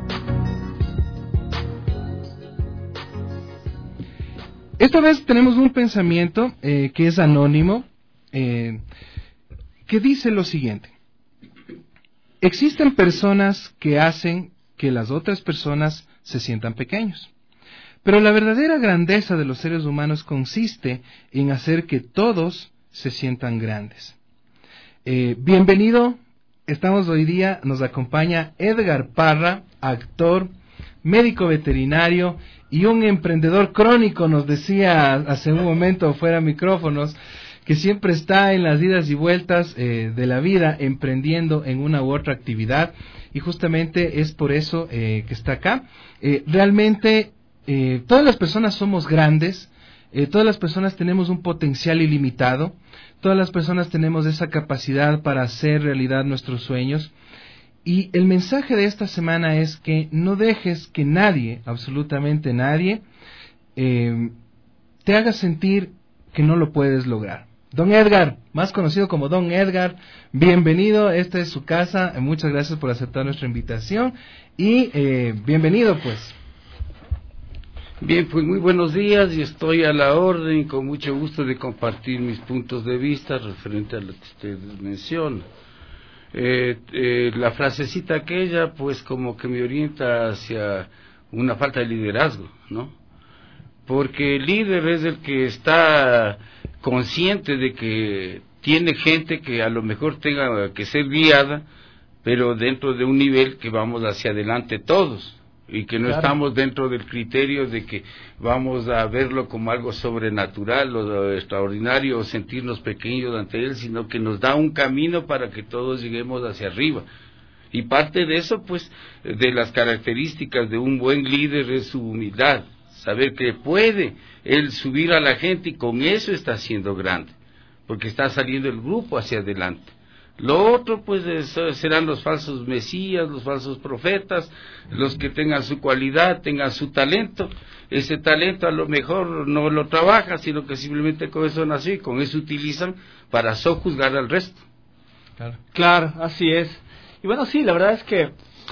Esta vez tenemos un pensamiento eh, que es anónimo, eh, que dice lo siguiente: existen personas que hacen que las otras personas se sientan pequeños, pero la verdadera grandeza de los seres humanos consiste en hacer que todos se sientan grandes. Eh, bienvenido, estamos hoy día, nos acompaña Edgar Parra, actor, médico veterinario y un emprendedor crónico. Nos decía hace un momento fuera micrófonos que siempre está en las idas y vueltas eh, de la vida, emprendiendo en una u otra actividad, y justamente es por eso eh, que está acá. Eh, realmente eh, todas las personas somos grandes. Eh, todas las personas tenemos un potencial ilimitado, todas las personas tenemos esa capacidad para hacer realidad nuestros sueños, y el mensaje de esta semana es que no dejes que nadie, absolutamente nadie, eh, te haga sentir que no lo puedes lograr. Don Edgar, más conocido como Don Edgar, bienvenido, esta es su casa, muchas gracias por aceptar nuestra invitación y eh, bienvenido pues. Bien, pues muy buenos días y estoy a la orden, con mucho gusto de compartir mis puntos de vista referente a lo que usted menciona. Eh, eh, la frasecita aquella, pues como que me orienta hacia una falta de liderazgo, ¿no? Porque el líder es el que está consciente de que tiene gente que a lo mejor tenga que ser guiada, pero dentro de un nivel que vamos hacia adelante todos, y que no Claro. estamos dentro del criterio de que vamos a verlo como algo sobrenatural o extraordinario o sentirnos pequeños ante él, sino que nos da un camino para que todos lleguemos hacia arriba. Y parte de eso, pues, de las características de un buen líder es su humildad, saber que puede él subir a la gente y con eso está siendo grande, porque está saliendo el grupo hacia adelante. Lo otro, pues, es, serán los falsos mesías, los falsos profetas, los que tengan su cualidad, tengan su talento. Ese talento a lo mejor no lo trabaja, sino que simplemente con eso nació y con eso utilizan para sojuzgar al resto. Claro, claro, así es. Y bueno, sí, la verdad es que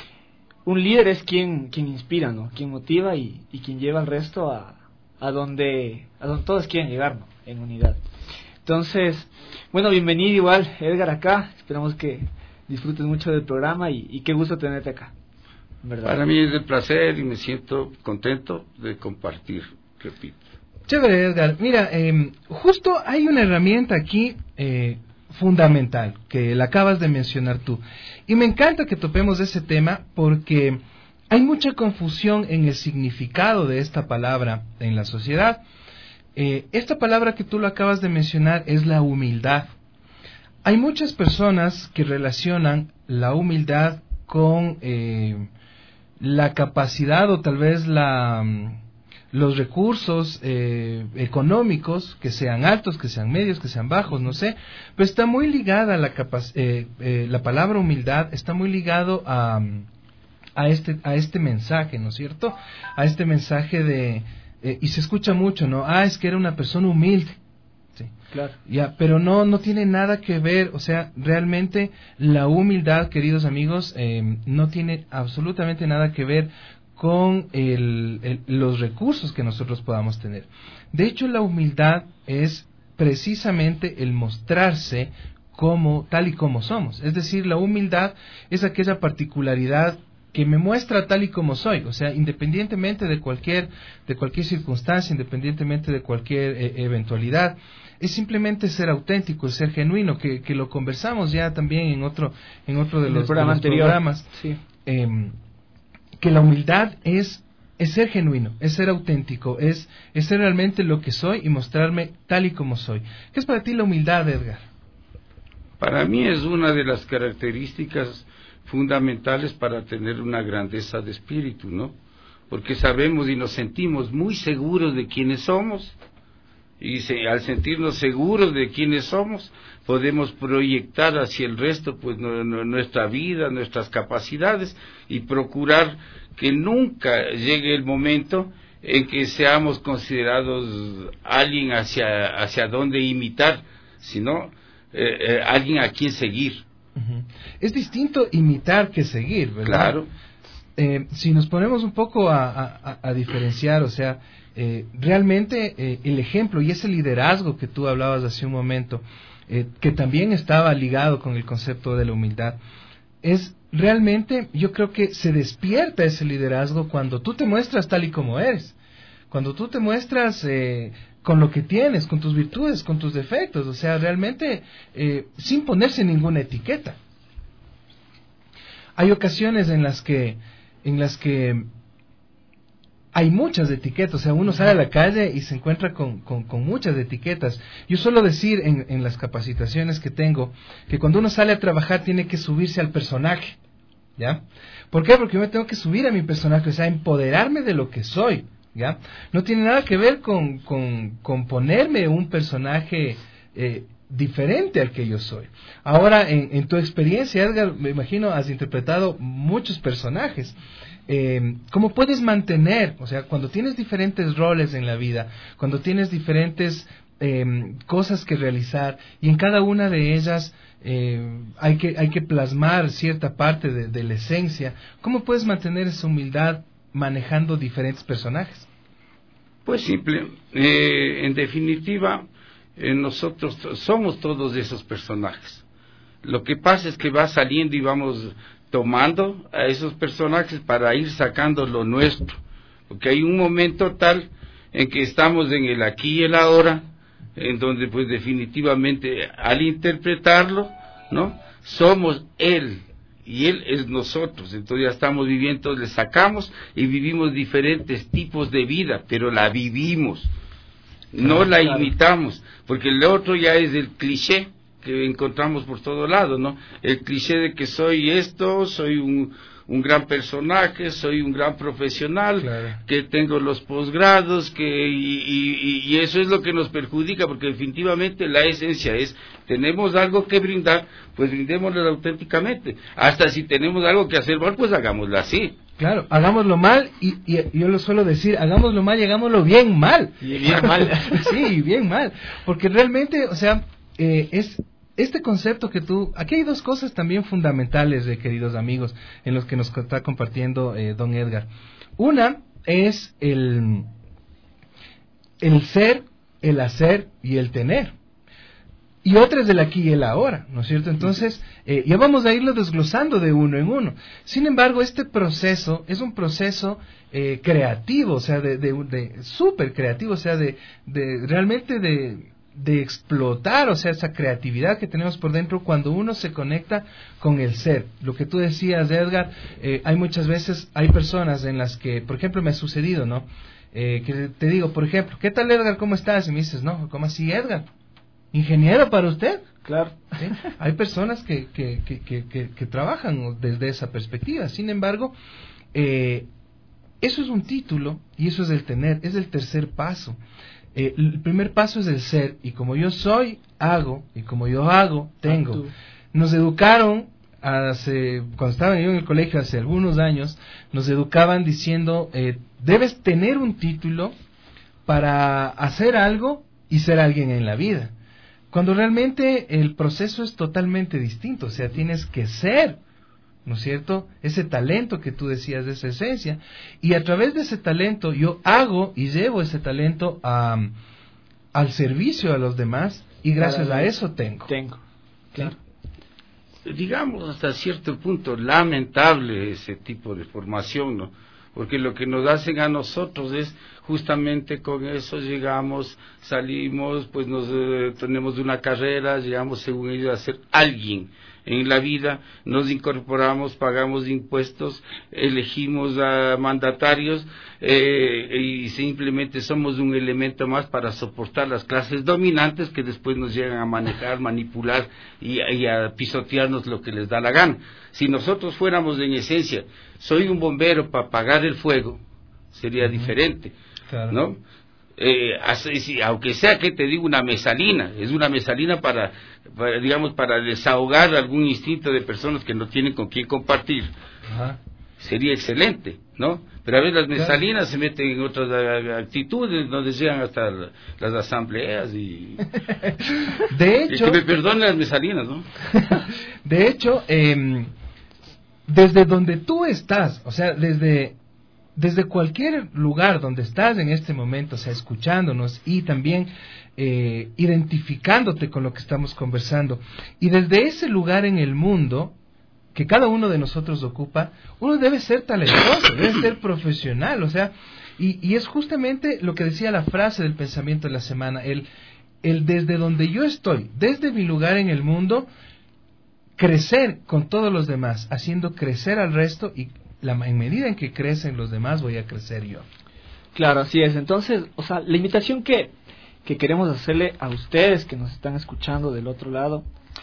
un líder es quien quien inspira, ¿no? Quien motiva y, y quien lleva al resto a, a donde a donde todos quieren llegar, ¿no? En unidad. Entonces, bueno, bienvenido igual, Edgar, acá. Esperamos que disfrutes mucho del programa y, y qué gusto tenerte acá. ¿Verdad? Para mí es un placer y me siento contento de compartir, repito. Chévere, Edgar. Mira, eh, justo hay una herramienta aquí eh, fundamental que la acabas de mencionar tú. Y me encanta que topemos ese tema porque hay mucha confusión en el significado de esta palabra en la sociedad. Eh, esta palabra que tú lo acabas de mencionar es la humildad. Hay muchas personas que relacionan la humildad con eh, la capacidad o tal vez la, los recursos eh, económicos, que sean altos, que sean medios, que sean bajos, no sé, pero está muy ligada a la capac- eh, eh, la palabra humildad está muy ligado a, a, este, a este mensaje, ¿no es cierto? A este mensaje de... Eh, y se escucha mucho, ¿no? Ah, es que era una persona humilde. Sí. Claro. Ya, pero no, no tiene nada que ver, o sea, realmente la humildad, queridos amigos, eh, no tiene absolutamente nada que ver con el, el, los recursos que nosotros podamos tener. De hecho, la humildad es precisamente el mostrarse como tal y como somos. Es decir, la humildad es aquella particularidad que me muestra tal y como soy, o sea, independientemente de cualquier de cualquier circunstancia, independientemente de cualquier eh, eventualidad, es simplemente ser auténtico, ser genuino, que, que lo conversamos ya también en otro en otro de en los, el programa de los anterior. programas, Sí. eh, que la humildad es es ser genuino, es ser auténtico, es es ser realmente lo que soy y mostrarme tal y como soy. ¿Qué es para ti la humildad, Edgar? Para mí es una de las características fundamentales para tener una grandeza de espíritu, ¿no? Porque sabemos y nos sentimos muy seguros de quiénes somos, y se, al sentirnos seguros de quiénes somos, podemos proyectar hacia el resto pues no, no, nuestra vida, nuestras capacidades, y procurar que nunca llegue el momento en que seamos considerados alguien hacia, hacia donde imitar, sino eh, eh, alguien a quien seguir. Es distinto imitar que seguir, ¿verdad? Claro. Eh, si nos ponemos un poco a, a, a diferenciar, o sea, eh, realmente eh, el ejemplo y ese liderazgo que tú hablabas hace un momento, eh, que también estaba ligado con el concepto de la humildad, es realmente, yo creo que se despierta ese liderazgo cuando tú te muestras tal y como eres, cuando tú te muestras eh, con lo que tienes, con tus virtudes, con tus defectos, o sea, realmente eh, sin ponerse ninguna etiqueta. Hay ocasiones en las que en las que hay muchas etiquetas, o sea, uno sale a la calle y se encuentra con, con, con muchas etiquetas. Yo suelo decir en, en las capacitaciones que tengo que cuando uno sale a trabajar tiene que subirse al personaje, ¿ya? ¿Por qué? Porque yo me tengo que subir a mi personaje, o sea, empoderarme de lo que soy, ¿ya? No tiene nada que ver con, con, con ponerme un personaje eh, diferente al que yo soy. Ahora, en, en tu experiencia, Edgar, me imagino has interpretado muchos personajes. Eh, ¿Cómo puedes mantener, o sea, cuando tienes diferentes roles en la vida, cuando tienes diferentes eh, cosas que realizar y en cada una de ellas eh, hay que hay que plasmar cierta parte de, de la esencia, ¿cómo puedes mantener esa humildad manejando diferentes personajes? Pues simple, eh, en definitiva, eh, nosotros somos todos esos personajes. Lo que pasa es que va saliendo y vamos tomando a esos personajes para ir sacando lo nuestro, porque hay un momento tal en que estamos en el aquí y el ahora, en donde pues definitivamente al interpretarlo, ¿no? Somos él y Él es nosotros. Entonces ya estamos viviendo, le sacamos y vivimos diferentes tipos de vida, pero la vivimos, no la claro. imitamos, porque el otro ya es el cliché que encontramos por todo lado, ¿no? El cliché de que soy esto, soy un, un gran personaje, soy un gran profesional, claro. que tengo los posgrados, que y, y, y eso es lo que nos perjudica, porque definitivamente la esencia es, tenemos algo que brindar, pues brindémoslo auténticamente. Hasta si tenemos algo que hacer mal, pues hagámoslo así. Claro, hagámoslo mal, y, y yo lo suelo decir, hagámoslo mal y hagámoslo bien mal. Y bien mal. Sí, bien mal. Porque realmente, o sea, eh, es... este concepto que tú... Aquí hay dos cosas también fundamentales, eh, queridos amigos, en los que nos está compartiendo eh, don Edgar. Una es el, el ser, el hacer y el tener. Y otra es el aquí y el ahora, ¿no es cierto? Entonces, eh, ya vamos a irlo desglosando de uno en uno. Sin embargo, este proceso es un proceso eh, creativo, o sea, de, de, de súper creativo, o sea, de, de realmente de... de explotar, o sea, esa creatividad que tenemos por dentro cuando uno se conecta con el ser. Lo que tú decías, Edgar, eh, hay muchas veces, hay personas en las que, por ejemplo, me ha sucedido, ¿no? Eh, que te digo, por ejemplo, ¿qué tal, Edgar? ¿Cómo estás? Y me dices, no, ¿cómo así, Edgar? ¿Ingeniero para usted? Claro. ¿Sí? Hay personas que, que, que, que, que, que trabajan desde esa perspectiva. Sin embargo, eh, eso es un título y eso es el tener, es el tercer paso. Eh, el primer paso es el ser, y como yo soy, hago, y como yo hago, tengo. Nos educaron, hace, cuando estaba yo en el colegio hace algunos años, nos educaban diciendo, eh, debes tener un título para hacer algo y ser alguien en la vida. Cuando realmente el proceso es totalmente distinto, o sea, tienes que ser, ¿no es cierto?, ese talento que tú decías, de esa esencia, y a través de ese talento yo hago y llevo ese talento a, al servicio a los demás, y gracias a eso tengo. Tengo, claro. ¿Sí? Digamos hasta cierto punto lamentable ese tipo de formación, ¿no? Porque lo que nos hacen a nosotros es justamente con eso llegamos, salimos, pues nos eh, tenemos una carrera, llegamos según ellos a ser alguien en la vida, nos incorporamos, pagamos impuestos, elegimos a mandatarios eh, y simplemente somos un elemento más para soportar las clases dominantes que después nos llegan a manejar, manipular y, y a pisotearnos lo que les da la gana. Si nosotros fuéramos en esencia, soy un bombero para apagar el fuego, sería uh-huh. diferente, claro. ¿no? Eh, así, aunque sea que te digo una mesalina, es una mesalina para, para, digamos, para desahogar algún instinto de personas que no tienen con quién compartir. Ajá. Sería excelente, ¿no? Pero a veces las mesalinas claro. se meten en otras actitudes, donde llegan hasta las asambleas y... De hecho... Y que me perdonen las mesalinas, ¿no? De hecho, eh, desde donde tú estás, o sea, desde... Desde cualquier lugar donde estás en este momento, o sea, escuchándonos y también eh, identificándote con lo que estamos conversando, y desde ese lugar en el mundo que cada uno de nosotros ocupa, uno debe ser talentoso, debe ser profesional, o sea, y, y es justamente lo que decía la frase del pensamiento de la semana, el, el desde donde yo estoy, desde mi lugar en el mundo, crecer con todos los demás, haciendo crecer al resto, y La, en medida en que crecen los demás, voy a crecer yo. Claro, así es. Entonces, o sea, la invitación que, que queremos hacerle a ustedes que nos están escuchando del otro lado,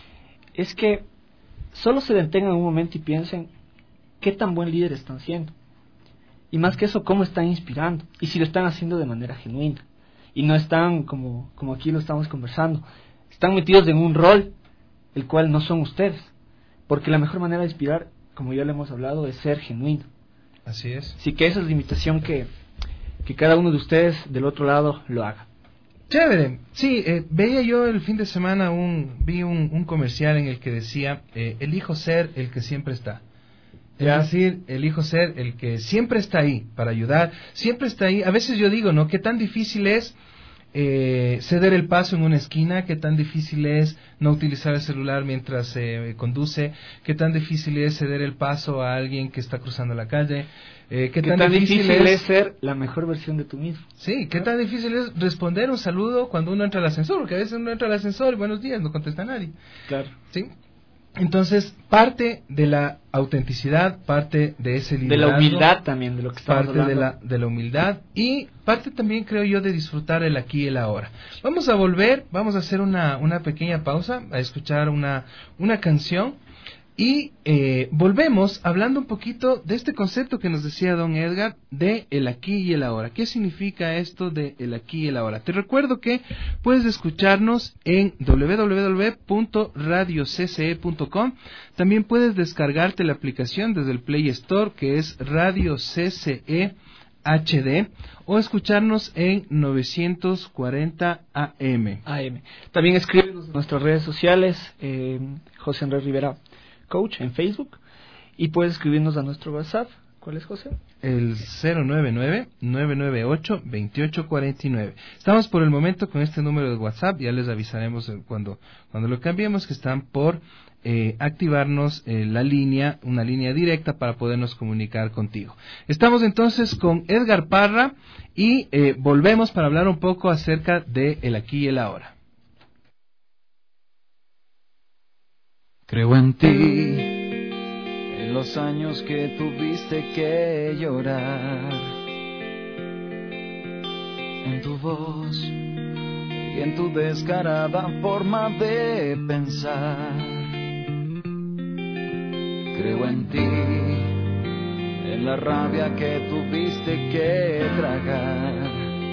es que solo se detengan un momento y piensen qué tan buen líder están siendo. Y más que eso, cómo están inspirando. Y si lo están haciendo de manera genuina. Y no están, como, como aquí lo estamos conversando, están metidos en un rol, el cual no son ustedes. Porque la mejor manera de inspirar, como ya le hemos hablado, es ser genuino. Así es. Así que esa es la invitación que, que cada uno de ustedes del otro lado lo haga. Chévere. Sí, eh, veía yo el fin de semana, un vi un, un comercial en el que decía, eh, elijo ser el que siempre está. Es ya. decir, elijo ser el que siempre está ahí para ayudar, siempre está ahí. A veces yo digo, ¿no? Qué tan difícil es Eh, ceder el paso en una esquina, qué tan difícil es no utilizar el celular mientras se eh, conduce, qué tan difícil es ceder el paso a alguien que está cruzando la calle, eh, qué, ¿Qué tan, tan difícil, difícil es... es ser la mejor versión de tú mismo. Sí, qué tan difícil es responder un saludo cuando uno entra al ascensor, porque a veces uno entra al ascensor y buenos días, no contesta nadie. Claro. ¿Sí? Entonces, parte de la autenticidad, parte de ese liderazgo, de la humildad también, de lo que estamos parte hablando. de la, de la humildad y parte también, creo yo, de disfrutar el aquí y el ahora. Vamos a volver, vamos a hacer una, una pequeña pausa, a escuchar una, una canción y eh, volvemos hablando un poquito de este concepto que nos decía don Edgar de el aquí y el ahora. ¿Qué significa esto de el aquí y el ahora? Te recuerdo que puedes escucharnos en doble u doble u doble u punto radio c c e punto com. También puedes descargarte la aplicación desde el Play Store, que es Radio C C E H D, o escucharnos en novecientos cuarenta A M. A M. También escríbenos en nuestras redes sociales, eh, José Andrés Rivera Coach en Facebook, y puedes escribirnos a nuestro WhatsApp. ¿Cuál es, José? El cero nueve nueve, nueve nueve ocho, dos ocho cuatro nueve. Estamos por el momento con este número de WhatsApp, ya les avisaremos cuando, cuando lo cambiemos, que están por eh, activarnos eh, la línea, una línea directa para podernos comunicar contigo. Estamos entonces con Edgar Parra y eh, volvemos para hablar un poco acerca de el aquí y el ahora. Creo en ti, en los años que tuviste que llorar, en tu voz y en tu descarada forma de pensar. Creo en ti, en la rabia que tuviste que tragar,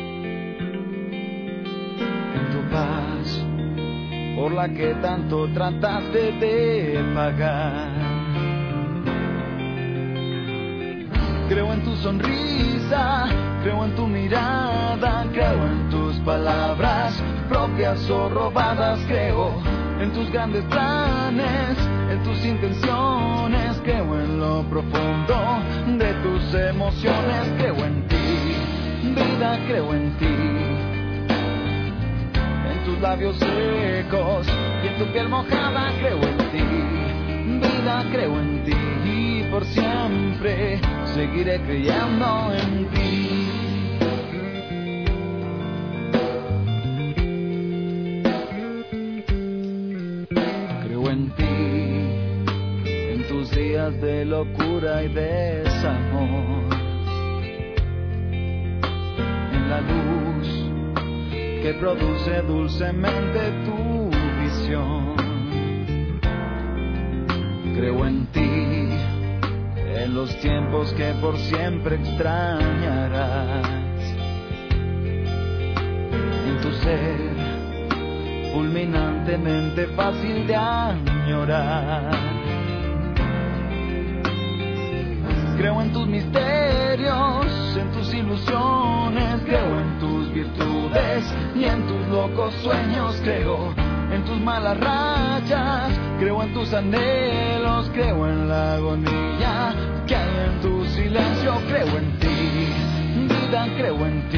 en tu paz por la que tanto trataste de pagar. Creo en tu sonrisa, creo en tu mirada, creo en tus palabras propias o robadas, creo en tus grandes planes, en tus intenciones, creo en lo profundo de tus emociones, creo en ti, vida, creo en ti. Tus labios secos y en tu piel mojada, creo en ti, vida, creo en ti, y por siempre seguiré creyendo en ti. Creo en ti, en tus días de locura y desamor, en la luz que produce dulcemente tu visión. Creo en ti, en los tiempos que por siempre extrañarás, en tu ser fulminantemente fácil de añorar. Creo en tus misterios, en tus ilusiones, creo en tus virtudes y en tus locos sueños, creo en tus malas rachas, creo en tus anhelos, creo en la agonía que hay en tu silencio, creo en ti, vida, creo en ti,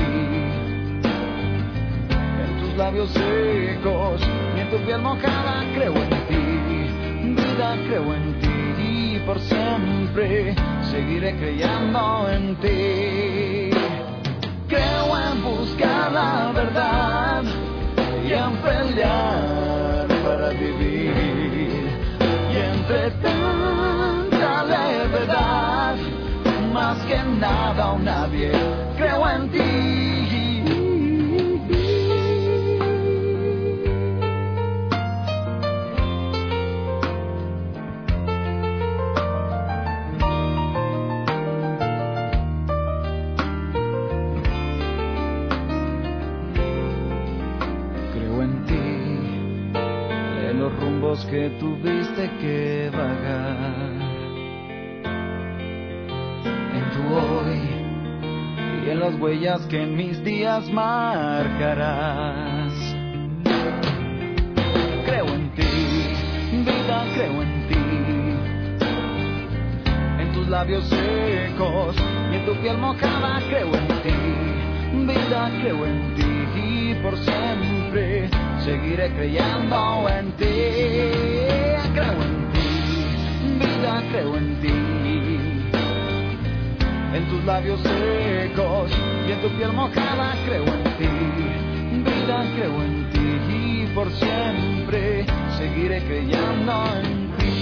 en tus labios secos y en tu piel mojada, creo en ti, vida, creo en ti. Por siempre seguiré creyendo en ti. Creo en buscar la verdad y en pelear para vivir. Y entre tanta levedad, más que nada o nadie, creo en ti. Que tuviste que vagar en tu hoy y en las huellas que en mis días marcarás. Creo en ti, vida, creo en ti, en tus labios secos y en tu piel mojada, creo en ti, vida, creo en ti, y por siempre seguiré creyendo en ti. Creo en ti, vida, creo en ti, en tus labios secos y en tu piel mojada, creo en ti, vida, creo en ti, y por siempre seguiré creyendo en ti.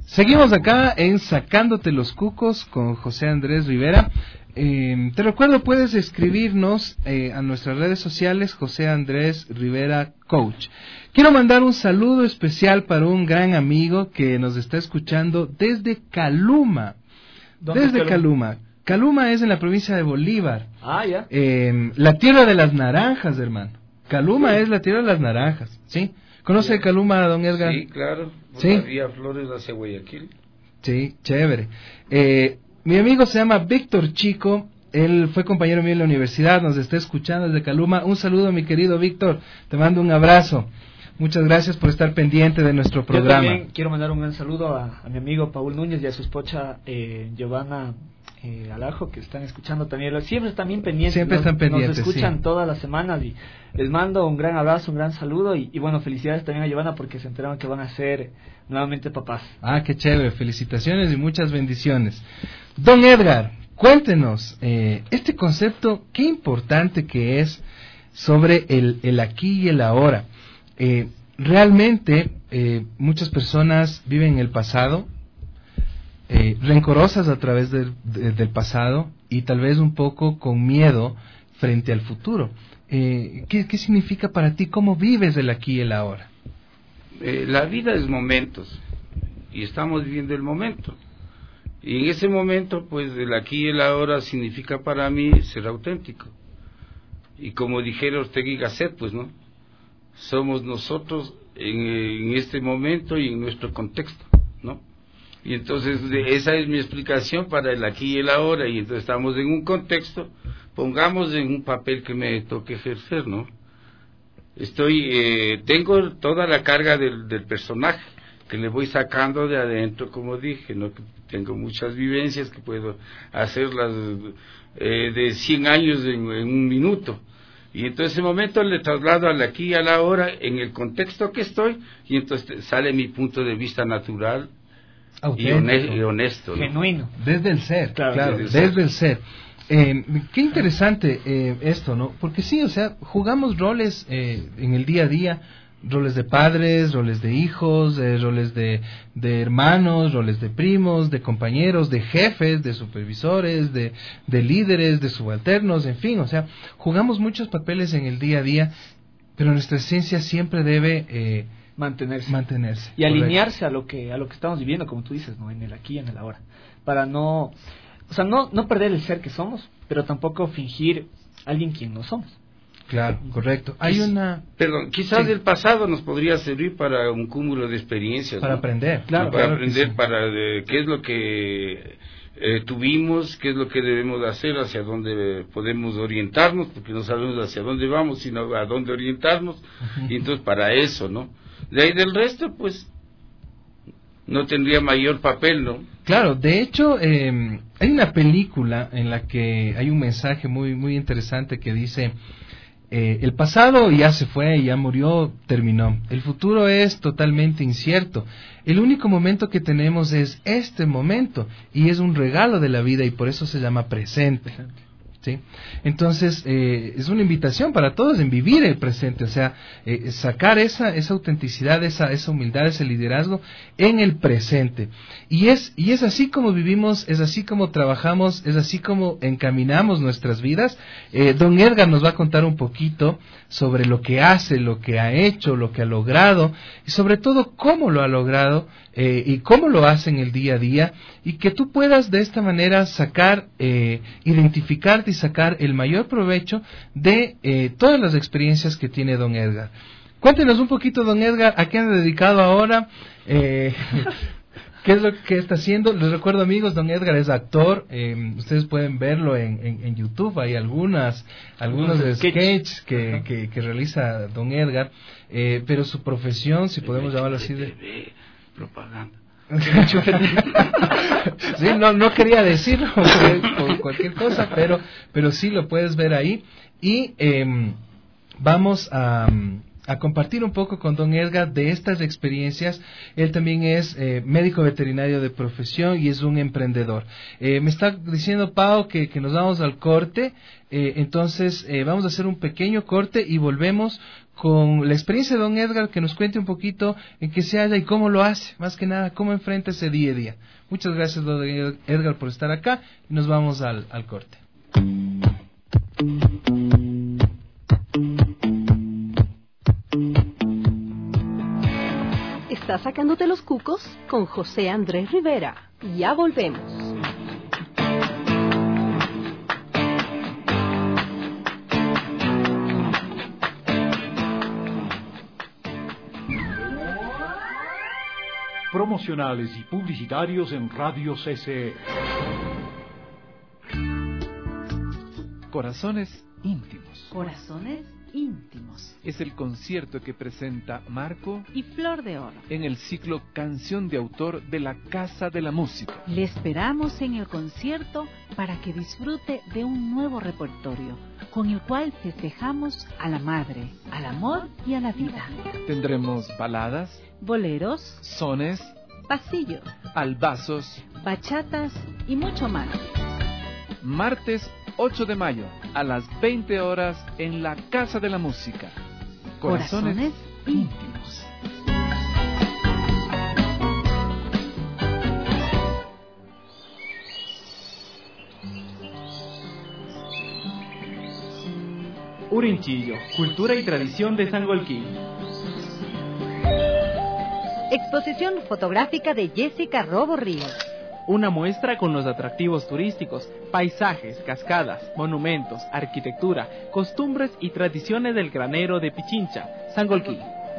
Seguimos acá en Sacándote los Cucos con José Andrés Rivera. Eh, te recuerdo, puedes escribirnos eh, a nuestras redes sociales, José Andrés Rivera Coach. Quiero mandar un saludo especial para un gran amigo que nos está escuchando desde Caluma. Desde Caluma. Caluma es en la provincia de Bolívar. Ah, ya. Eh, la tierra de las naranjas, hermano. Caluma sí. Es la tierra de las naranjas, ¿sí? ¿Conoce sí. Caluma, don Edgar? Sí, claro. Sí. Vía Flores hacia Guayaquil. Sí, chévere. Eh, mi amigo se llama Víctor Chico. Él fue compañero mío en la universidad, nos está escuchando desde Caluma. Un saludo, mi querido Víctor. Te mando un abrazo. Muchas gracias por estar pendiente de nuestro programa. Yo también quiero mandar un gran saludo a, a mi amigo Paul Núñez y a su esposa eh, Giovanna eh, Alajo, que están escuchando también. Siempre están bien pendientes. Siempre nos, están pendientes, Nos escuchan sí. todas las semanas y les mando un gran abrazo, un gran saludo y, y bueno, felicidades también a Giovanna porque se enteraron que van a ser nuevamente papás. Ah, qué chévere. Felicitaciones y muchas bendiciones. Don Edgar, cuéntenos eh, este concepto, qué importante que es sobre el, el aquí y el ahora. Eh, realmente eh, muchas personas viven en el pasado, eh, rencorosas a través del, de, del pasado y tal vez un poco con miedo frente al futuro. Eh, ¿qué, ¿Qué significa para ti? ¿Cómo vives el aquí y el ahora? Eh, la vida es momentos y estamos viviendo el momento. Y en ese momento, pues el aquí y el ahora significa para mí ser auténtico. Y como dijera Ortega y Gasset, pues no, somos nosotros en, en este momento y en nuestro contexto, ¿no? Y entonces de, esa es mi explicación para el aquí y el ahora. Y entonces estamos en un contexto, pongamos en un papel que me toque ejercer, ¿no? Estoy, eh, tengo toda la carga del, del personaje que le voy sacando de adentro, como dije, ¿no? Que tengo muchas vivencias que puedo hacerlas eh, de cien años en, en un minuto. Y entonces ese momento le traslado al aquí y a la hora en el contexto que estoy y entonces sale mi punto de vista natural y honesto, y honesto, ¿no? Genuino. Desde el ser, claro, claro desde, desde el ser. Eh, qué interesante eh, esto, ¿no? Porque sí, o sea, jugamos roles eh, en el día a día, roles de padres, roles de hijos, eh, roles de, de hermanos, roles de primos, de compañeros, de jefes, de supervisores, de, de líderes, de subalternos, en fin, o sea, jugamos muchos papeles en el día a día, pero nuestra esencia siempre debe eh, mantenerse, mantenerse y alinearse a lo que a lo que estamos viviendo, como tú dices, no, en el aquí y en el ahora, para no, o sea, no no perder el ser que somos, pero tampoco fingir alguien quien no somos. Claro, correcto. Hay una... Perdón, quizás sí. El pasado nos podría servir para un cúmulo de experiencias. Para ¿no? aprender, claro. Para claro aprender, sí. para de, qué es lo que eh, tuvimos, qué es lo que debemos hacer, hacia dónde podemos orientarnos, porque no sabemos hacia dónde vamos, sino a dónde orientarnos. Uh-huh. Y entonces para eso, ¿no? De ahí del resto, pues, no tendría mayor papel, ¿no? Claro, de hecho, eh, hay una película en la que hay un mensaje muy, muy interesante que dice... Eh, el pasado ya se fue, ya murió, terminó. El futuro es totalmente incierto. El único momento que tenemos es este momento y es un regalo de la vida y por eso se llama presente. ¿Sí? Entonces, eh, es una invitación para todos en vivir el presente, o sea, eh, sacar esa esa autenticidad, esa esa humildad, ese liderazgo en el presente. Y es y es así como vivimos, es así como trabajamos, es así como encaminamos nuestras vidas. Eh, don Edgar nos va a contar un poquito sobre lo que hace, lo que ha hecho, lo que ha logrado y sobre todo cómo lo ha logrado eh, y cómo lo hace en el día a día y que tú puedas de esta manera sacar, eh, identificarte y sacar el mayor provecho de eh, todas las experiencias que tiene don Edgar. Cuéntenos un poquito, don Edgar, a qué han dedicado ahora, eh, qué es lo que está haciendo. Les recuerdo, amigos, don Edgar es actor, eh, ustedes pueden verlo en, en, en YouTube, hay algunas algunos sketches que, que, que realiza don Edgar, eh, pero su profesión, si podemos llamarlo así, de propaganda. Sí, no no quería decirlo por cualquier cosa, pero pero sí lo puedes ver ahí y eh, vamos a, a compartir un poco con don Edgar de estas experiencias. Él también es eh, médico veterinario de profesión y es un emprendedor. Eh, me está diciendo Pau que, que nos vamos al corte, eh, entonces eh, vamos a hacer un pequeño corte y volvemos con la experiencia de don Edgar, que nos cuente un poquito en qué se halla y cómo lo hace, más que nada, cómo enfrenta ese día a día. Muchas gracias, don Edgar, por estar acá y nos vamos al, al corte. Estás sacándote los cucos con José Andrés Rivera. Ya volvemos. Promocionales y publicitarios en Radio C C E. Corazones íntimos. Corazones íntimos. Es el concierto que presenta Marco y Flor de Oro en el ciclo Canción de Autor de la Casa de la Música. Le esperamos en el concierto para que disfrute de un nuevo repertorio, con el cual festejamos a la madre, al amor y a la vida. Tendremos baladas, boleros, sones, pasillos, albazos, bachatas y mucho más. Martes ocho de mayo, a las veinte horas, en la Casa de la Música. Corazones, Corazones íntimos. Urinchillo, cultura y tradición de Sangolquí. Exposición fotográfica de Jessica Robo Ríos. Una muestra con los atractivos turísticos, paisajes, cascadas, monumentos, arquitectura, costumbres y tradiciones del granero de Pichincha, Sangolquí.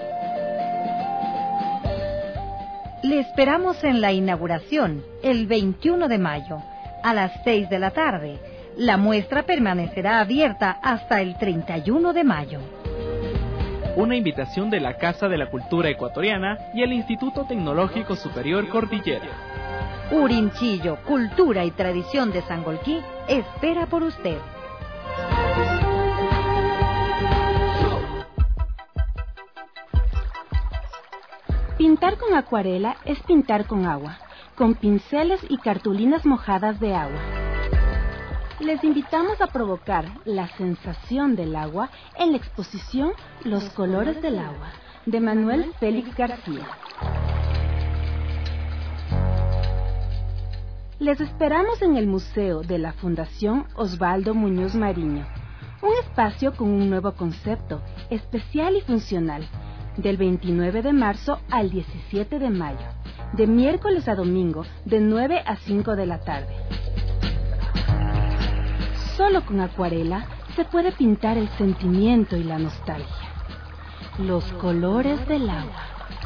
Le esperamos en la inauguración, el veintiuno de mayo, a las seis de la tarde. La muestra permanecerá abierta hasta el treinta y uno de mayo. Una invitación de la Casa de la Cultura Ecuatoriana y el Instituto Tecnológico Superior Cordillera. Urinchillo, cultura y tradición de Sangolquí, espera por usted. Pintar con acuarela es pintar con agua, con pinceles y cartulinas mojadas de agua. Les invitamos a provocar la sensación del agua en la exposición Los colores del agua, de Manuel Félix García. Les esperamos en el Museo de la Fundación Osvaldo Muñoz Mariño, un espacio con un nuevo concepto, especial y funcional, del veintinueve de marzo al diecisiete de mayo, de miércoles a domingo, de nueve a cinco de la tarde. Solo con acuarela se puede pintar el sentimiento y la nostalgia. Los colores del agua.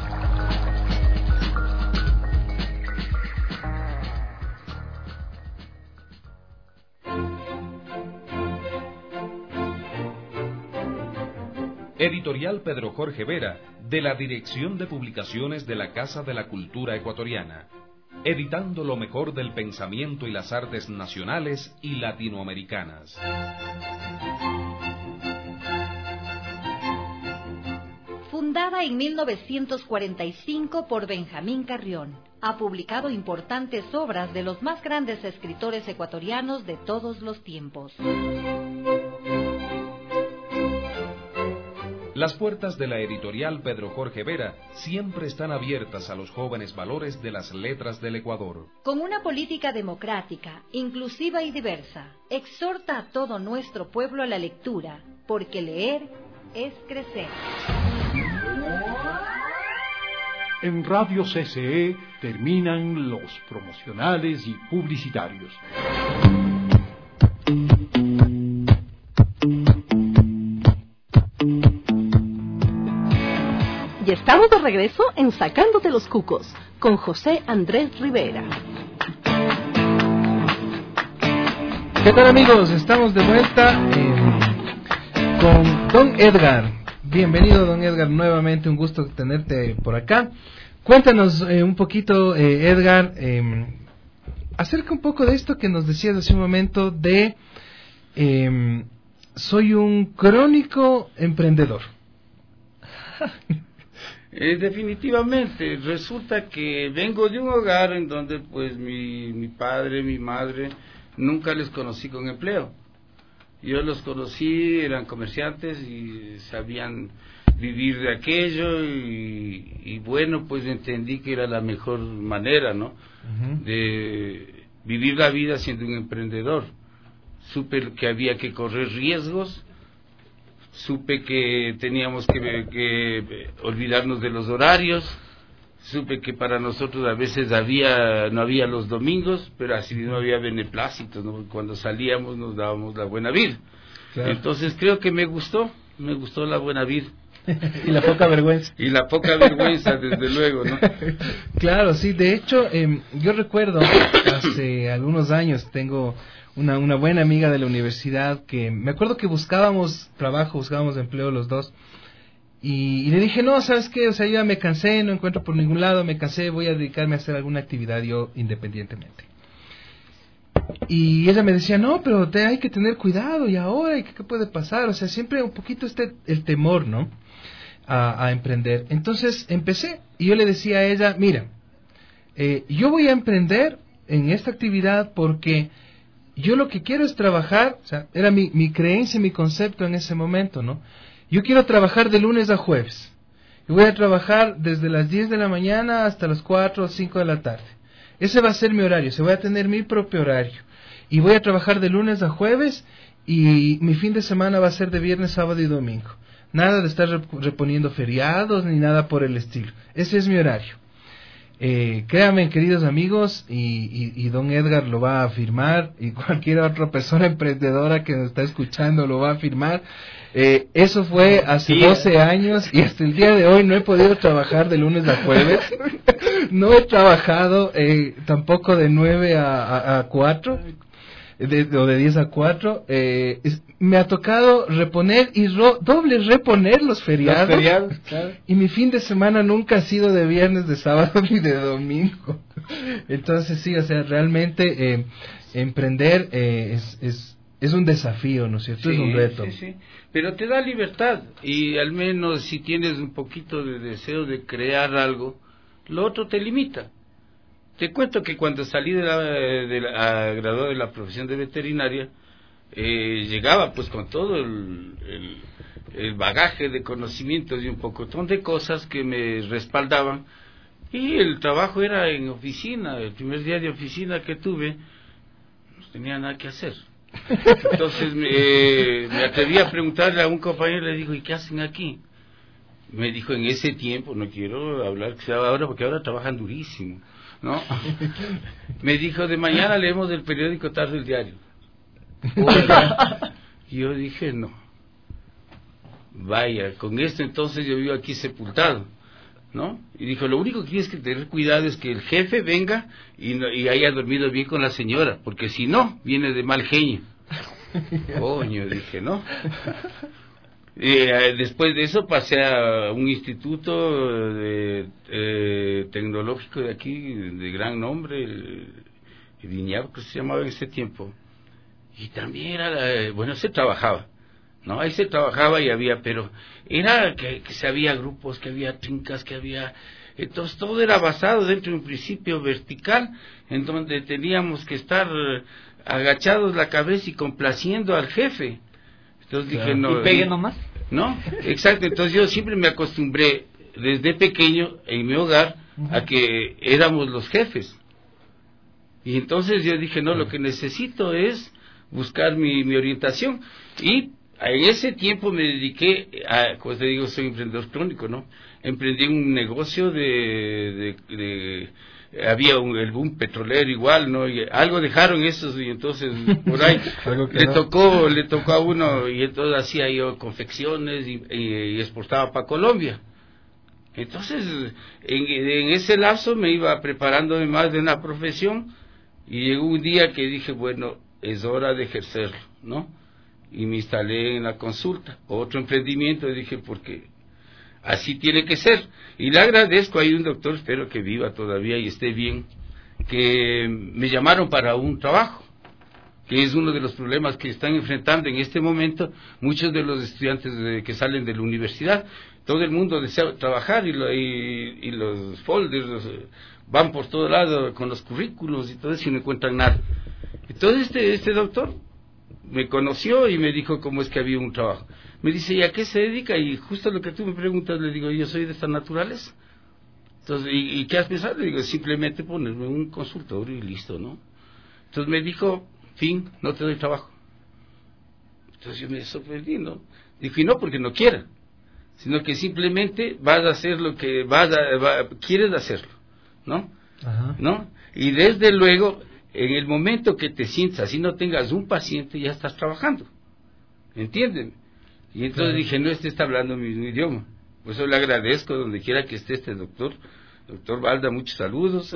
Editorial Pedro Jorge Vera, de la Dirección de Publicaciones de la Casa de la Cultura Ecuatoriana, editando lo mejor del pensamiento y las artes nacionales y latinoamericanas. Fundada en mil novecientos cuarenta y cinco por Benjamín Carrión, ha publicado importantes obras de los más grandes escritores ecuatorianos de todos los tiempos. Las puertas de la editorial Pedro Jorge Vera siempre están abiertas a los jóvenes valores de las letras del Ecuador. Con una política democrática, inclusiva y diversa, exhorta a todo nuestro pueblo a la lectura, porque leer es crecer. En Radio C C E terminan los promocionales y publicitarios. Y estamos de regreso en Sacándote los Cucos, con José Andrés Rivera. ¿Qué tal, amigos? Estamos de vuelta eh, con don Edgar. Bienvenido, don Edgar, nuevamente, un gusto tenerte por acá. Cuéntanos eh, un poquito, eh, Edgar, eh, acerca un poco de esto que nos decías hace un momento de eh, soy un crónico emprendedor. Eh, definitivamente, resulta que vengo de un hogar en donde pues mi, mi padre, mi madre, nunca les conocí con empleo. Yo los conocí, eran comerciantes y sabían vivir de aquello y, y bueno, pues entendí que era la mejor manera, ¿no? Uh-huh. De vivir la vida siendo un emprendedor. Supe que había que correr riesgos, supe que teníamos que, que olvidarnos de los horarios, supe que para nosotros a veces había no había los domingos, pero así no había beneplácitos, ¿no? Cuando salíamos nos dábamos la buena vida. Claro. Entonces creo que me gustó, me gustó la buena vida. Y la poca vergüenza. Y la poca vergüenza, desde luego, ¿no? Claro, sí, de hecho, eh, yo recuerdo hace algunos años, tengo una, una buena amiga de la universidad que me acuerdo que buscábamos trabajo, buscábamos empleo los dos. Y, y le dije, no, ¿sabes qué? O sea, yo ya me cansé, no encuentro por ningún lado, me cansé, voy a dedicarme a hacer alguna actividad yo independientemente. Y ella me decía, no, pero te hay que tener cuidado, y ahora, ¿qué, qué puede pasar? O sea, siempre un poquito este el temor, ¿no? A, a emprender. Entonces empecé, y yo le decía a ella, mira, eh, yo voy a emprender en esta actividad porque yo lo que quiero es trabajar, o sea, era mi, mi creencia, mi concepto en ese momento, ¿no? Yo quiero trabajar de lunes a jueves. Y voy a trabajar desde las diez de la mañana hasta las cuatro o cinco de la tarde. Ese va a ser mi horario, se voy a tener mi propio horario. Y voy a trabajar de lunes a jueves y mi fin de semana va a ser de viernes, sábado y domingo. Nada de estar reponiendo feriados ni nada por el estilo. Ese es mi horario. Eh, créanme, queridos amigos, y, y, y don Edgar lo va a afirmar, y cualquier otra persona emprendedora que nos está escuchando lo va a afirmar. Eh, eso fue hace sí. doce años y hasta el día de hoy no he podido trabajar de lunes a jueves. No he trabajado eh, tampoco de nueve a cuatro. De, o de diez a cuatro, eh, es, me ha tocado reponer y ro, doble reponer los feriados, los feriados claro. Y mi fin de semana nunca ha sido de viernes, de sábado ni de domingo. Entonces sí, o sea, realmente eh, emprender eh, es, es, es un desafío, ¿no es cierto? Sí, es un reto. Sí, sí. Pero te da libertad, y al menos si tienes un poquito de deseo de crear algo, lo otro te limita. Te cuento que cuando salí de la, de la graduado de la profesión de veterinaria, eh, llegaba pues con todo el, el, el bagaje de conocimientos y un pocotón de cosas que me respaldaban, y el trabajo era en oficina. El primer día de oficina que tuve, no tenía nada que hacer. Entonces me, me atreví a preguntarle a un compañero, le digo, ¿y qué hacen aquí? Me dijo, en ese tiempo, no quiero hablar que sea ahora, porque ahora trabajan durísimo, ¿no? Me dijo, de mañana leemos el periódico, tarde el diario. Y yo dije, no. Vaya, con esto entonces yo vivo aquí sepultado, ¿no? Y dijo, lo único que tienes que tener cuidado es que el jefe venga y, no, y haya dormido bien con la señora, porque si no, viene de mal genio. Coño, dije, ¿no? Eh, después de eso pasé a un instituto de, eh, tecnológico de aquí, de gran nombre, el, el Iñab, que se llamaba en ese tiempo, y también era, la, bueno, se trabajaba, ¿no? Ahí se trabajaba y había, pero era que, que se había grupos, que había trincas, que había, entonces todo era basado dentro de un principio vertical, en donde teníamos que estar agachados la cabeza y complaciendo al jefe. Entonces dije, no. ¿Y pegue nomás? No, exacto. Entonces yo siempre me acostumbré desde pequeño en mi hogar uh-huh. a que éramos los jefes. Y entonces yo dije, no, lo que necesito es buscar mi, mi orientación. Y en ese tiempo me dediqué a, como te digo, soy emprendedor crónico, ¿no? Emprendí un negocio de, de, de había un, el boom petrolero igual, ¿no? Y algo dejaron esos, y entonces por ahí le no. tocó le tocó a uno, y entonces hacía yo confecciones y, y, y exportaba para Colombia. Entonces en, en ese lapso me iba preparándome más de una profesión, y llegó un día que dije, bueno, es hora de ejercerlo, ¿no? Y me instalé en la consulta, otro emprendimiento, y dije, porque así tiene que ser. Y le agradezco, hay un doctor, espero que viva todavía y esté bien, que me llamaron para un trabajo, que es uno de los problemas que están enfrentando en este momento muchos de los estudiantes de, que salen de la universidad. Todo el mundo desea trabajar, y, lo, y, y los folders los, van por todo lado con los currículos y todo eso, y no encuentran nada. Entonces este, este doctor me conoció y me dijo cómo es que había un trabajo. Me dice, ¿y a qué se dedica? Y justo lo que tú me preguntas, le digo, yo soy de esta naturaleza. Entonces, ¿y, y qué has pensado? Le digo, simplemente ponerme un consultorio y listo, ¿no? Entonces me dijo, fin, no te doy trabajo. Entonces yo me sorprendí, ¿no? Dijo, y no porque no quiera, sino que simplemente vas a hacer lo que vas a, va, quieres hacerlo, ¿no? Ajá. ¿No? Y desde luego, en el momento que te sientas así, no tengas un paciente, ya estás trabajando, ¿entienden? Y entonces claro. dije, no, este está hablando mi mismo idioma. Por eso le agradezco donde quiera que esté este doctor. Doctor Balda, muchos saludos.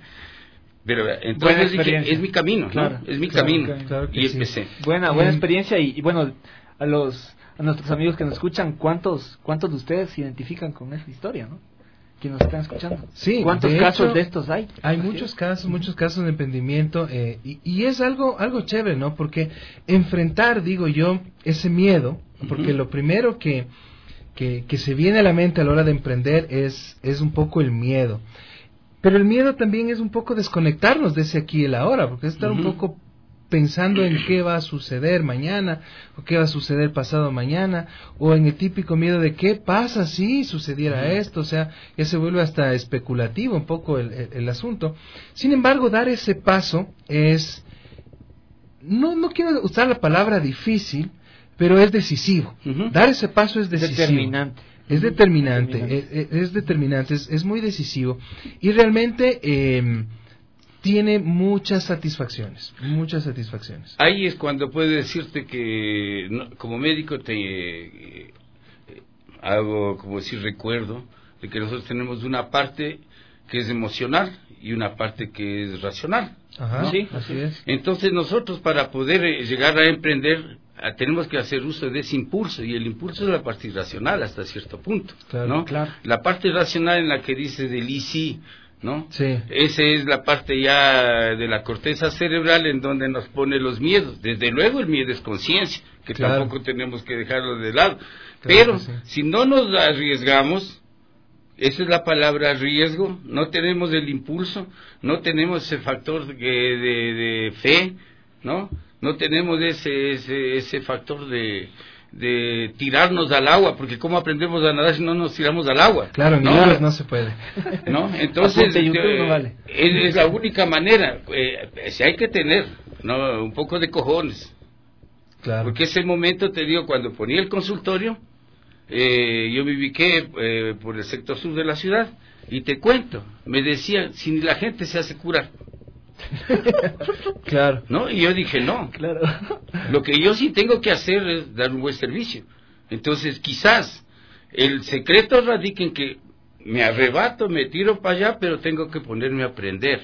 Pero entonces dije, es mi camino, ¿no? Claro, es mi claro, camino. Claro, claro y sí. empecé. Buena, buena experiencia. Y, y bueno, a los a nuestros amigos que nos escuchan, ¿cuántos cuántos de ustedes se identifican con esa historia, no? Que nos están escuchando. Sí. ¿Cuántos de casos hecho, de estos hay? Hay muchos casos, muchos casos de emprendimiento. Eh, y, y es algo algo chévere, ¿no? Porque enfrentar, digo yo, ese miedo, porque uh-huh. lo primero que, que que se viene a la mente a la hora de emprender es es un poco el miedo. Pero el miedo también es un poco desconectarnos de ese aquí y el ahora, porque es estar uh-huh. un poco pensando en qué va a suceder mañana, o qué va a suceder pasado mañana, o en el típico miedo de qué pasa si sucediera uh-huh. esto, o sea, ya se vuelve hasta especulativo un poco el, el, el asunto. Sin embargo, dar ese paso es, no, no quiero usar la palabra difícil, pero es decisivo. Uh-huh. Dar ese paso es decisivo. Determinante. Es determinante, determinante. Es, es determinante, es, es muy decisivo y realmente eh, tiene muchas satisfacciones, muchas satisfacciones. Ahí es cuando puedo decirte que no, como médico te eh, hago, como decir, recuerdo de que nosotros tenemos una parte que es emocional y una parte que es racional. Ajá, ¿no? sí, así es. Entonces nosotros para poder eh, llegar a emprender tenemos que hacer uso de ese impulso, y el impulso es la parte irracional hasta cierto punto, claro, ¿no? Claro. La parte racional en la que dice del y sí, ¿no? Sí. Esa es la parte ya de la corteza cerebral en donde nos pone los miedos. Desde luego el miedo es conciencia, que claro. tampoco tenemos que dejarlo de lado. Claro, pero sí. si no nos arriesgamos, esa es la palabra riesgo, no tenemos el impulso, no tenemos ese factor de, de, de fe, ¿no? No tenemos ese ese, ese factor de, de tirarnos al agua, porque ¿cómo aprendemos a nadar si no nos tiramos al agua? Claro, en ¿no? no se puede. ¿No? Entonces, YouTube, eh, no vale. es, es la única manera. Eh, si hay que tener, ¿no? Un poco de cojones. Claro. Porque ese momento, te digo, cuando ponía el consultorio, eh, yo me ubiqué eh, por el sector sur de la ciudad, y te cuento, me decían, si ni la gente se hace curar. Claro. ¿No? Y yo dije, no. Claro. Lo que yo sí tengo que hacer es dar un buen servicio. Entonces, quizás el secreto radica en que me arrebato, me tiro para allá, pero tengo que ponerme a aprender.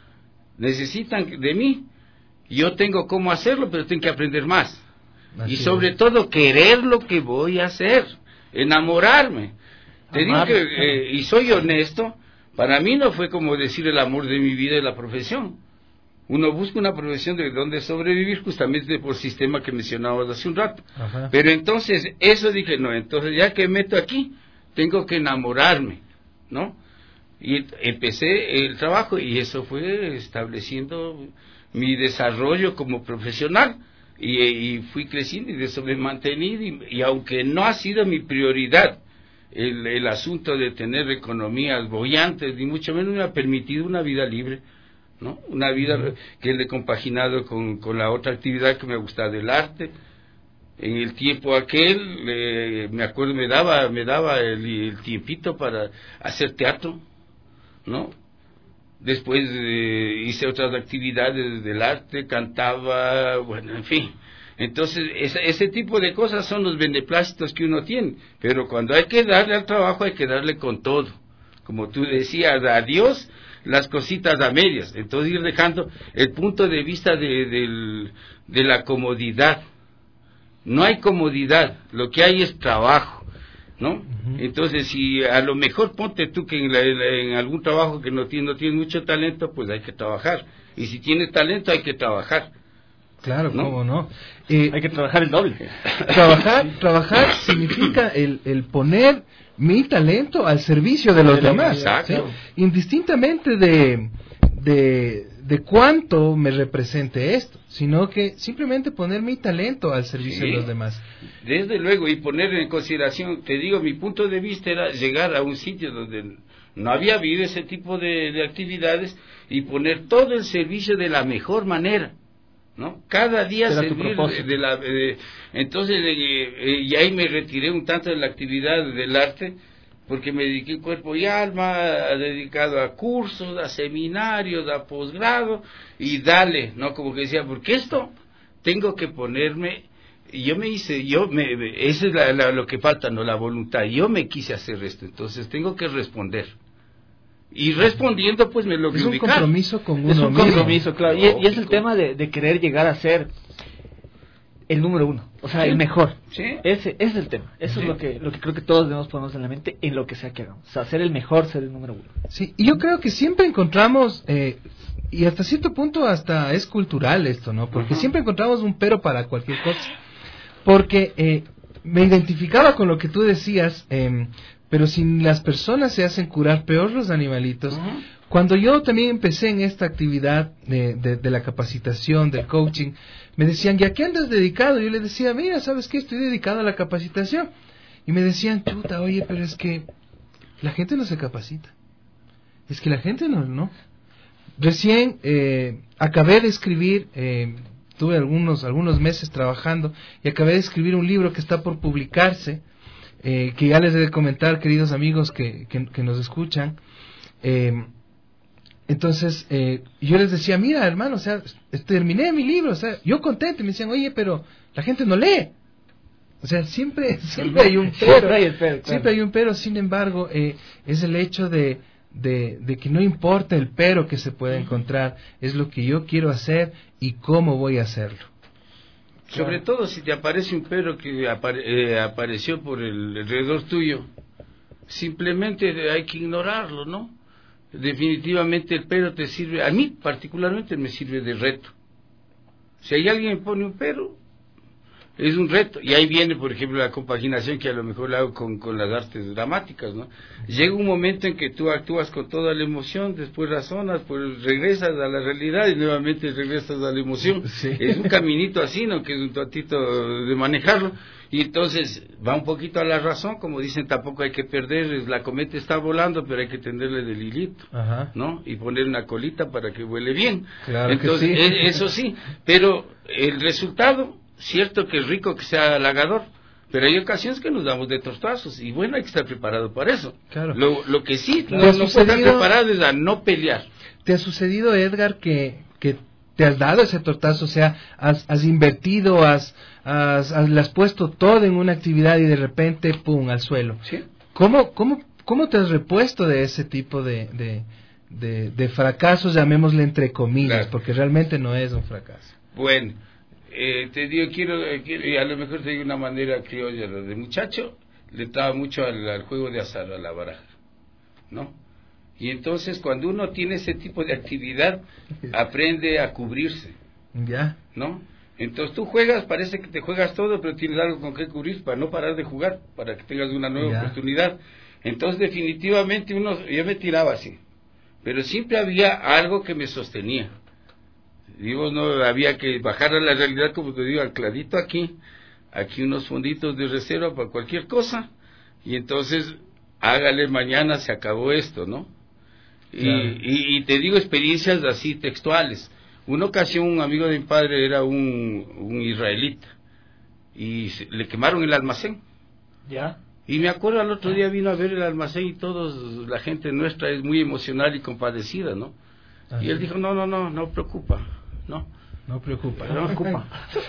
Necesitan de mí, yo tengo cómo hacerlo, pero tengo que aprender más. Así y sobre es. todo, querer lo que voy a hacer, enamorarme. Te digo que, eh, y soy honesto, para mí no fue como decir el amor de mi vida y la profesión. Uno busca una profesión de donde sobrevivir, justamente por el sistema que mencionabas hace un rato. Ajá. Pero entonces, eso dije, no, entonces ya que meto aquí, tengo que enamorarme, ¿no? Y empecé el trabajo, y eso fue estableciendo mi desarrollo como profesional, y, y fui creciendo y de eso me he mantenido, y, y aunque no ha sido mi prioridad el, el asunto de tener economías bollantes, ni mucho menos me ha permitido una vida libre, ¿no? Una vida uh-huh. que le he compaginado con, con la otra actividad que me gustaba del arte. En el tiempo aquel, eh, me acuerdo, me daba me daba el, el tiempito para hacer teatro, ¿no? Después eh, hice otras actividades del arte, cantaba, bueno, en fin. Entonces, ese, ese tipo de cosas son los beneplácitos que uno tiene. Pero cuando hay que darle al trabajo, hay que darle con todo. Como tú decías, a Dios las cositas a medias. Entonces, ir dejando el punto de vista de, de, de la comodidad. No hay comodidad, lo que hay es trabajo, ¿no? Uh-huh. Entonces, si a lo mejor ponte tú que en, la, en algún trabajo que no tienes no tiene mucho talento, pues hay que trabajar. Y si tienes talento, hay que trabajar. Claro, ¿no? ¿cómo no? Eh, hay que trabajar el doble. Trabajar, trabajar significa el, el poner mi talento al servicio de los de demás. Exacto. ¿Sí? Indistintamente de, de, de cuánto me represente esto, sino que simplemente poner mi talento al servicio Sí, de los demás. Desde luego, y poner en consideración, te digo, mi punto de vista era llegar a un sitio donde no había habido ese tipo de, de actividades y poner todo el servicio de la mejor manera, ¿no? Cada día Era tu servir propósito. de la... de- entonces, eh, eh, y ahí me retiré un tanto de la actividad del arte, porque me dediqué cuerpo y alma, dedicado a cursos, a seminarios, a posgrado, y dale, ¿no? Como que decía, porque esto tengo que ponerme, y yo me hice, yo me, eso es la, la, lo que falta, ¿no? La voluntad, yo me quise hacer esto, entonces tengo que responder. Y respondiendo, pues me lo Es un ubicar. compromiso con uno Es un mismo. compromiso, claro. Y, y es el tema de, de querer llegar a ser el número uno, o sea, Sí. el mejor. Sí. Ese, ese es el tema. Eso Sí. es lo que, lo que creo que todos debemos ponernos en la mente en lo que sea que hagamos. O sea, ser el mejor, ser el número uno. Sí, y yo creo que siempre encontramos, eh, y hasta cierto punto hasta es cultural esto, ¿no? Porque Ajá. siempre encontramos un pero para cualquier cosa. Porque eh, me identificaba con lo que tú decías, eh, pero si las personas se hacen curar, peor los animalitos. Ajá. Cuando yo también empecé en esta actividad de, de, de la capacitación, del coaching, me decían, ¿y a qué andas dedicado? Yo les decía, mira, ¿sabes qué? Estoy dedicado a la capacitación. Y me decían, chuta, oye, pero es que la gente no se capacita. Es que la gente no, ¿no? Recién eh, acabé de escribir, eh, tuve algunos, algunos meses trabajando, y acabé de escribir un libro que está por publicarse, eh, que ya les he de comentar, queridos amigos que, que, que nos escuchan. Eh, entonces, eh, yo les decía, mira, hermano, o sea, terminé mi libro, o sea, yo contento, y me decían, oye, pero la gente no lee. O sea, siempre, siempre hay un pero, Siempre hay el pero, claro. siempre hay un pero, sin embargo, eh, es el hecho de, de, de que no importa el pero que se pueda encontrar, es lo que yo quiero hacer y cómo voy a hacerlo. Sobre todo si te aparece un pero que apare- eh, apareció por el alrededor tuyo, simplemente hay que ignorarlo, ¿no? Definitivamente el pero te sirve, a mí particularmente me sirve de reto. Si hay alguien que pone un pero, es un reto. Y ahí viene, por ejemplo, la compaginación que a lo mejor la hago con, con las artes dramáticas, ¿no? Llega un momento en que tú actúas con toda la emoción, después razonas, pues regresas a la realidad y nuevamente regresas a la emoción. Sí. Es un caminito así, ¿no? Que es un tantito de manejarlo. Y entonces va un poquito a la razón, como dicen, tampoco hay que perder, la cometa está volando, pero hay que tenderle del hilito, Ajá. ¿no? Y poner una colita para que vuele bien. Claro que Entonces, sí. e- eso sí, pero el resultado, cierto que es rico que sea halagador, pero hay ocasiones que nos damos de tortazos, y bueno, hay que estar preparado para eso. Claro. Lo, lo que sí, ¿Te no, ha no puede estar sucedido- preparado es a no pelear. ¿Te ha sucedido, Edgar, que, que te has dado ese tortazo? O sea, has, has invertido, has, has, has, le has puesto todo en una actividad y de repente, pum, al suelo. ¿Sí? ¿Cómo, cómo, cómo te has repuesto de ese tipo de, de, de, de fracasos, llamémosle entre comillas, Claro. porque realmente no es un fracaso? Bueno, eh, te digo, quiero, eh, quiero, y a lo mejor te digo una manera criolla, lo de muchacho, le estaba mucho al, al juego de azar, a la baraja, ¿no? Y entonces cuando uno tiene ese tipo de actividad, aprende a cubrirse, ¿Ya? ¿no? Entonces tú juegas, parece que te juegas todo, pero tienes algo con que cubrir para no parar de jugar, para que tengas una nueva Ya. oportunidad. Entonces definitivamente uno, yo me tiraba así, pero siempre había algo que me sostenía. Digo, no había que bajar a la realidad, como te digo, al cladito aquí, aquí unos fonditos de reserva para cualquier cosa, y entonces hágale, mañana se acabó esto, ¿no? Y, Claro. y, y te digo experiencias así textuales. Una ocasión un amigo de mi padre era un, un israelita y se- le quemaron el almacén. ¿Ya? Y me acuerdo al otro día vino a ver el almacén y todos, la gente nuestra es muy emocional y compadecida, ¿no? Ajá. Y él dijo, no, no, no, no preocupa, no. No preocupa. No preocupa.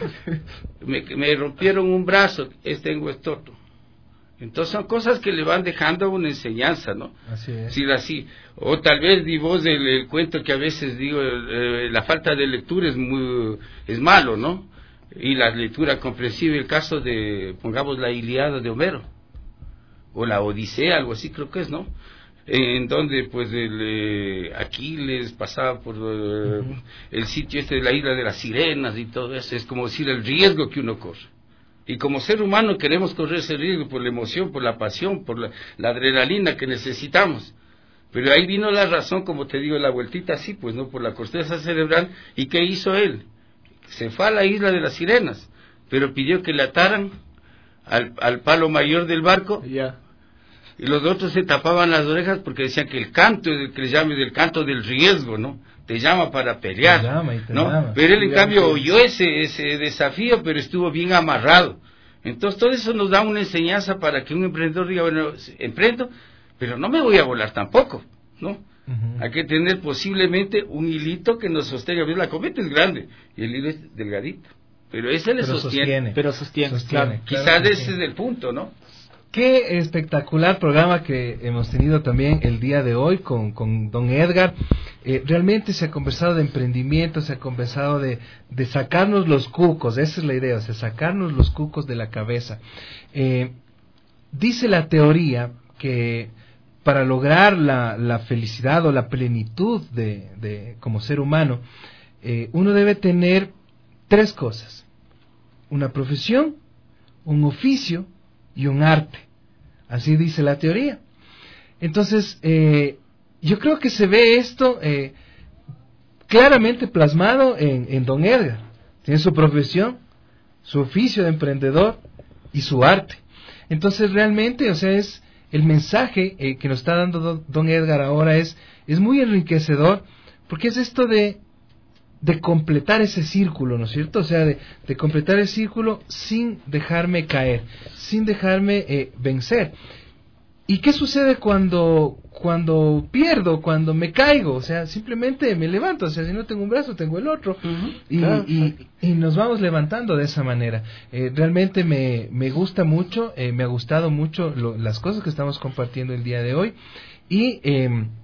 me, me rompieron un brazo, es tengo esto otro. Entonces son cosas que le van dejando una enseñanza, ¿no? Así es. Sí, así. O tal vez di vos el, el cuento que a veces digo, eh, la falta de lectura es muy es malo, ¿no? Y la lectura comprensiva, el caso de, pongamos, la Ilíada de Homero, o la Odisea, algo así creo que es, ¿no? En donde pues el, eh, Aquiles pasaba por eh, uh-huh. el sitio este de la isla de las sirenas y todo eso, es como decir el riesgo que uno corre. Y como ser humano queremos correr ese riesgo por la emoción, por la pasión, por la, la adrenalina que necesitamos. Pero ahí vino la razón, como te digo, la vueltita así, pues no, por la corteza cerebral. ¿Y qué hizo él? Se fue a la isla de las sirenas, pero pidió que le ataran al, al palo mayor del barco. Ya. Y los otros se tapaban las orejas porque decían que el canto, el que le llame del canto del riesgo, ¿no? Te llama para pelear, te llama y te ¿no? llama. Pero él en cambio oyó ese, ese desafío, pero estuvo bien amarrado. Entonces todo eso nos da una enseñanza para que un emprendedor diga, bueno, emprendo, pero no me voy a volar tampoco, ¿no? Uh-huh. Hay que tener posiblemente un hilito que nos sostenga. La cometa es grande y el hilo es delgadito, pero ese le pero sostiene. sostiene. Pero sostiene, sostiene claro. Claro, Quizás ese ese es el punto, ¿no? Qué espectacular programa que hemos tenido también el día de hoy con, con don Edgar. Eh, realmente se ha conversado de emprendimiento, se ha conversado de, de sacarnos los cucos, esa es la idea, o sea, sacarnos los cucos de la cabeza. Eh, dice la teoría que para lograr la, la felicidad o la plenitud de, de como ser humano, eh, uno debe tener tres cosas: una profesión, un oficio y un arte. Así dice la teoría. Entonces, eh, yo creo que se ve esto eh, claramente plasmado en, en don Edgar. Tiene su profesión, su oficio de emprendedor y su arte. Entonces, realmente, o sea, es el mensaje eh, que nos está dando don, don Edgar ahora es, es muy enriquecedor, porque es esto de de completar ese círculo, ¿no es cierto? O sea, de, de completar el círculo sin dejarme caer, sin dejarme eh, vencer. ¿Y qué sucede cuando cuando pierdo, cuando me caigo? O sea, simplemente me levanto. O sea, si no tengo un brazo, tengo el otro. Uh-huh. y, claro. y, y nos vamos levantando de esa manera. Eh, realmente me, me gusta mucho, eh, me ha gustado mucho lo, las cosas que estamos compartiendo el día de hoy. Y eh,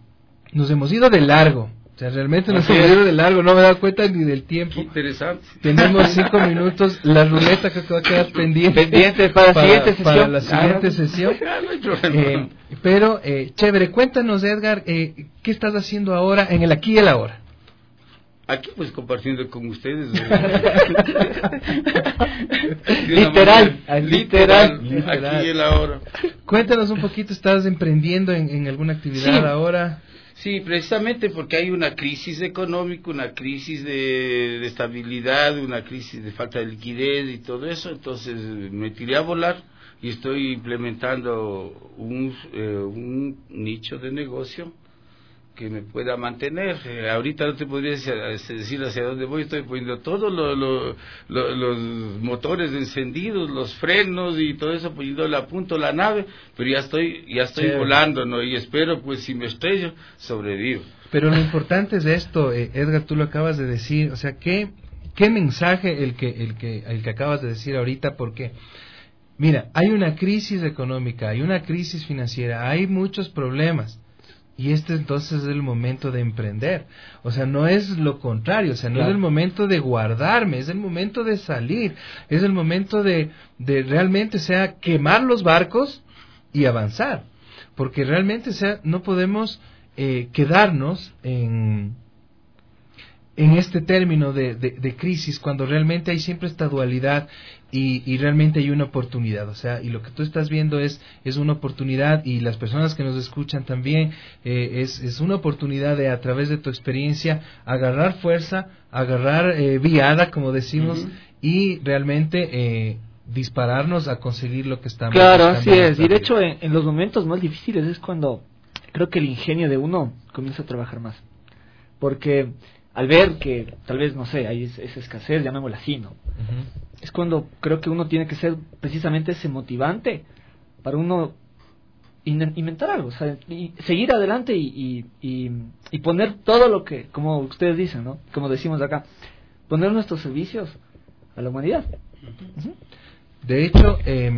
nos hemos ido de largo. O sea, realmente nos hemos ido de largo, no me he dado cuenta ni del tiempo. Qué interesante. Tenemos cinco minutos, la ruleta que va a quedar pendiente. Pendiente para, para, la siguiente sesión. Para la siguiente sesión. Eh, pero, eh, chévere, cuéntanos, Edgar, eh, ¿qué estás haciendo ahora en el aquí y el ahora? Aquí pues compartiendo con ustedes. literal, manera, literal, literal. Aquí y el ahora. Cuéntanos un poquito, ¿estás emprendiendo en, en alguna actividad sí. ahora? Sí, precisamente porque hay una crisis económica, una crisis de, de estabilidad, una crisis de falta de liquidez y todo eso, entonces me tiré a volar y estoy implementando un, eh, un nicho de negocio que me pueda mantener. Eh, ahorita no te podría decir hacia dónde voy, estoy poniendo todos lo, lo, lo, los motores encendidos, los frenos y todo eso, poniendo a punto la nave, pero ya estoy ya estoy sí. volando, ¿no? Y espero, pues, si me estrello, sobrevivo. Pero lo importante es esto, eh, Edgar, tú lo acabas de decir, o sea, ¿qué, qué mensaje el que, el, que, el que acabas de decir ahorita? Porque, mira, hay una crisis económica, hay una crisis financiera, hay muchos problemas. Y este entonces es el momento de emprender. O sea, no es lo contrario, o sea, no claro. es el momento de guardarme, es el momento de salir, es el momento de, de realmente, o sea, quemar los barcos y avanzar. Porque realmente, o sea, no podemos eh, quedarnos en, en este término de, de, de crisis, cuando realmente hay siempre esta dualidad y, y realmente hay una oportunidad, o sea, y lo que tú estás viendo es, es una oportunidad, y las personas que nos escuchan también, eh, es, es una oportunidad de, a través de tu experiencia, agarrar fuerza, agarrar eh, viada, como decimos, uh-huh. y realmente eh, dispararnos a conseguir lo que estamos Claro, así es, y de hecho en, en los momentos más difíciles es cuando creo que el ingenio de uno comienza a trabajar más, porque al ver que tal vez, no sé, hay esa escasez, llamémosla así, ¿no? Uh-huh. Es cuando creo que uno tiene que ser precisamente ese motivante para uno in- inventar algo, o sea, y seguir adelante y, y, y, y poner todo lo que, como ustedes dicen, ¿no? Como decimos acá, poner nuestros servicios a la humanidad. Uh-huh. De hecho, eh,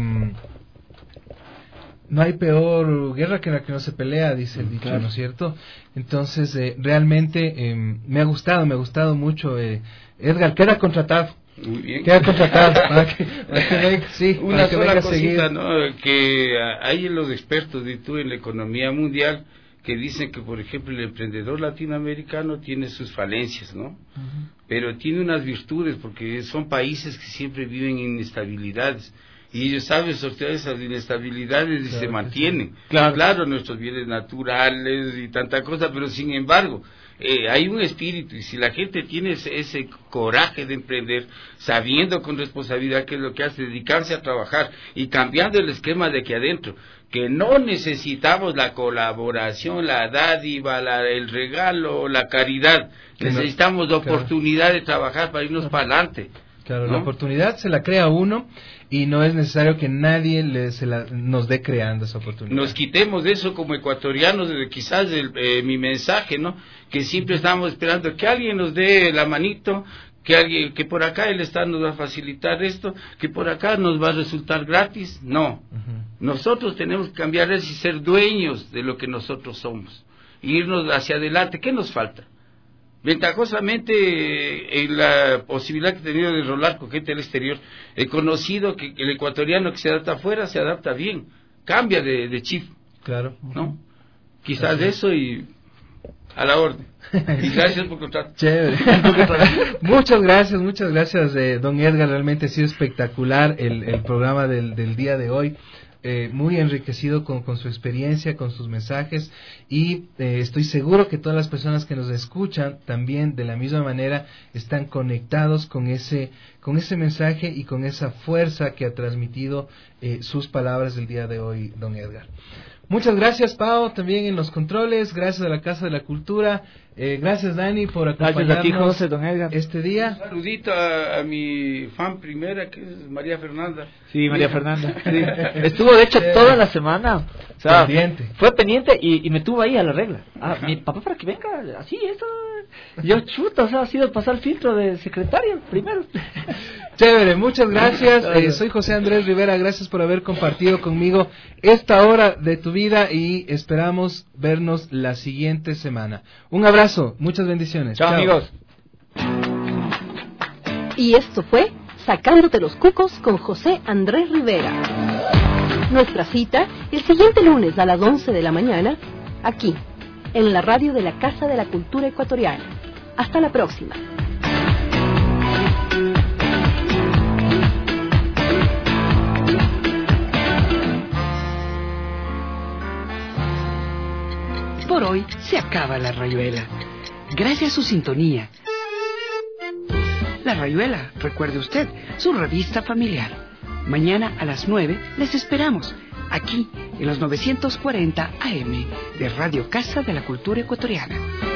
no hay peor guerra que la que no se pelea, dice el dicho, claro. ¿no es cierto? Entonces, eh, realmente eh, me ha gustado, me ha gustado mucho. Eh, Edgar, queda contratado. Muy bien. Queda contratado. para que, para que venga, sí, Una para que sola venga cosita, ¿no? Que hay los expertos de tú en la economía mundial que dicen que, por ejemplo, el emprendedor latinoamericano tiene sus falencias, ¿no? Uh-huh. Pero tiene unas virtudes, porque son países que siempre viven en inestabilidades. y ellos saben sortear esas inestabilidades y claro, se mantienen. Claro. claro, nuestros bienes naturales y tanta cosa, pero sin embargo, eh, hay un espíritu, y si la gente tiene ese, ese coraje de emprender, sabiendo con responsabilidad qué es lo que hace, dedicarse a trabajar y cambiando el esquema de aquí adentro, que no necesitamos la colaboración, la dádiva, la, el regalo, la caridad, que necesitamos no, la oportunidad claro. de trabajar para irnos para adelante. Claro, ¿no? La oportunidad se la crea uno y no es necesario que nadie le, se la, nos dé creando esa oportunidad. Nos quitemos de eso como ecuatorianos, de quizás el, eh, mi mensaje, ¿no? Que siempre estamos esperando que alguien nos dé la manito, que alguien, que por acá el Estado nos va a facilitar esto, que por acá nos va a resultar gratis. No, uh-huh. Nosotros tenemos que cambiar eso y ser dueños de lo que nosotros somos, irnos hacia adelante. ¿Qué nos falta? Ventajosamente, en la posibilidad que he tenido de rolar con gente del exterior, he conocido que el ecuatoriano que se adapta afuera se adapta bien, cambia de, de chip. Claro. ¿No? Quizás de eso y a la orden. Y gracias por contar. Chévere. Muchas gracias, muchas gracias, eh, don Edgar. Realmente ha sido espectacular el, el programa del, del día de hoy. Eh, muy enriquecido con, con su experiencia, con sus mensajes, y eh, estoy seguro que todas las personas que nos escuchan también de la misma manera están conectados con ese, con ese mensaje y con esa fuerza que ha transmitido eh, sus palabras del día de hoy, don Edgar. Muchas gracias, Pao, también en los controles. Gracias a la Casa de la Cultura. Eh, gracias, Dani, por acompañarnos gracias a ti, José, don Edgar. este día. Un saludito a, a mi fan primera, que es María Fernanda. Sí, María Fernanda. Sí. Estuvo, de hecho, toda la semana. O sea, pendiente. Fue pendiente y, y me tuvo ahí a la regla. Ah, mi papá para que venga, así, eso. Yo chuta, o sea, ha sido pasar filtro de secretaria primero. Chévere, muchas gracias. Eh, soy José Andrés Rivera, gracias por haber compartido conmigo esta hora de tu vida y esperamos vernos la siguiente semana. Un abrazo, muchas bendiciones. Chao, Chao. amigos. Y esto fue Sacándote los Cucos con José Andrés Rivera. Nuestra cita el siguiente lunes a las once de la mañana, aquí, en la radio de la Casa de la Cultura Ecuatoriana. Hasta la próxima. Por hoy se acaba la rayuela. Gracias a su sintonía. La Rayuela, recuerde usted, su revista familiar. Mañana a las nueve les esperamos, aquí en los novecientos cuarenta A M de Radio Casa de la Cultura Ecuatoriana.